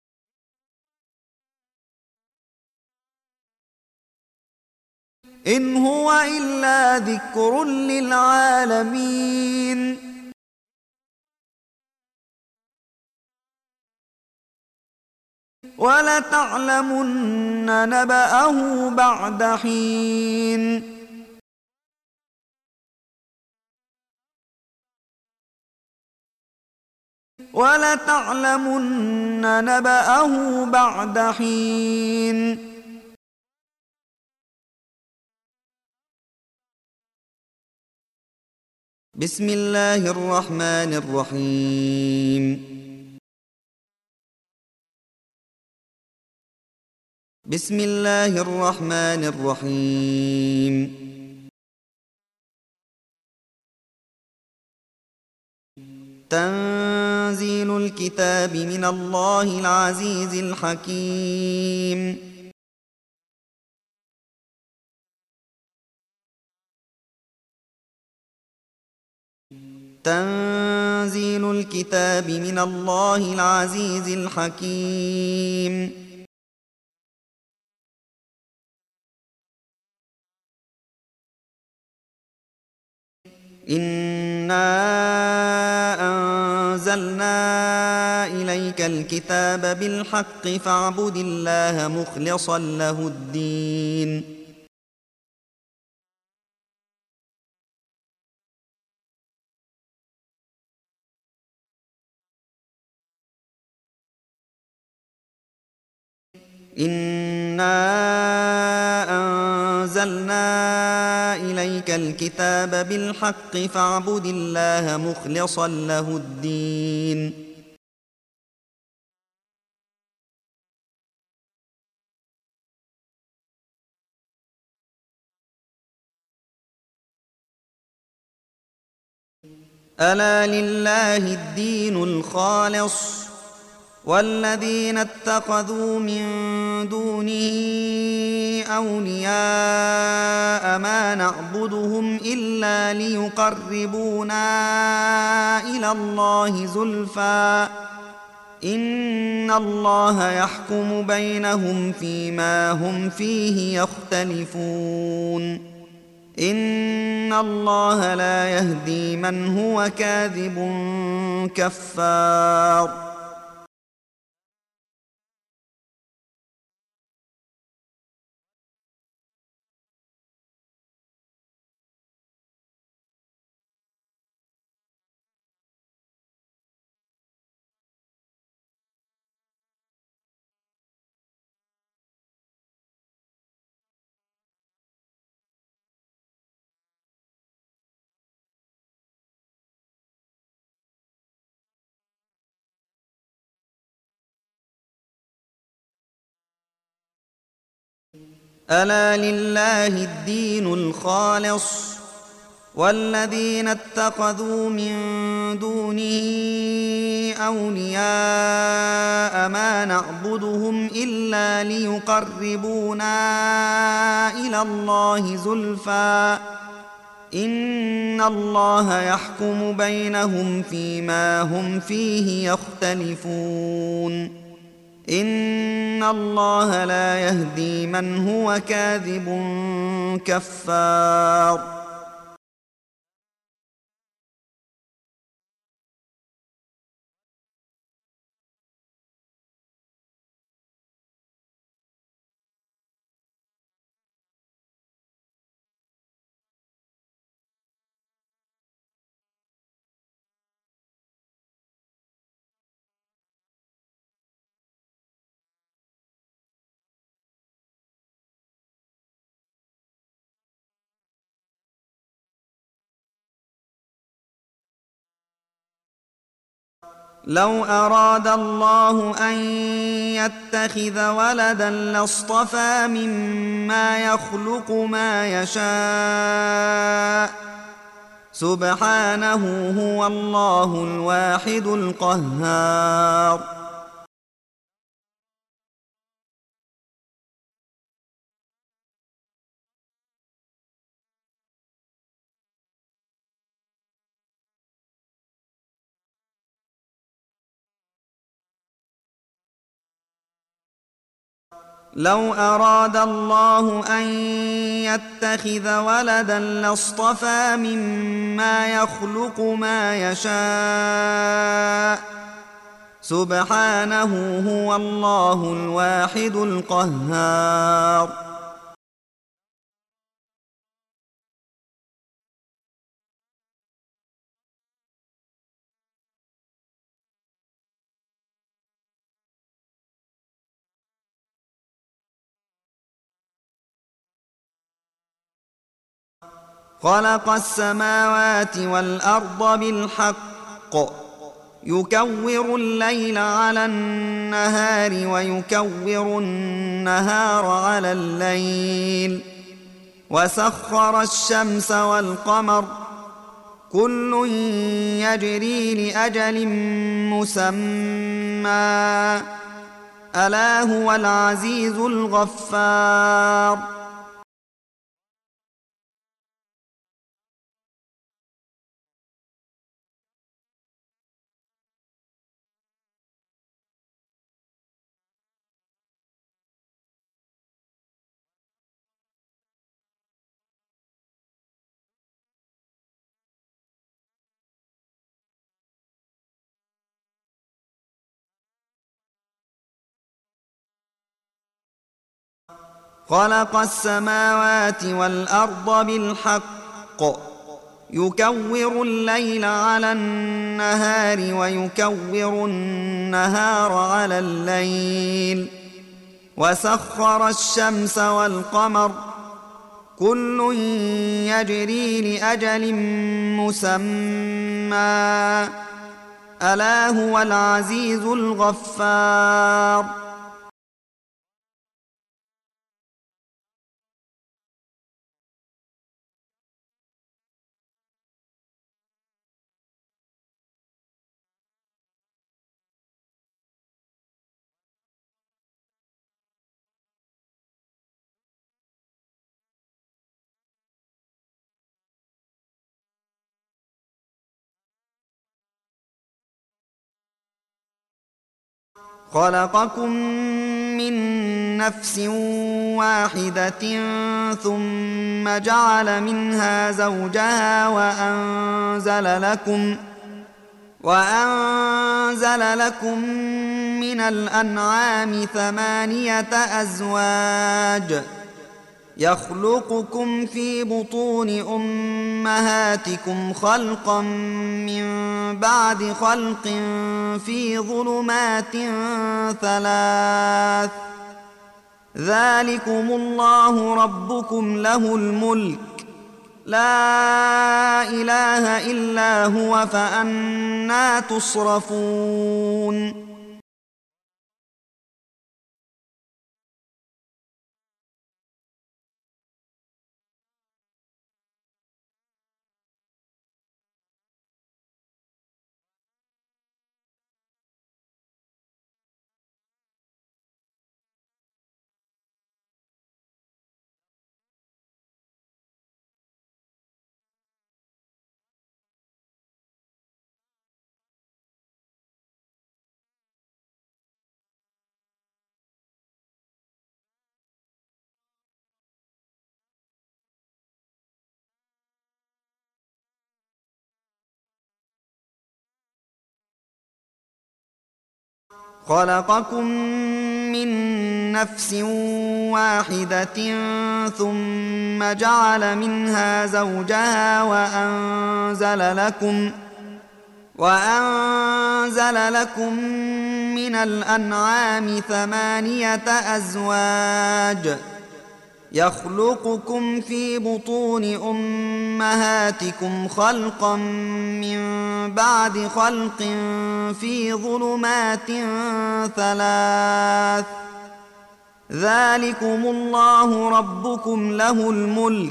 إن هو إلا ذكر للعالمين ولتعلمن نبأه بعد حين ولتعلمن نبأه بعد حين بسم الله الرحمن الرحيم بسم الله الرحمن الرحيم تنزيل الكتاب من الله العزيز الحكيم تنزيل الكتاب من الله العزيز الحكيم إنا أنزلنا إليك الكتاب بالحق فاعبد الله مخلصا له الدين إنا أنزلنا إليك الكتاب بالحق فاعبد الله مخلصا له الدين ألا لله الدين الخالص والذين اتخذوا من دونه أولياء ما نعبدهم إلا ليقربونا إلى الله زلفى إن الله يحكم بينهم فيما هم فيه يختلفون إن الله لا يهدي من هو كاذب كفار ألا لله الدين الخالص والذين اتخذوا من دونه أولياء ما نعبدهم إلا ليقربونا إلى الله زلفى إن الله يحكم بينهم فيما هم فيه يختلفون إن الله لا يهدي من هو كاذب كفار لو أراد الله أن يتخذ ولدا لاصطفى مما يخلق ما يشاء سبحانه هو الله الواحد القهار. لو أراد الله أن يتخذ ولدا لاصطفى مما يخلق ما يشاء سبحانه هو الله الواحد القهار. خلق السماوات والأرض بالحق يكور الليل على النهار ويكور النهار على الليل وسخر الشمس والقمر كل يجري لأجل مسمى ألا هو العزيز الغفار. خلق السماوات والأرض بالحق يكور الليل على النهار ويكور النهار على الليل وسخر الشمس والقمر كل يجري لأجل مسمى ألا هو العزيز الغفار. خلقكم من نفس واحدة ثم جعل منها زوجها وأنزل لكم وأنزل لكم من الأنعام ثمانية أزواج يخلقكم في بطون أمهاتكم خلقا من بعد خلق في ظلمات ثلاث ذلكم الله ربكم له الملك لا إله إلا هو فأنى تصرفون. خلقكم من نفس واحدة ثم جعل منها زوجها وأنزل لكم وأنزل لكم من الأنعام ثمانية أزواج يخلقكم في بطون أمهاتكم خلقا من بعد خلق في ظلمات ثلاث ذلكم الله ربكم له الملك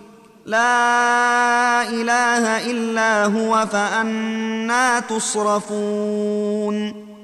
لا إله إلا هو فأنى تصرفون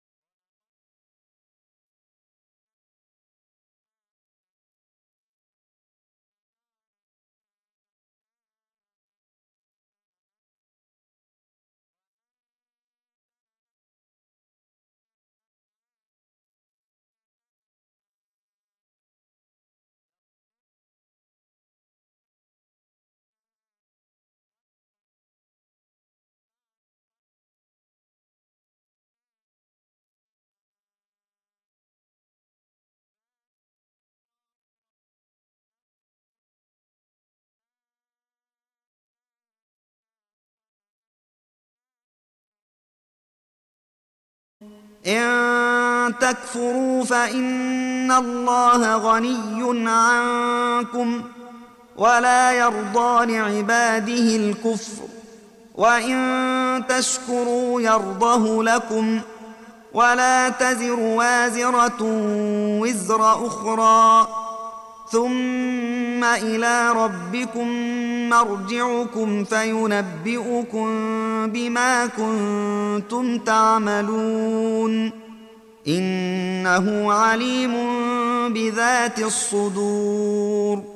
إن تكفروا فإن الله غني عنكم ولا يرضى لعباده الكفر وإن تشكروا يرضه لكم ولا تزر وازرة وزر أخرى ثم إلى ربكم مرجعكم فينبئكم بما كنتم تعملون إنه عليم بذات الصدور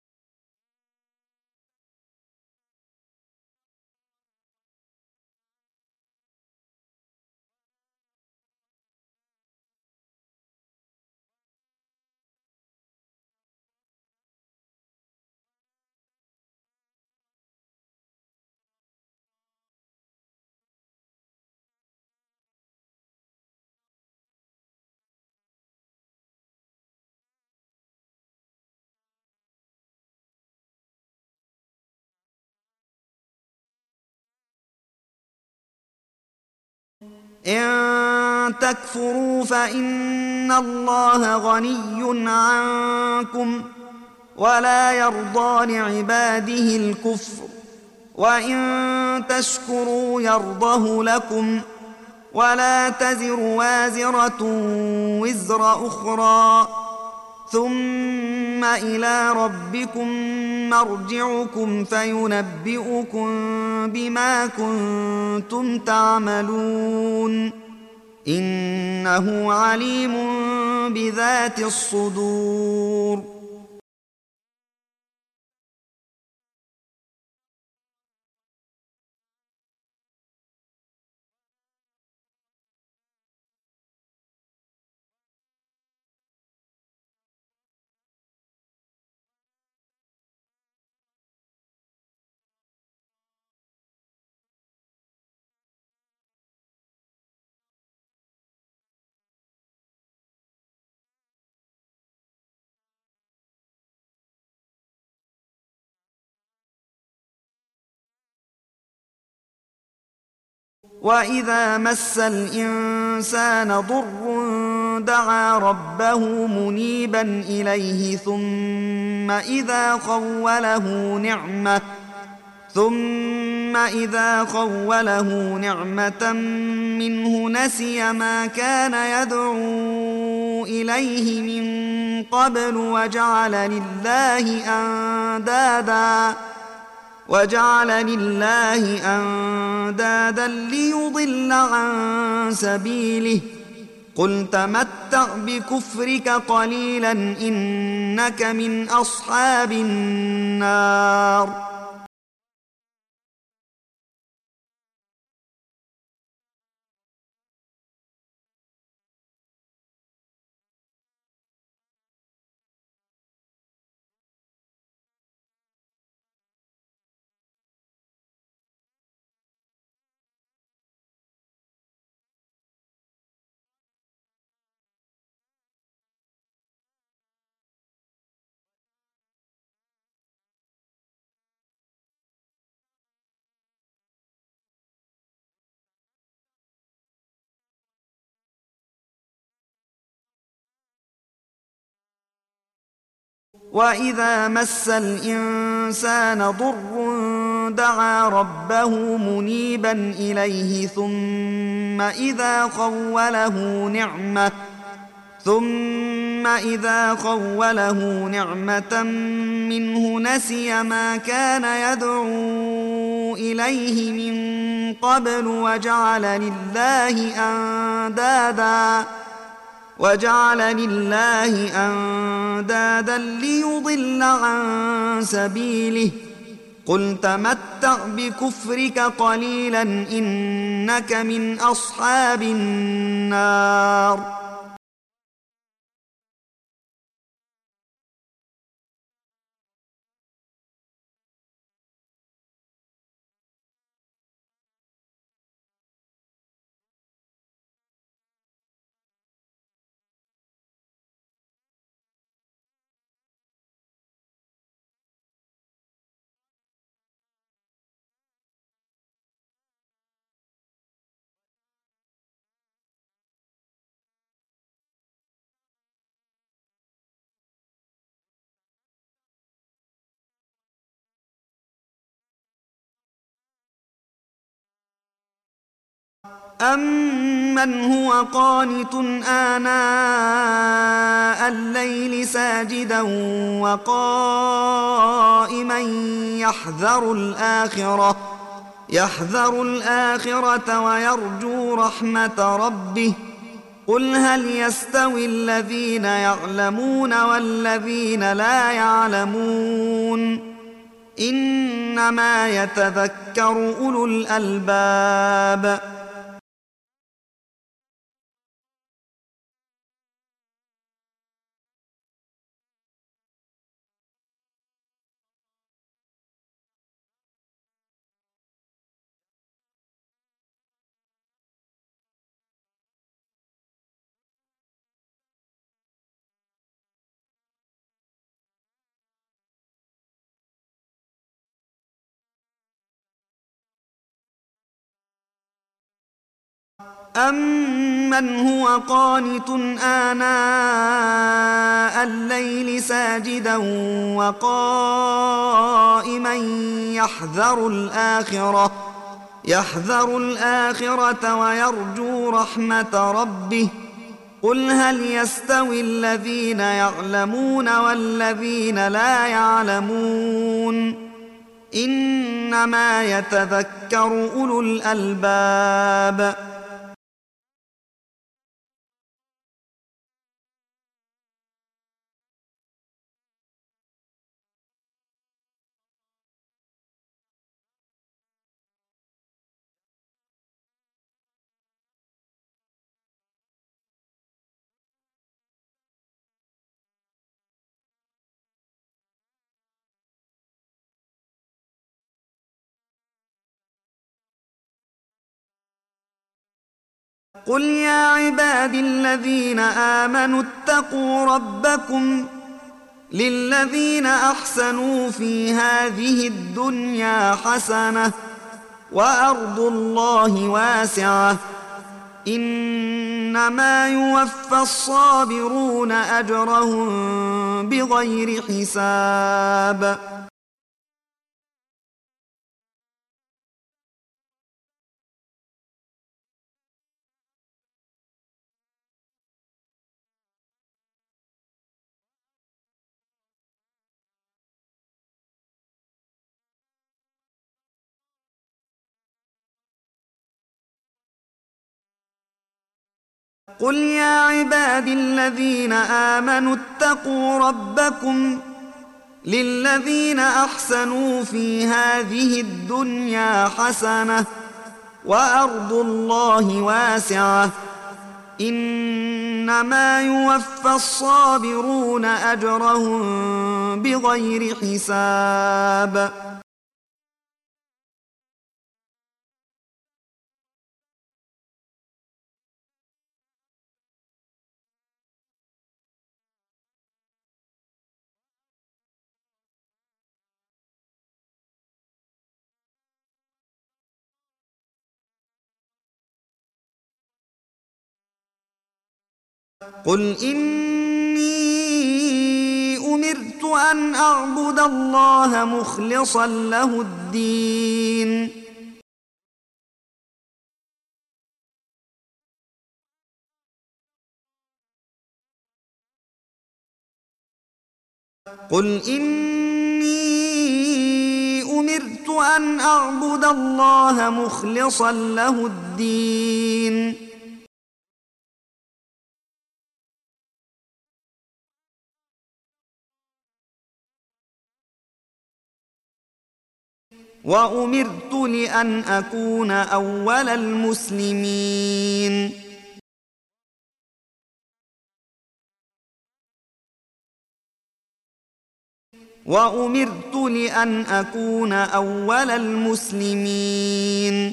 إن تكفروا فإن الله غني عنكم ولا يرضى لعباده الكفر وإن تشكروا يرضه لكم ولا تزر وازرة وزر أخرى ثم إلى ربكم مرجعكم فينبئكم بما كنتم تعملون إنه عليم بذات الصدور وإذا مس الإنسان ضر دعا ربه منيبا إليه ثم إذا خوله نعمة ثم إذا خوله نعمة منه نسي ما كان يدعو إليه من قبل وجعل لله أندادا وجعل لله أندادا ليضل عن سبيله قل تمتع بكفرك قليلا إنك من أصحاب النار وإذا مس الإنسان ضر دعا ربه منيبا إليه ثم إذا خوله نعمة ثم إذا خوله نعمة منه نسي ما كان يدعو إليه من قبل وجعل لله أندادا وجعل لله أندادا ليضل عن سبيله قل تمتع بكفرك قليلا إنك من أصحاب النار. أَمَّنْ هُوَ قَانِتٌ آنَاءَ اللَّيْلِ سَاجِدًا وَقَائِمًا يَحْذَرُ الْآخِرَةَ يَحْذَرُ الْآخِرَةَ وَيَرْجُو رَحْمَةَ رَبِّهِ قُلْ هَلْ يَسْتَوِي الَّذِينَ يَعْلَمُونَ وَالَّذِينَ لَا يَعْلَمُونَ إِنَّمَا يَتَذَكَّرُ أُولُو الْأَلْبَابِ. أَمَّنْ هُوَ قَانِتٌ آنَاءَ اللَّيْلِ سَاجِدًا وَقَائِمًا يَحْذَرُ الْآخِرَةَ يَحْذَرُ الْآخِرَةَ وَيَرْجُو رَحْمَةَ رَبِّهِ قُلْ هَلْ يَسْتَوِي الَّذِينَ يَعْلَمُونَ وَالَّذِينَ لَا يَعْلَمُونَ إِنَّمَا يَتَذَكَّرُ أُولُو الْأَلْبَابِ. قُلْ يَا عِبَادِي الَّذِينَ آمَنُوا اتَّقُوا رَبَّكُمْ لِلَّذِينَ أَحْسَنُوا فِي هَٰذِهِ الدُّنْيَا حَسَنَةٌ وَأَرْضُ اللَّهِ وَاسِعَةٌ إِنَّمَا يُوَفَّى الصَّابِرُونَ أَجْرَهُم بِغَيْرِ حِسَابٍ. قُلْ يَا عِبَادِي الَّذِينَ آمَنُوا اتَّقُوا رَبَّكُمْ لِلَّذِينَ أَحْسَنُوا فِي هَٰذِهِ الدُّنْيَا حَسَنَةٌ وَأَرْضُ اللَّهِ وَاسِعَةٌ إِنَّمَا يُوَفَّى الصَّابِرُونَ أَجْرَهُم بِغَيْرِ حِسَابٍ. قُلْ إِنِّي أمرت أن أعبد الله مخلصا له الدين. قل إني أمرت أن أعبد الله مخلصا له الدين. وأمرت لأن أكون أول المسلمين. وأمرت لأن أكون أول المسلمين.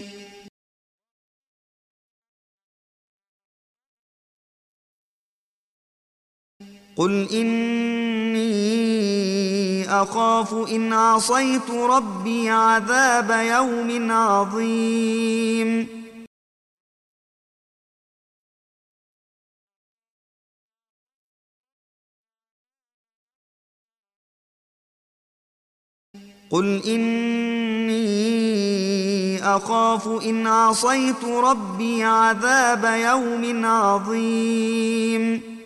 قل إني أخاف إن عصيت ربي عذاب يوم عظيم. قل إني أخاف إن عصيت ربي عذاب يوم عظيم.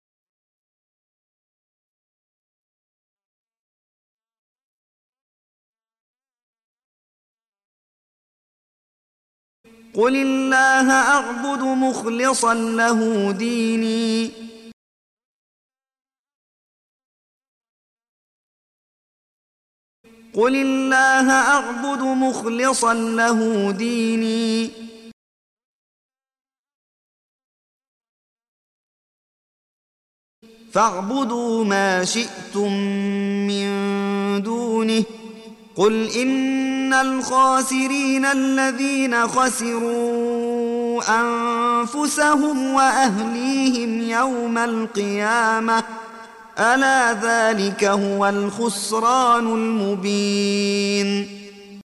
قل الله أعبد مخلصا له ديني. قل الله أعبد مخلصا له ديني. فاعبدوا ما شئتم من دونه. قل إن الخاسرين الذين خسروا أنفسهم وأهليهم يوم القيامة ألا ذلك هو الخسران المبين.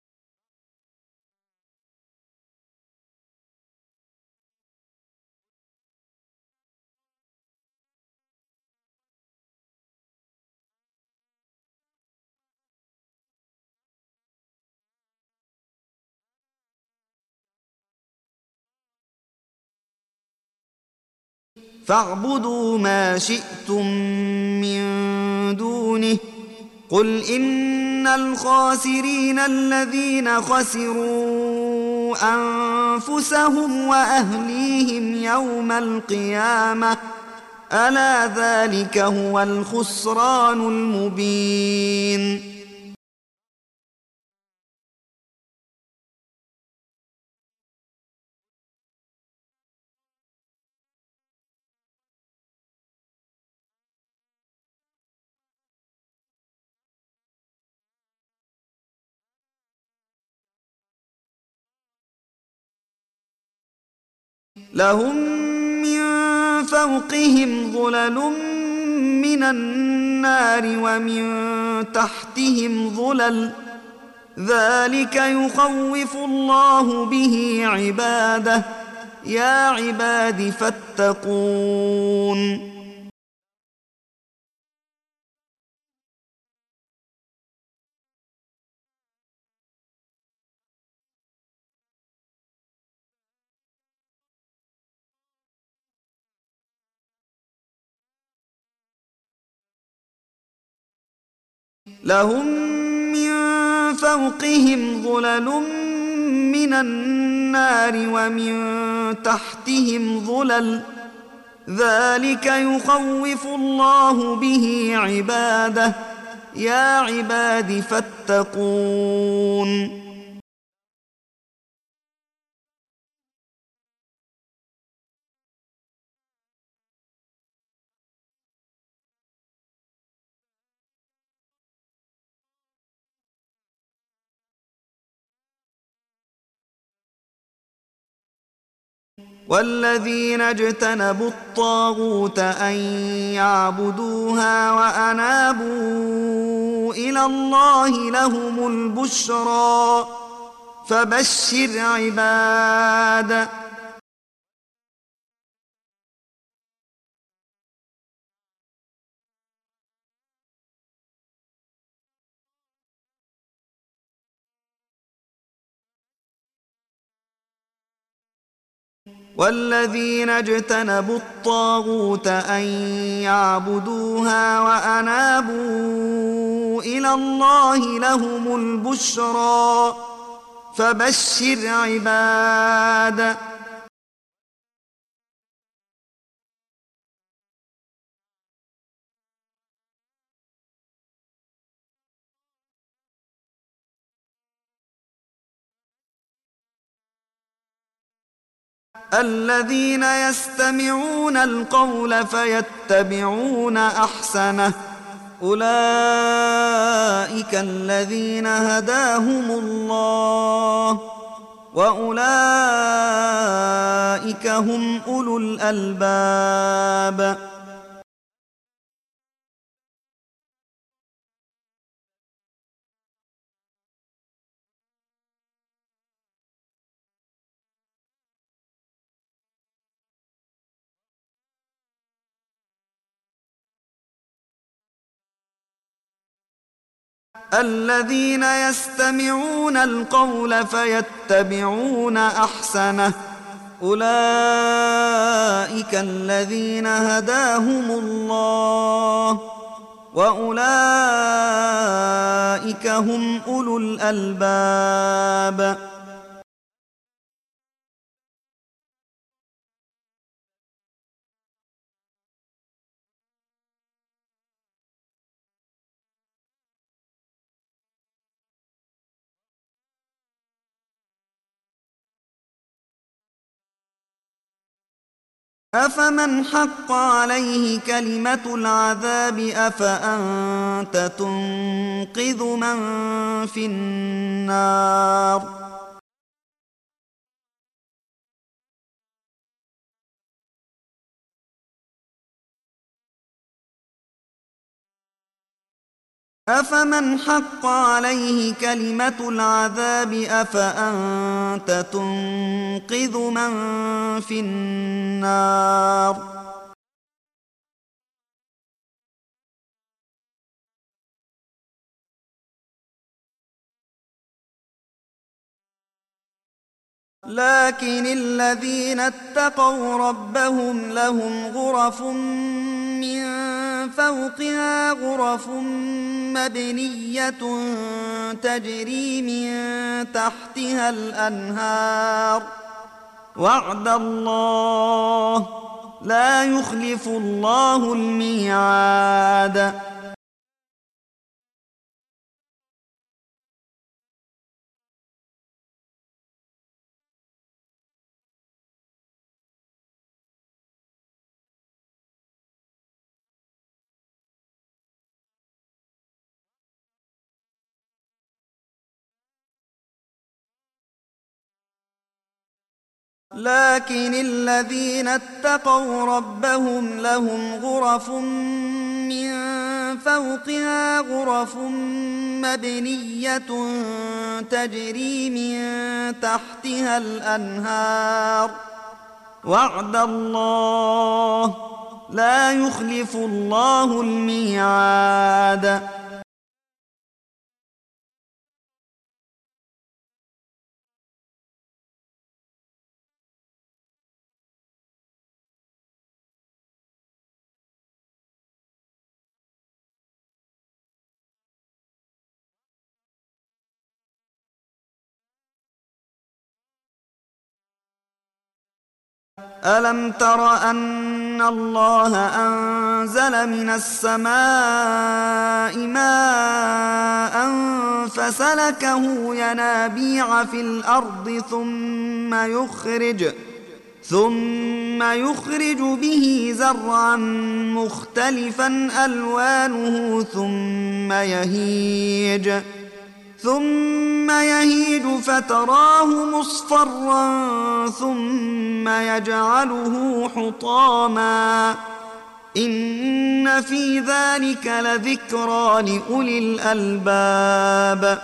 فاعبدوا ما شئتم من دونه. قل إن الخاسرين الذين خسروا أنفسهم وأهليهم يوم القيامة ألا ذلك هو الخسران المبين. لهم من فوقهم ظلل من النار ومن تحتهم ظلل ذلك يخوف الله به عباده يا عباد فاتقون. لهم من فوقهم ظلل من النار ومن تحتهم ظلل ذلك يخوف الله به عباده يا عباد فاتقون. والذين اجتنبوا الطاغوت أن يعبدوها وأنابوا إلى الله لهم البشرى فبشر عباد. والذين اجتنبوا الطاغوت أن يعبدوها وأنابوا إلى الله لهم البشرى فبشر عباد. الذين يستمعون القول فيتبعون أحسنه أولئك الذين هداهم الله وأولئك هم أولو الألباب. الذين يستمعون القول فيتبعون أحسنه أولئك الذين هداهم الله وأولئك هم أولو الألباب. أفمن حق عليه كلمة العذاب أفأنت تنقذ من في النار. أفمن حق عليه كلمة العذاب أفأنت تنقذ من في النار. لكن الذين اتقوا ربهم لهم غرف من فوقها غرف مبنية تجري من تحتها الأنهار وعد الله لا يخلف الله الميعاد. لكن الذين اتقوا ربهم لهم غرف من فوقها غرف مبنية تجري من تحتها الأنهار وعد الله لا يخلف الله الميعاد. ألم تر أن الله أنزل من السماء ماء فسلكه ينابيع في الأرض ثم يخرج ثم يخرج به زرعا مختلفا ألوانه ثم يهيج ثم يهيج فتراه مصفرا ثم يجعله حطاما إن في ذلك لذكرى لأولي الألباب.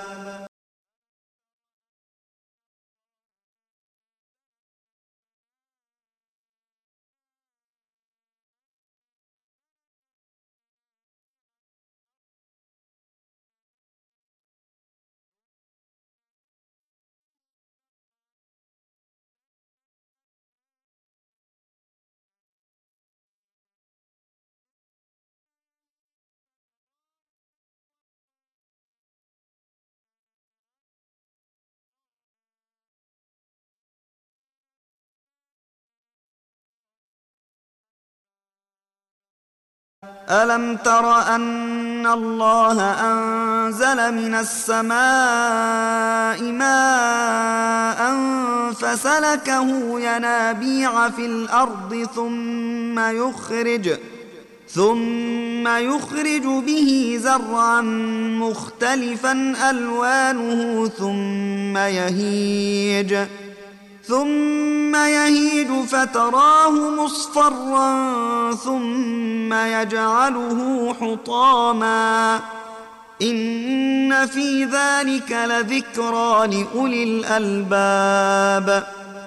ألم تر أن الله أنزل من السماء ماء فسلكه ينابيع في الأرض ثم يخرج ثم يخرج به زرعا مختلفا ألوانه ثم يهيج ثم يهيج فتراه مصفرا ثم يجعله حطاما إن في ذلك لذكرى لأولي الألباب.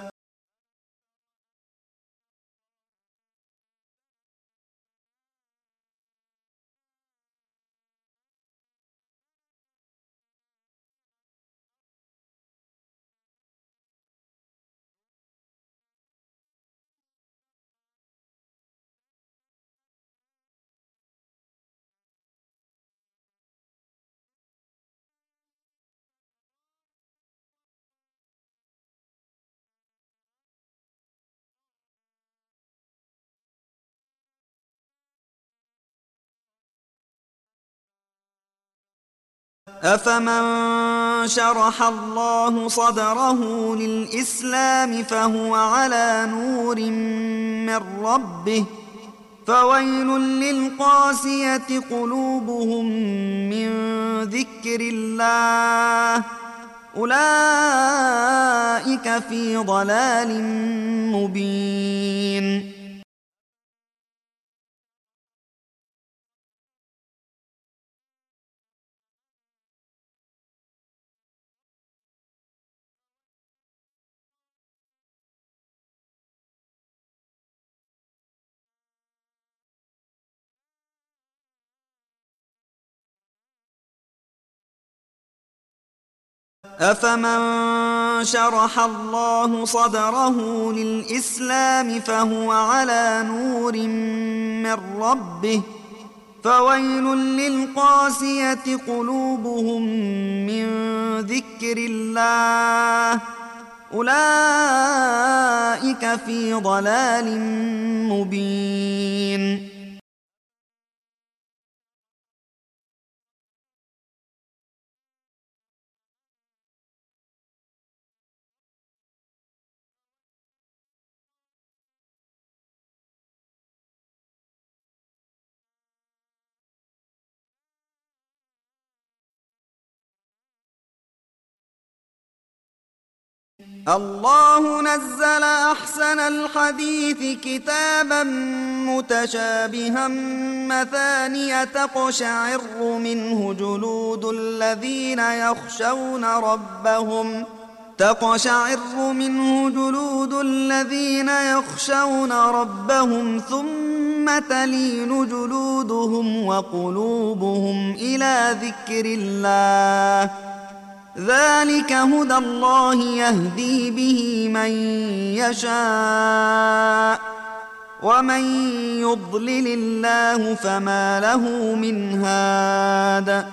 أفمن شرح الله صدره للإسلام فهو على نور من ربه فويل للقاسية قلوبهم من ذكر الله أولئك في ضلال مبين. أفمن شرح الله صدره للإسلام فهو على نور من ربه فويل للقاسية قلوبهم من ذكر الله أولئك في ضلال مبين. الله نزل أحسن الحديث كتابا متشابها مثانية تقشعر منه جلود الذين يخشون ربهم تقشعر منه جلود الذين يخشون ربهم ثم تلين جلودهم وقلوبهم إلى ذكر الله ذلك هدى الله يهدي به من يشاء ومن يضلل الله فما له من هاد.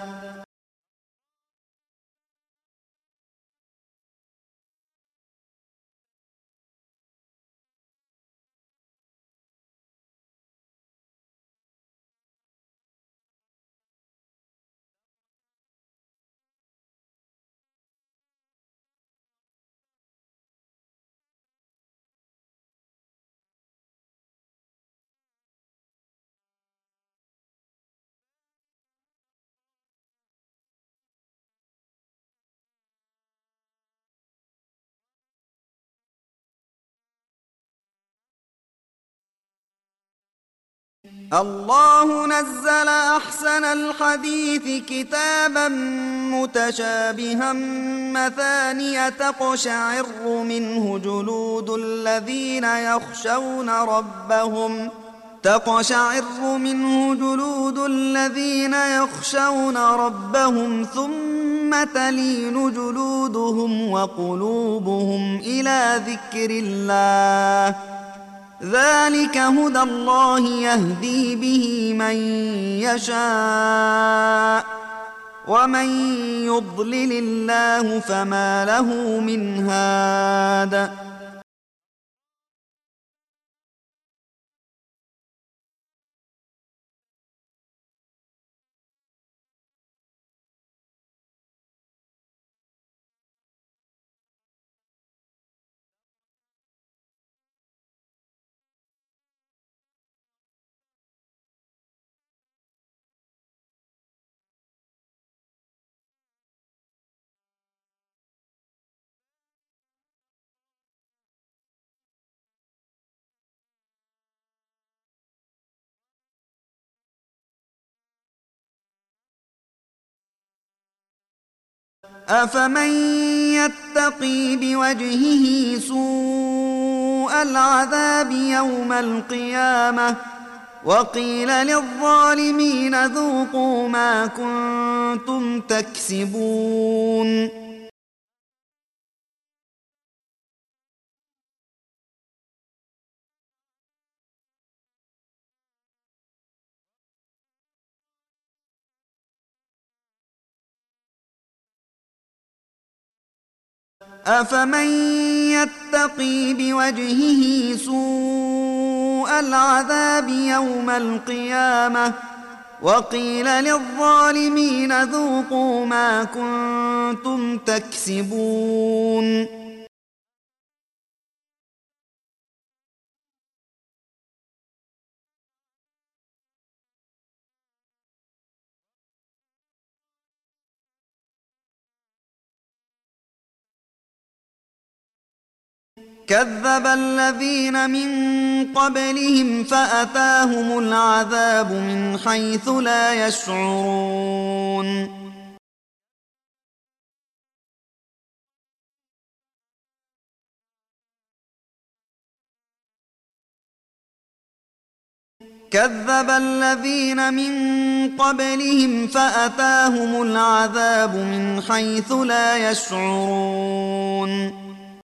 الله نزل أحسن الحديث كتابا متشابها مثانية تقشعر منه جلود الذين يخشون ربهم تقشعر منه جلود الذين يخشون ربهم ثم تلين جلودهم وقلوبهم إلى ذكر الله ذلك هدى الله يهدي به من يشاء ومن يضلل الله فما له من هاد. أفمن يتقي بوجهه سوء العذاب يوم القيامة وقيل للظالمين ذوقوا ما كنتم تكسبون أفمن يتقي بوجهه سوء العذاب يوم القيامة وقيل للظالمين ذوقوا ما كنتم تكسبون كذب الذين من قبلهم فأتاهم العذاب من حيث لا يشعرون كذب الذين من قبلهم فأتاهم العذاب من حيث لا يشعرون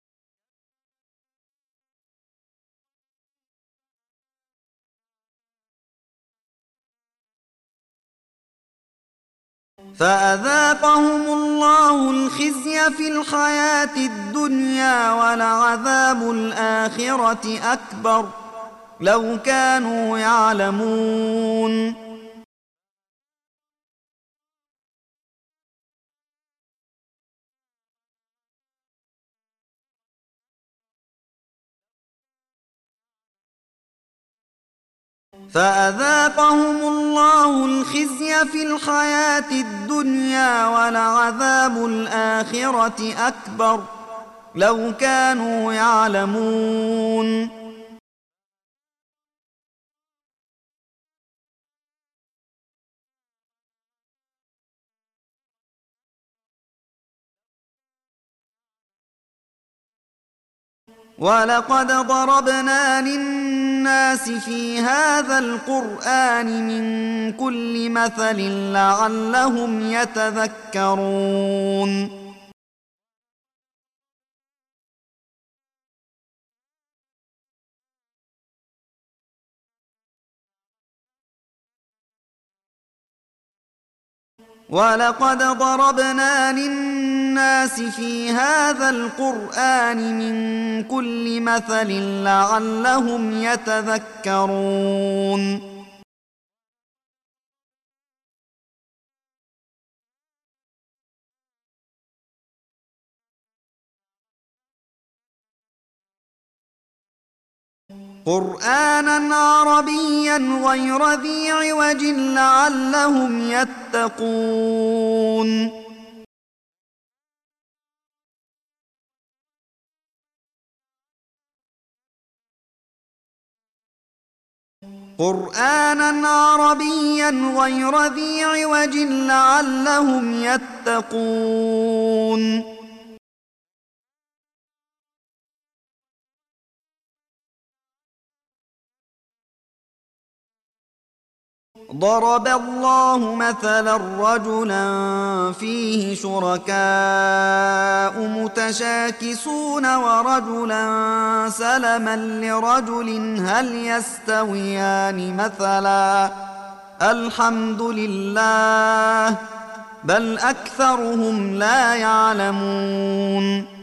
فأذاقهم الله الخزي في الحياة الدنيا ولعذاب الآخرة أكبر لو كانوا يعلمون فأذاقهم الله الخزي في الحياة الدنيا ولعذاب الآخرة أكبر لو كانوا يعلمون ولقد ضربنا للناس في هذا القرآن من كل مثل لعلهم يتذكرون ولقد ضربنا للناس في هذا القرآن من كل مثل لعلهم يتذكرون قرآنا عربيا غير ذي عوج لعلهم يتقون قرآنا عربيا غير ذي عوج لعلهم يتقون ضرب الله مثلا رجلا فيه شركاء متشاكسون ورجلا سلما لرجل هل يستويان مثلا الحمد لله بل أكثرهم لا يعلمون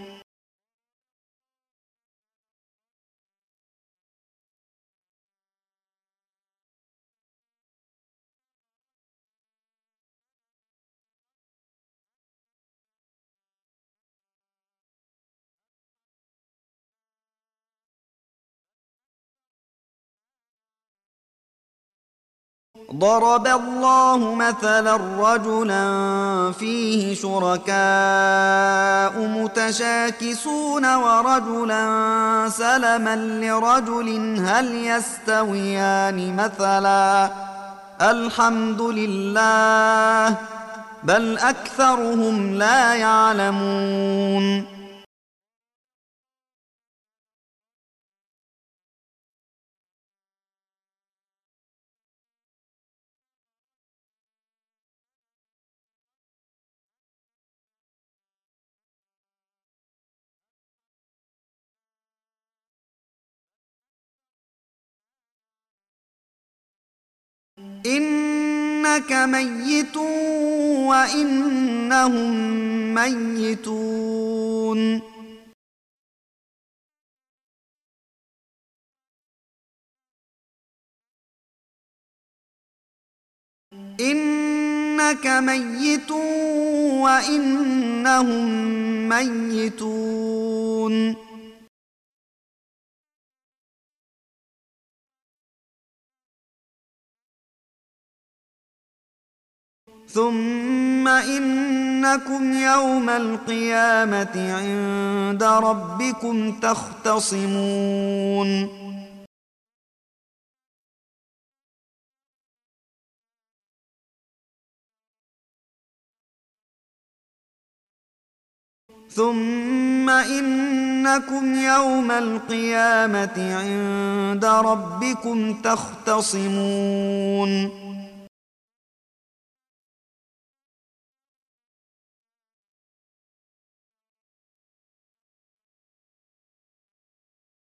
ضرب الله مثلا رجلا فيه شركاء متشاكسون ورجلا سلما لرجل هل يستويان مثلا الحمد لله بل أكثرهم لا يعلمون. إنك ميت وإنهم ميتون. إنك ميت وإنهم ميتون. ثم إنكم يوم القيامة عند ربكم تختصمون. ثم إنكم يوم القيامة عند ربكم تختصمون.